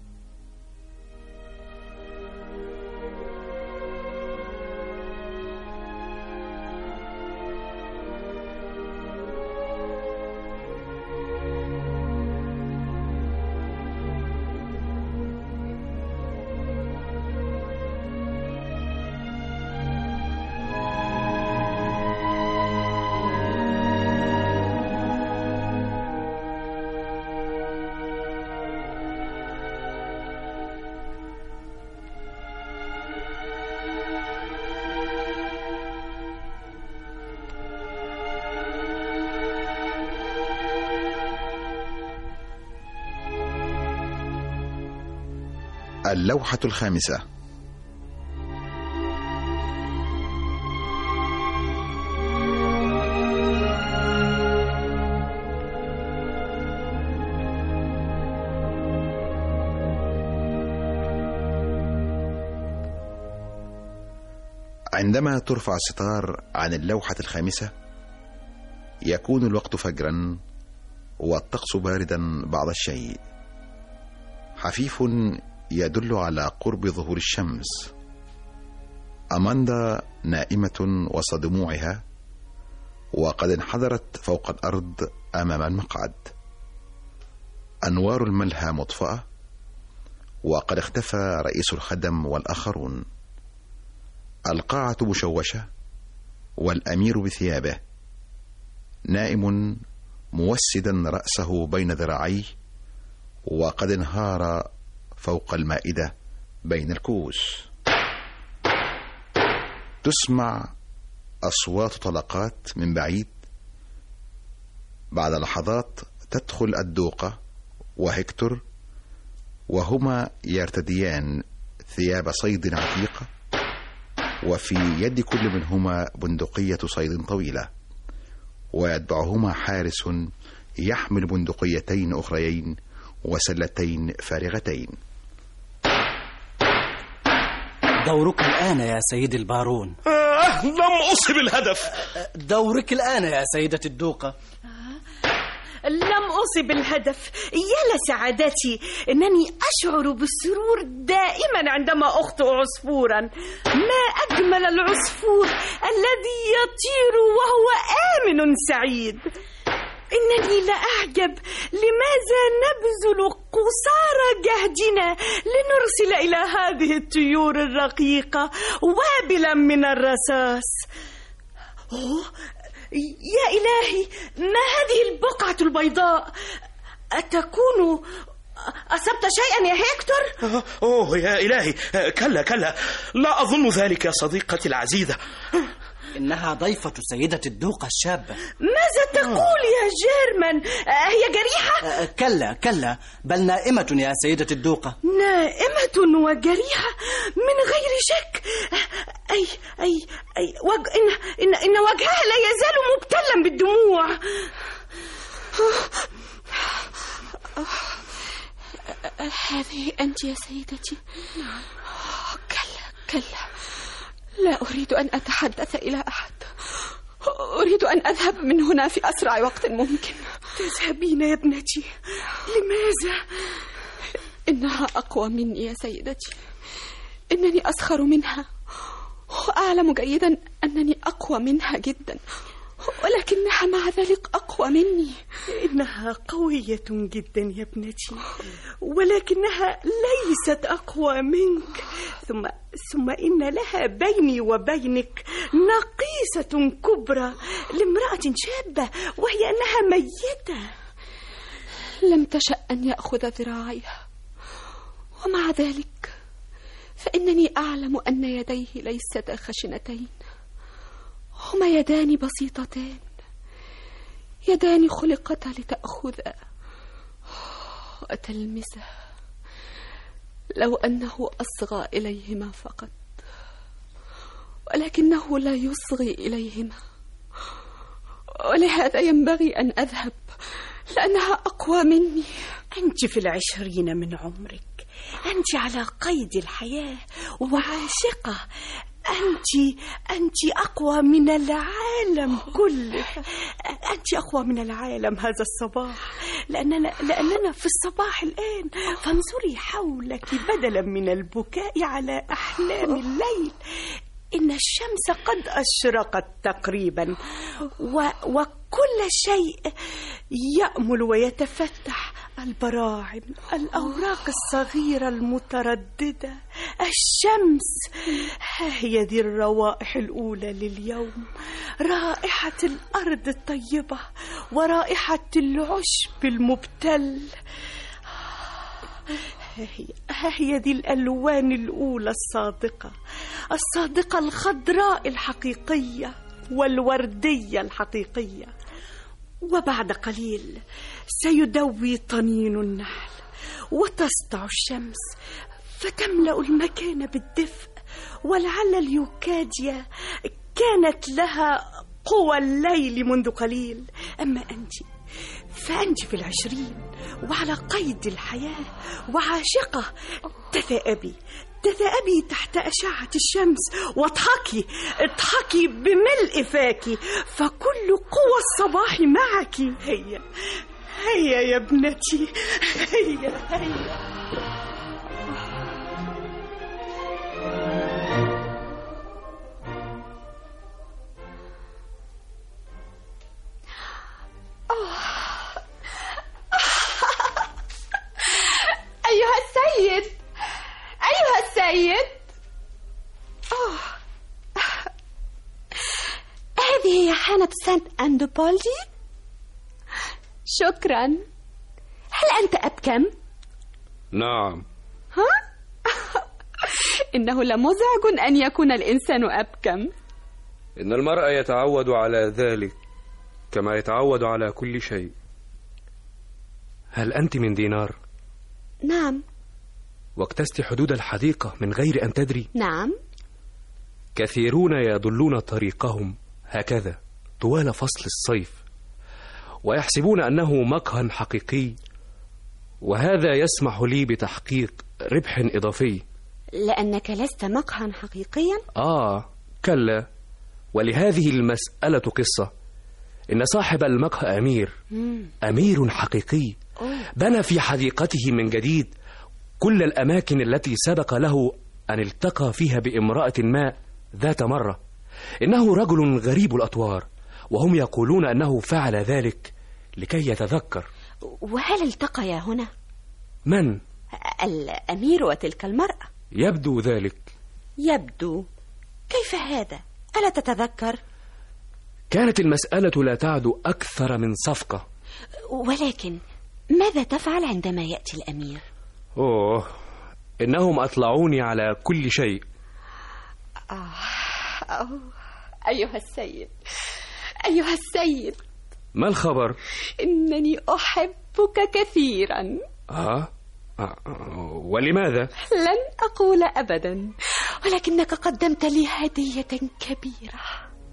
اللوحة الخامسة. عندما ترفع الستار عن اللوحة الخامسة يكون الوقت فجرا والطقس باردا بعض الشيء، حفيف يدل على قرب ظهور الشمس. أماندا نائمة وسط دموعها، وقد انحدرت فوق الأرض أمام المقعد. أنوار الملهى مطفأة، وقد اختفى رئيس الخدم والآخرون. القاعة مشوشة، والأمير بثيابه نائم موسدا رأسه بين ذراعيه، وقد انهار فوق المائدة بين الكؤوس. تسمع أصوات طلقات من بعيد. بعد لحظات تدخل الدوقة وهكتور، وهما يرتديان ثياب صيد عتيقة، وفي يد كل منهما بندقية صيد طويلة، ويتبعهما حارس يحمل بندقيتين أخريين وسلتين فارغتين. دورك الآن يا سيدي البارون. آه لم أصب الهدف. دورك الآن يا سيدة الدوقة. لم أصب الهدف. يا لسعادتي، إنني أشعر بالسرور دائما عندما أخطئ عصفورا. ما أجمل العصفور الذي يطير وهو آمن سعيد. إنني لأعجب لماذا نبذل قصارى جهدنا لنرسل إلى هذه الطيور الرقيقة وابلا من الرصاص. أوه، يا إلهي، ما هذه البقعة البيضاء؟ أتكون أصبت شيئا يا هيكتور؟ أوه يا إلهي، كلا كلا، لا أظن ذلك يا صديقتي العزيزة. إنها ضيفة سيدة الدوقة الشابة. ماذا تقول يا جيرمان؟ هي جريحة؟ كلا كلا، بل نائمة يا سيدة الدوقة. نائمة وجريحة من غير شك. أي أي أي وج... إن... إن... إن وجهها لا يزال مبتلا بالدموع. هذه أنت يا سيدتي؟ كلا كلا، لا أريد أن أتحدث إلى أحد. أريد أن أذهب من هنا في أسرع وقت ممكن. تذهبين يا ابنتي؟ لماذا؟ إنها أقوى مني يا سيدتي. إنني أسخر منها، وأعلم جيدا أنني أقوى منها جدا، ولكنها مع ذلك أقوى مني. إنها قوية جدا يا ابنتي، ولكنها ليست أقوى منك. ثم ثم إن لها بيني وبينك نقيصة كبرى لامرأة شابة، وهي أنها ميتة. لم تشأ أن يأخذ ذراعيها، ومع ذلك فإنني أعلم أن يديه ليستا خشنتين، هما يدان بسيطتان، يدان خلقتا لتأخذا وتلمسا، لو أنه أصغى إليهما فقط، ولكنه لا يصغي إليهما. ولهذا ينبغي أن أذهب، لأنها أقوى مني. أنت في العشرين من عمرك، أنت على قيد الحياة وعاشقة. أنت أنت أقوى من العالم كله. أنت أقوى من العالم هذا الصباح، لأننا لأننا في الصباح الآن. فانظري حولك بدلا من البكاء على أحلام الليل. إن الشمس قد أشرقت تقريبا، و... وكل شيء يأمل ويتفتح. البراعم، الأوراق الصغيرة المترددة، الشمس. ها هي ذي الروائح الأولى لليوم، رائحة الأرض الطيبة ورائحة العشب المبتل. ها هي ذي الألوان الأولى الصادقة، الصادقة الخضراء الحقيقية والوردية الحقيقية. وبعد قليل سيدوي طنين النحل وتسطع الشمس فتملأ المكان بالدفء. ولعل اليوكاديا كانت لها قوى الليل منذ قليل، أما أنت فأنت في العشرين وعلى قيد الحياة وعاشقة. تثاءبي تثاءبي تحت أشعة الشمس واضحكي، اضحكي بملء فاكي، فكل قوى الصباح معك. هيا هيا يا ابنتي، هيا هيا. أيها السيد، أيها السيد. أوه. هذه هي حانة سانت أندوبولدي. شكرا. هل أنت أبكم؟ نعم. ها؟ إنه لمزعج أن يكون الإنسان أبكم. إن المرء يتعود على ذلك كما يتعود على كل شيء. هل أنت من دينار؟ نعم. واكتست حدود الحديقة من غير أن تدري؟ نعم. كثيرون يضلون طريقهم هكذا طوال فصل الصيف ويحسبون أنه مقهى حقيقي، وهذا يسمح لي بتحقيق ربح إضافي. لأنك لست مقهى حقيقيا؟ آه كلا، ولهذه المسألة قصة. إن صاحب المقهى أمير مم. أمير حقيقي، بنى في حديقته من جديد كل الأماكن التي سبق له أن التقى فيها بامرأة ما ذات مرة. إنه رجل غريب الأطوار، وهم يقولون أنه فعل ذلك لكي يتذكر. وهل التقيا هنا؟ من؟ الأمير وتلك المرأة. يبدو ذلك. يبدو؟ كيف هذا؟ ألا تتذكر؟ كانت المسألة لا تعد أكثر من صفقة. ولكن ماذا تفعل عندما يأتي الأمير؟ أوه، إنهم أطلعوني على كل شيء. آه. أوه. أيها السيد، أيها السيد، ما الخبر؟ إنني أحبك كثيرا. آه؟ آه. ولماذا؟ لن أقول أبدا، ولكنك قدمت لي هدية كبيرة.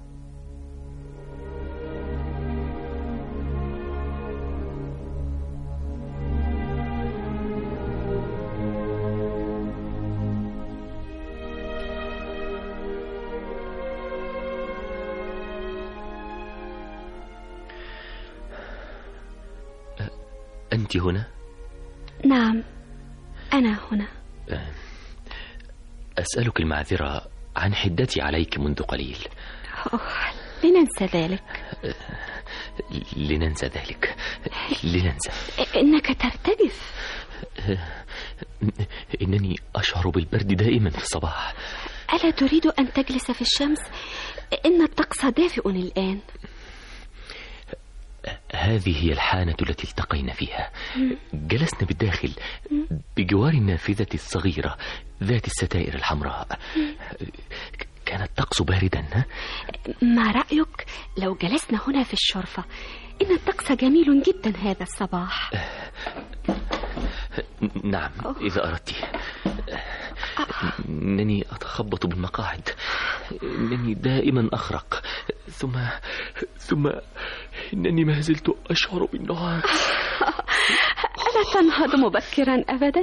أنت هنا؟ نعم، أنا هنا. أسألك المعذرة عن حدتي عليك منذ قليل. أوه، لننسى ذلك. لننسى ذلك لننسى إنك ترتجف. إنني أشعر بالبرد دائما في الصباح. ألا تريد أن تجلس في الشمس؟ إن الطقس دافئ الآن. هذه هي الحانة التي التقينا فيها. جلسنا بالداخل بجوار النافذة الصغيرة ذات الستائر الحمراء. كان الطقس باردا. ما رأيك لو جلسنا هنا في الشرفة؟ إن الطقس جميل جدا هذا الصباح. نعم إذا أردت. إنني أتخبط بالمقاعد، إنني دائما أخرق، ثم ثم إنني ما زلت أشعر بالنهار. ألا تنهض مبكرا أبدا؟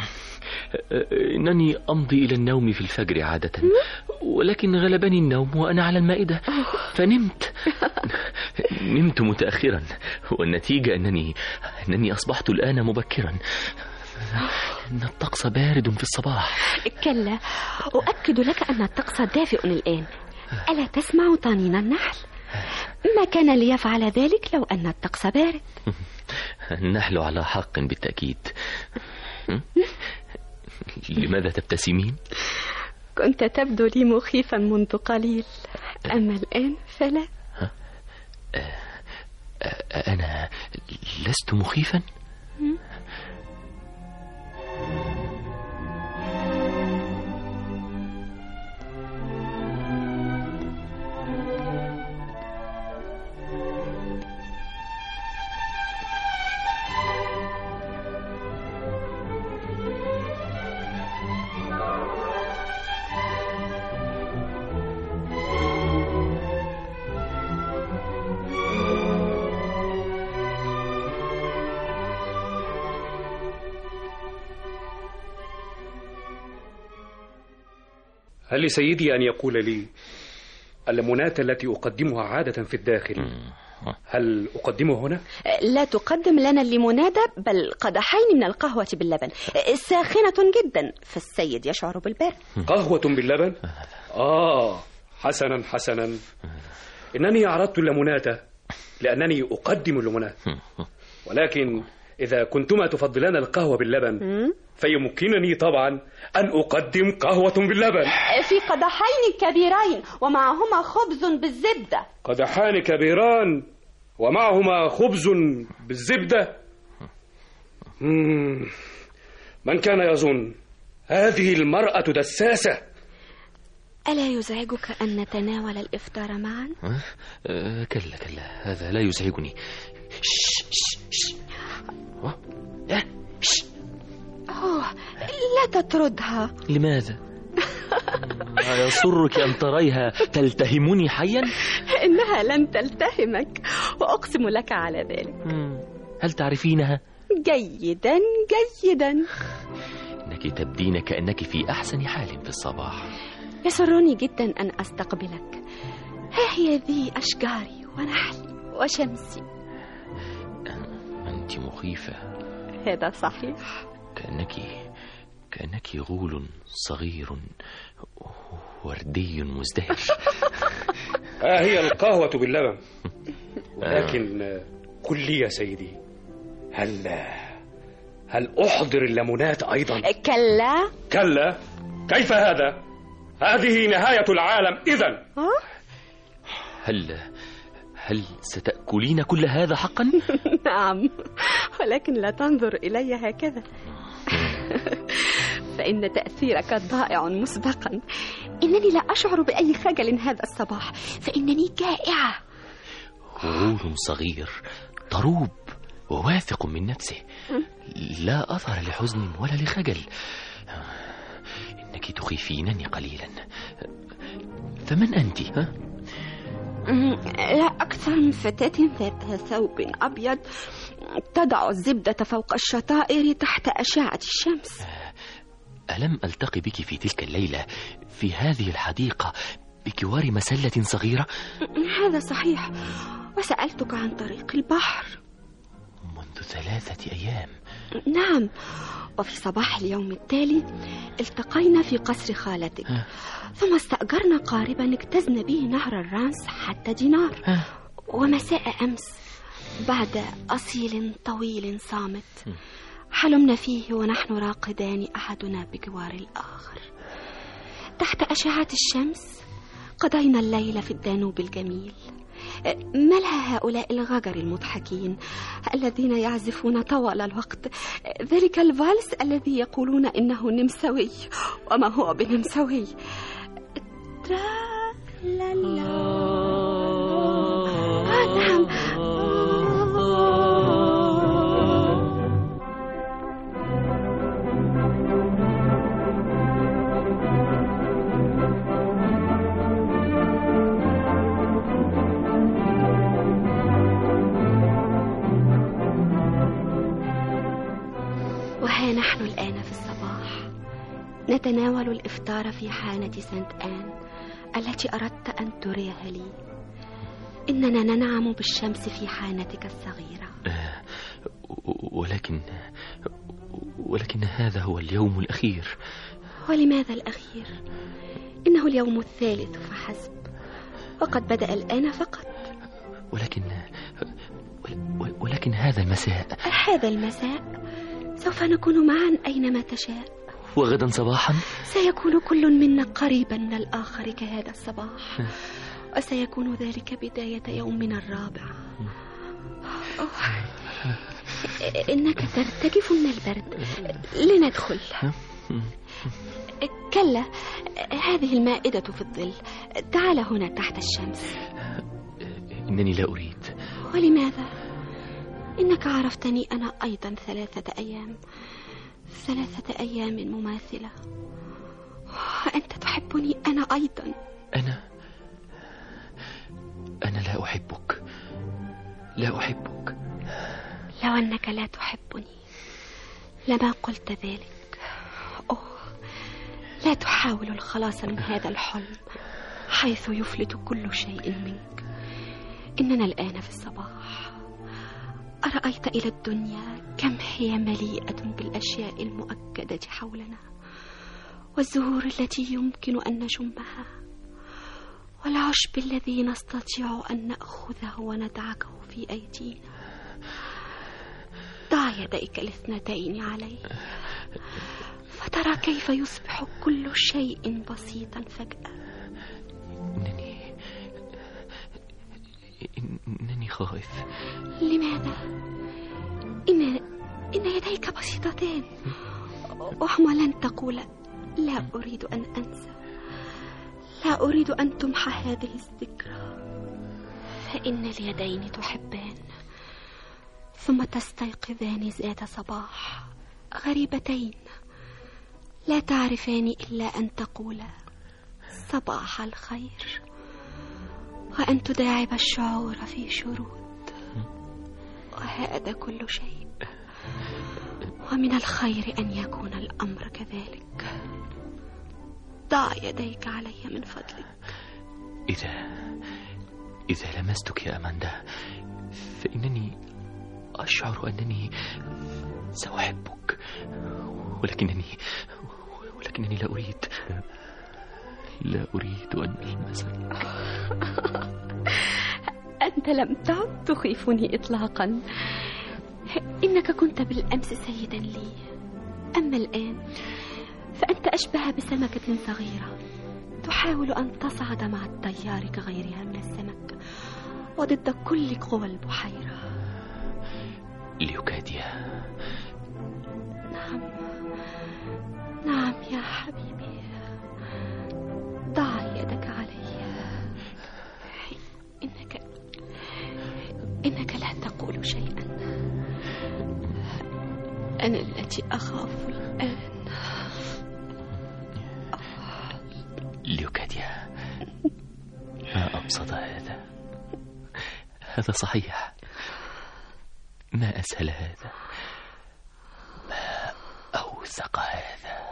إنني أمضي إلى النوم في الفجر عادة، ولكن غلبني النوم وأنا على المائدة فنمت. نمت متأخرا، والنتيجة أنني أنني أصبحت الآن مبكرا. إن الطقس بارد في الصباح. كلا، أؤكد لك أن الطقس دافئ الآن. ألا تسمع طنين النحل؟ ما كان ليفعل ذلك لو أن الطقس بارد. النحل على حق بالتأكيد. لماذا تبتسمين؟ كنت تبدو لي مخيفا منذ قليل، أما الآن فلا. أنا لست مخيفا؟ هل لسيدي أن يقول لي الليمونات التي أقدمها عادة في الداخل هل أقدمه هنا؟ لا تقدم لنا الليمونادة، بل قدحين من القهوة باللبن، ساخنة جدا، فالسيد يشعر بالبرد. قهوة باللبن؟ آه حسنا حسنا. إنني عرضت الليمونات لأنني أقدم الليمونات، ولكن إذا كنتما تفضلان القهوة باللبن فيمكنني طبعا أن أقدم قهوة باللبن في قدحين كبيرين ومعهما خبز بالزبدة. قدحان كبيران ومعهما خبز بالزبدة. مم. من كان يظن هذه المرأة دساسة؟ ألا يزعجك أن نتناول الإفطار معا؟ أه؟ كلا كلا، هذا لا يزعجني. شش شش شش. أوه، أوه، لا تطردها. لماذا؟ أيسرك أن تريها تلتهمني حيا؟ إنها لن تلتهمك، وأقسم لك على ذلك. هل تعرفينها؟ جيدا جيدا. إنك تبدين كأنك في أحسن حال في الصباح. يسرني جدا أن أستقبلك. ها هي ذي أشجاري ونحلي وشمسي. أنت مخيفة. هذا صحيح. كأنك كأنك غول صغير وردي مزدهر. ها هي القهوة باللبن. ولكن قل لي يا سيدي، هل هل أحضر الليمونات أيضا؟ كلا كلا، كيف هذا؟ هذه نهاية العالم إذن. هل هل ستأكلين كل هذا حقا؟ نعم، ولكن لا تنظر إلي هكذا. فإن تأثيرك ضائع مسبقا. إنني لا أشعر بأي خجل هذا الصباح، فإنني جائعة. غول صغير طروب وواثق من نفسه، لا أثر لحزن ولا لخجل. إنك تخيفينني قليلا. فمن أنت؟ ها؟ لا أكثر من فتاة ذات ثوب أبيض تضع الزبدة فوق الشطائر تحت أشعة الشمس. ألم ألتقي بك في تلك الليلة في هذه الحديقة بجوار مسلة صغيرة؟ هذا صحيح، وسألتك عن طريق البحر منذ ثلاثة أيام. نعم، وفي صباح اليوم التالي التقينا في قصر خالتك، ثم استأجرنا قاربا اجتزنا به نهر الرانس حتى دينار. ومساء أمس بعد أصيل طويل صامت حلمنا فيه ونحن راقدان أحدنا بجوار الآخر تحت أشعة الشمس. قضينا الليل في الدانوب الجميل. ملها هؤلاء الغجر المضحكين الذين يعزفون طوال الوقت ذلك الفالس الذي يقولون إنه نمساوي وما هو بنمساوي. ترا لا لا. آه نعم. وها نحن الآن في الصباح نتناول الإفطار في حانة سانت آن التي أردت أن تريها لي. إننا ننعم بالشمس في حانتك الصغيرة. ولكن ولكن هذا هو اليوم الأخير. ولماذا الأخير؟ إنه اليوم الثالث فحسب، وقد بدأ الآن فقط. ولكن ولكن هذا المساء هذا المساء سوف نكون معا أينما تشاء. وغدا صباحا سيكون كل منا قريبا من الآخر كهذا الصباح، وسيكون ذلك بداية يومنا الرابع. إنك ترتجف من البرد. لندخل. كلا، هذه المائدة في الظل. تعال هنا تحت الشمس. إنني لا أريد. ولماذا؟ إنك عرفتني أنا أيضا ثلاثة أيام ثلاثة أيام مماثلة، وأنت تحبني أنا أيضا. أنا أنا لا أحبك، لا أحبك. لو أنك لا تحبني لما قلت ذلك. أوه، لا تحاول الخلاص من هذا الحلم حيث يفلت كل شيء منك. إننا الآن في الصباح. أرأيت إلى الدنيا كم هي مليئة بالأشياء المؤكدة حولنا، والزهور التي يمكن أن نشمها، والعشب الذي نستطيع أن نأخذه وندعكه في أيدينا. ضع يديك الاثنتين عليه فترى كيف يصبح كل شيء بسيطا فجأة. إنني إنني خائف. لماذا؟ إن إن يديك بسيطتان، وهما لن تقول لا أريد أن أنسى، لا أريد أن تمحى هذه الذكرى. فإن اليدين تحبان ثم تستيقظان ذات صباح غريبتين، لا تعرفان إلا أن تقولا صباح الخير، وأن تداعب الشعور في شرود، وهذا كل شيء، ومن الخير أن يكون الأمر كذلك. ضع يديك علي من فضلك. إذا إذا لمستك يا أماندا فإنني أشعر أنني سأحبك، ولكنني ولكنني لا أريد لا أريد أن ألمسك. أنت لم تعد تخيفني إطلاقا. إنك كنت بالأمس سيدا لي، أما الآن فأنت أشبه بسمكة صغيرة تحاول أن تصعد مع التيار كغيرها من السمك وضد كل قوى البحيرة. ليوكاديا. نعم نعم يا حبيبي، ضع يدك علي. إنك إنك لا تقول شيئا. أنا التي أخاف الآن. ليوكاديا، ما أبسط هذا. هذا صحيح، ما أسهل هذا، ما أوثق هذا.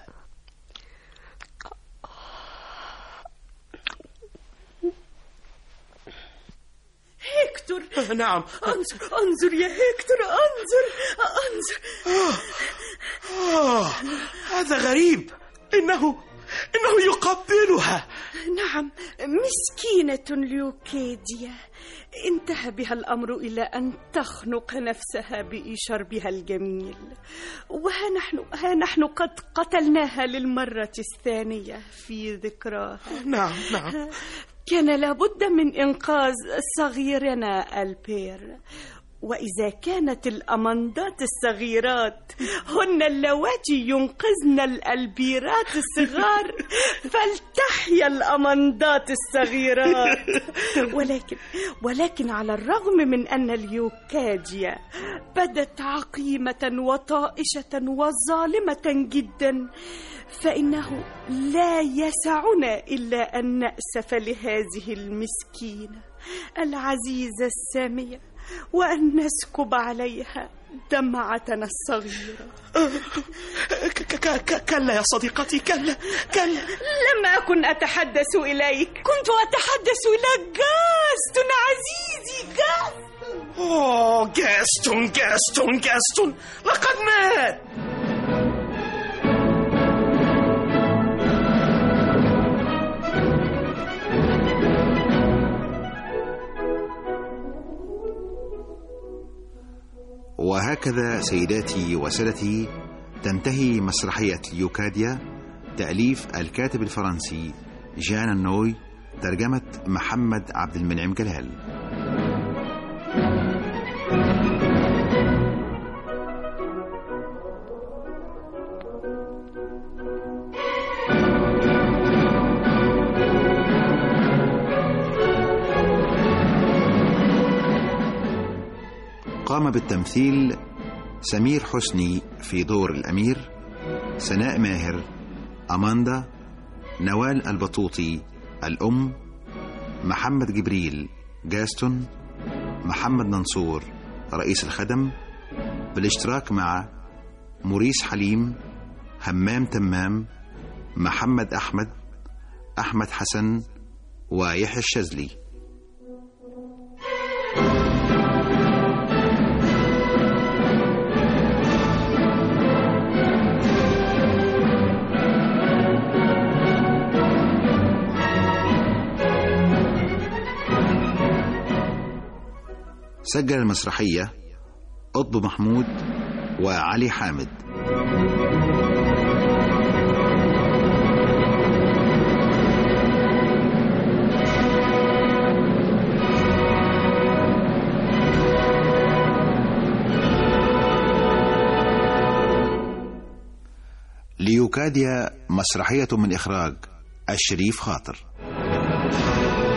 هيكتور. نعم. انظر انظر يا هيكتور، انظر انظر. آه. آه. هذا غريب، إنه إنه يقبلها. نعم، مسكينة ليوكاديا. انتهى بها الأمر إلى أن تخنق نفسها بشربها الجميل، وها نحن ها نحن قد قتلناها للمرة الثانية في ذكراها. نعم نعم. كان لابد من إنقاذ صغيرنا البير، وإذا كانت الأمندات الصغيرات هن اللواتي ينقذن الألبيرات الصغار، فلتحيا الأمندات الصغيرات. ولكن ولكن على الرغم من أن ليوكاديا بدت عقيمة وطائشة وظالمة جدا، فإنه لا يسعنا إلا أن نأسف لهذه المسكينة العزيزة السامية، وأن نسكب عليها دمعتنا الصغيرة. كلا يا صديقتي، كلا كلا. لم أكن أتحدث إليك، كنت أتحدث إلى جاستون عزيزي، جاستون. أوه، جاستون جاستون جاستون لقد مات. وهكذا سيداتي وسادتي تنتهي مسرحية ليوكاديا، تأليف الكاتب الفرنسي جان النوي، ترجمة محمد عبد المنعم جلال. قام بالتمثيل سمير حسني في دور الأمير، سناء ماهر أماندا، نوال البطوطي الأم، محمد جبريل جاستون، محمد منصور رئيس الخدم، بالاشتراك مع موريس حليم، همام تمام، محمد أحمد، أحمد حسن، ويحيى الشاذلي. سجل المسرحية قطب محمود وعلي حامد. ليوكاديا مسرحية من إخراج الشريف خاطر.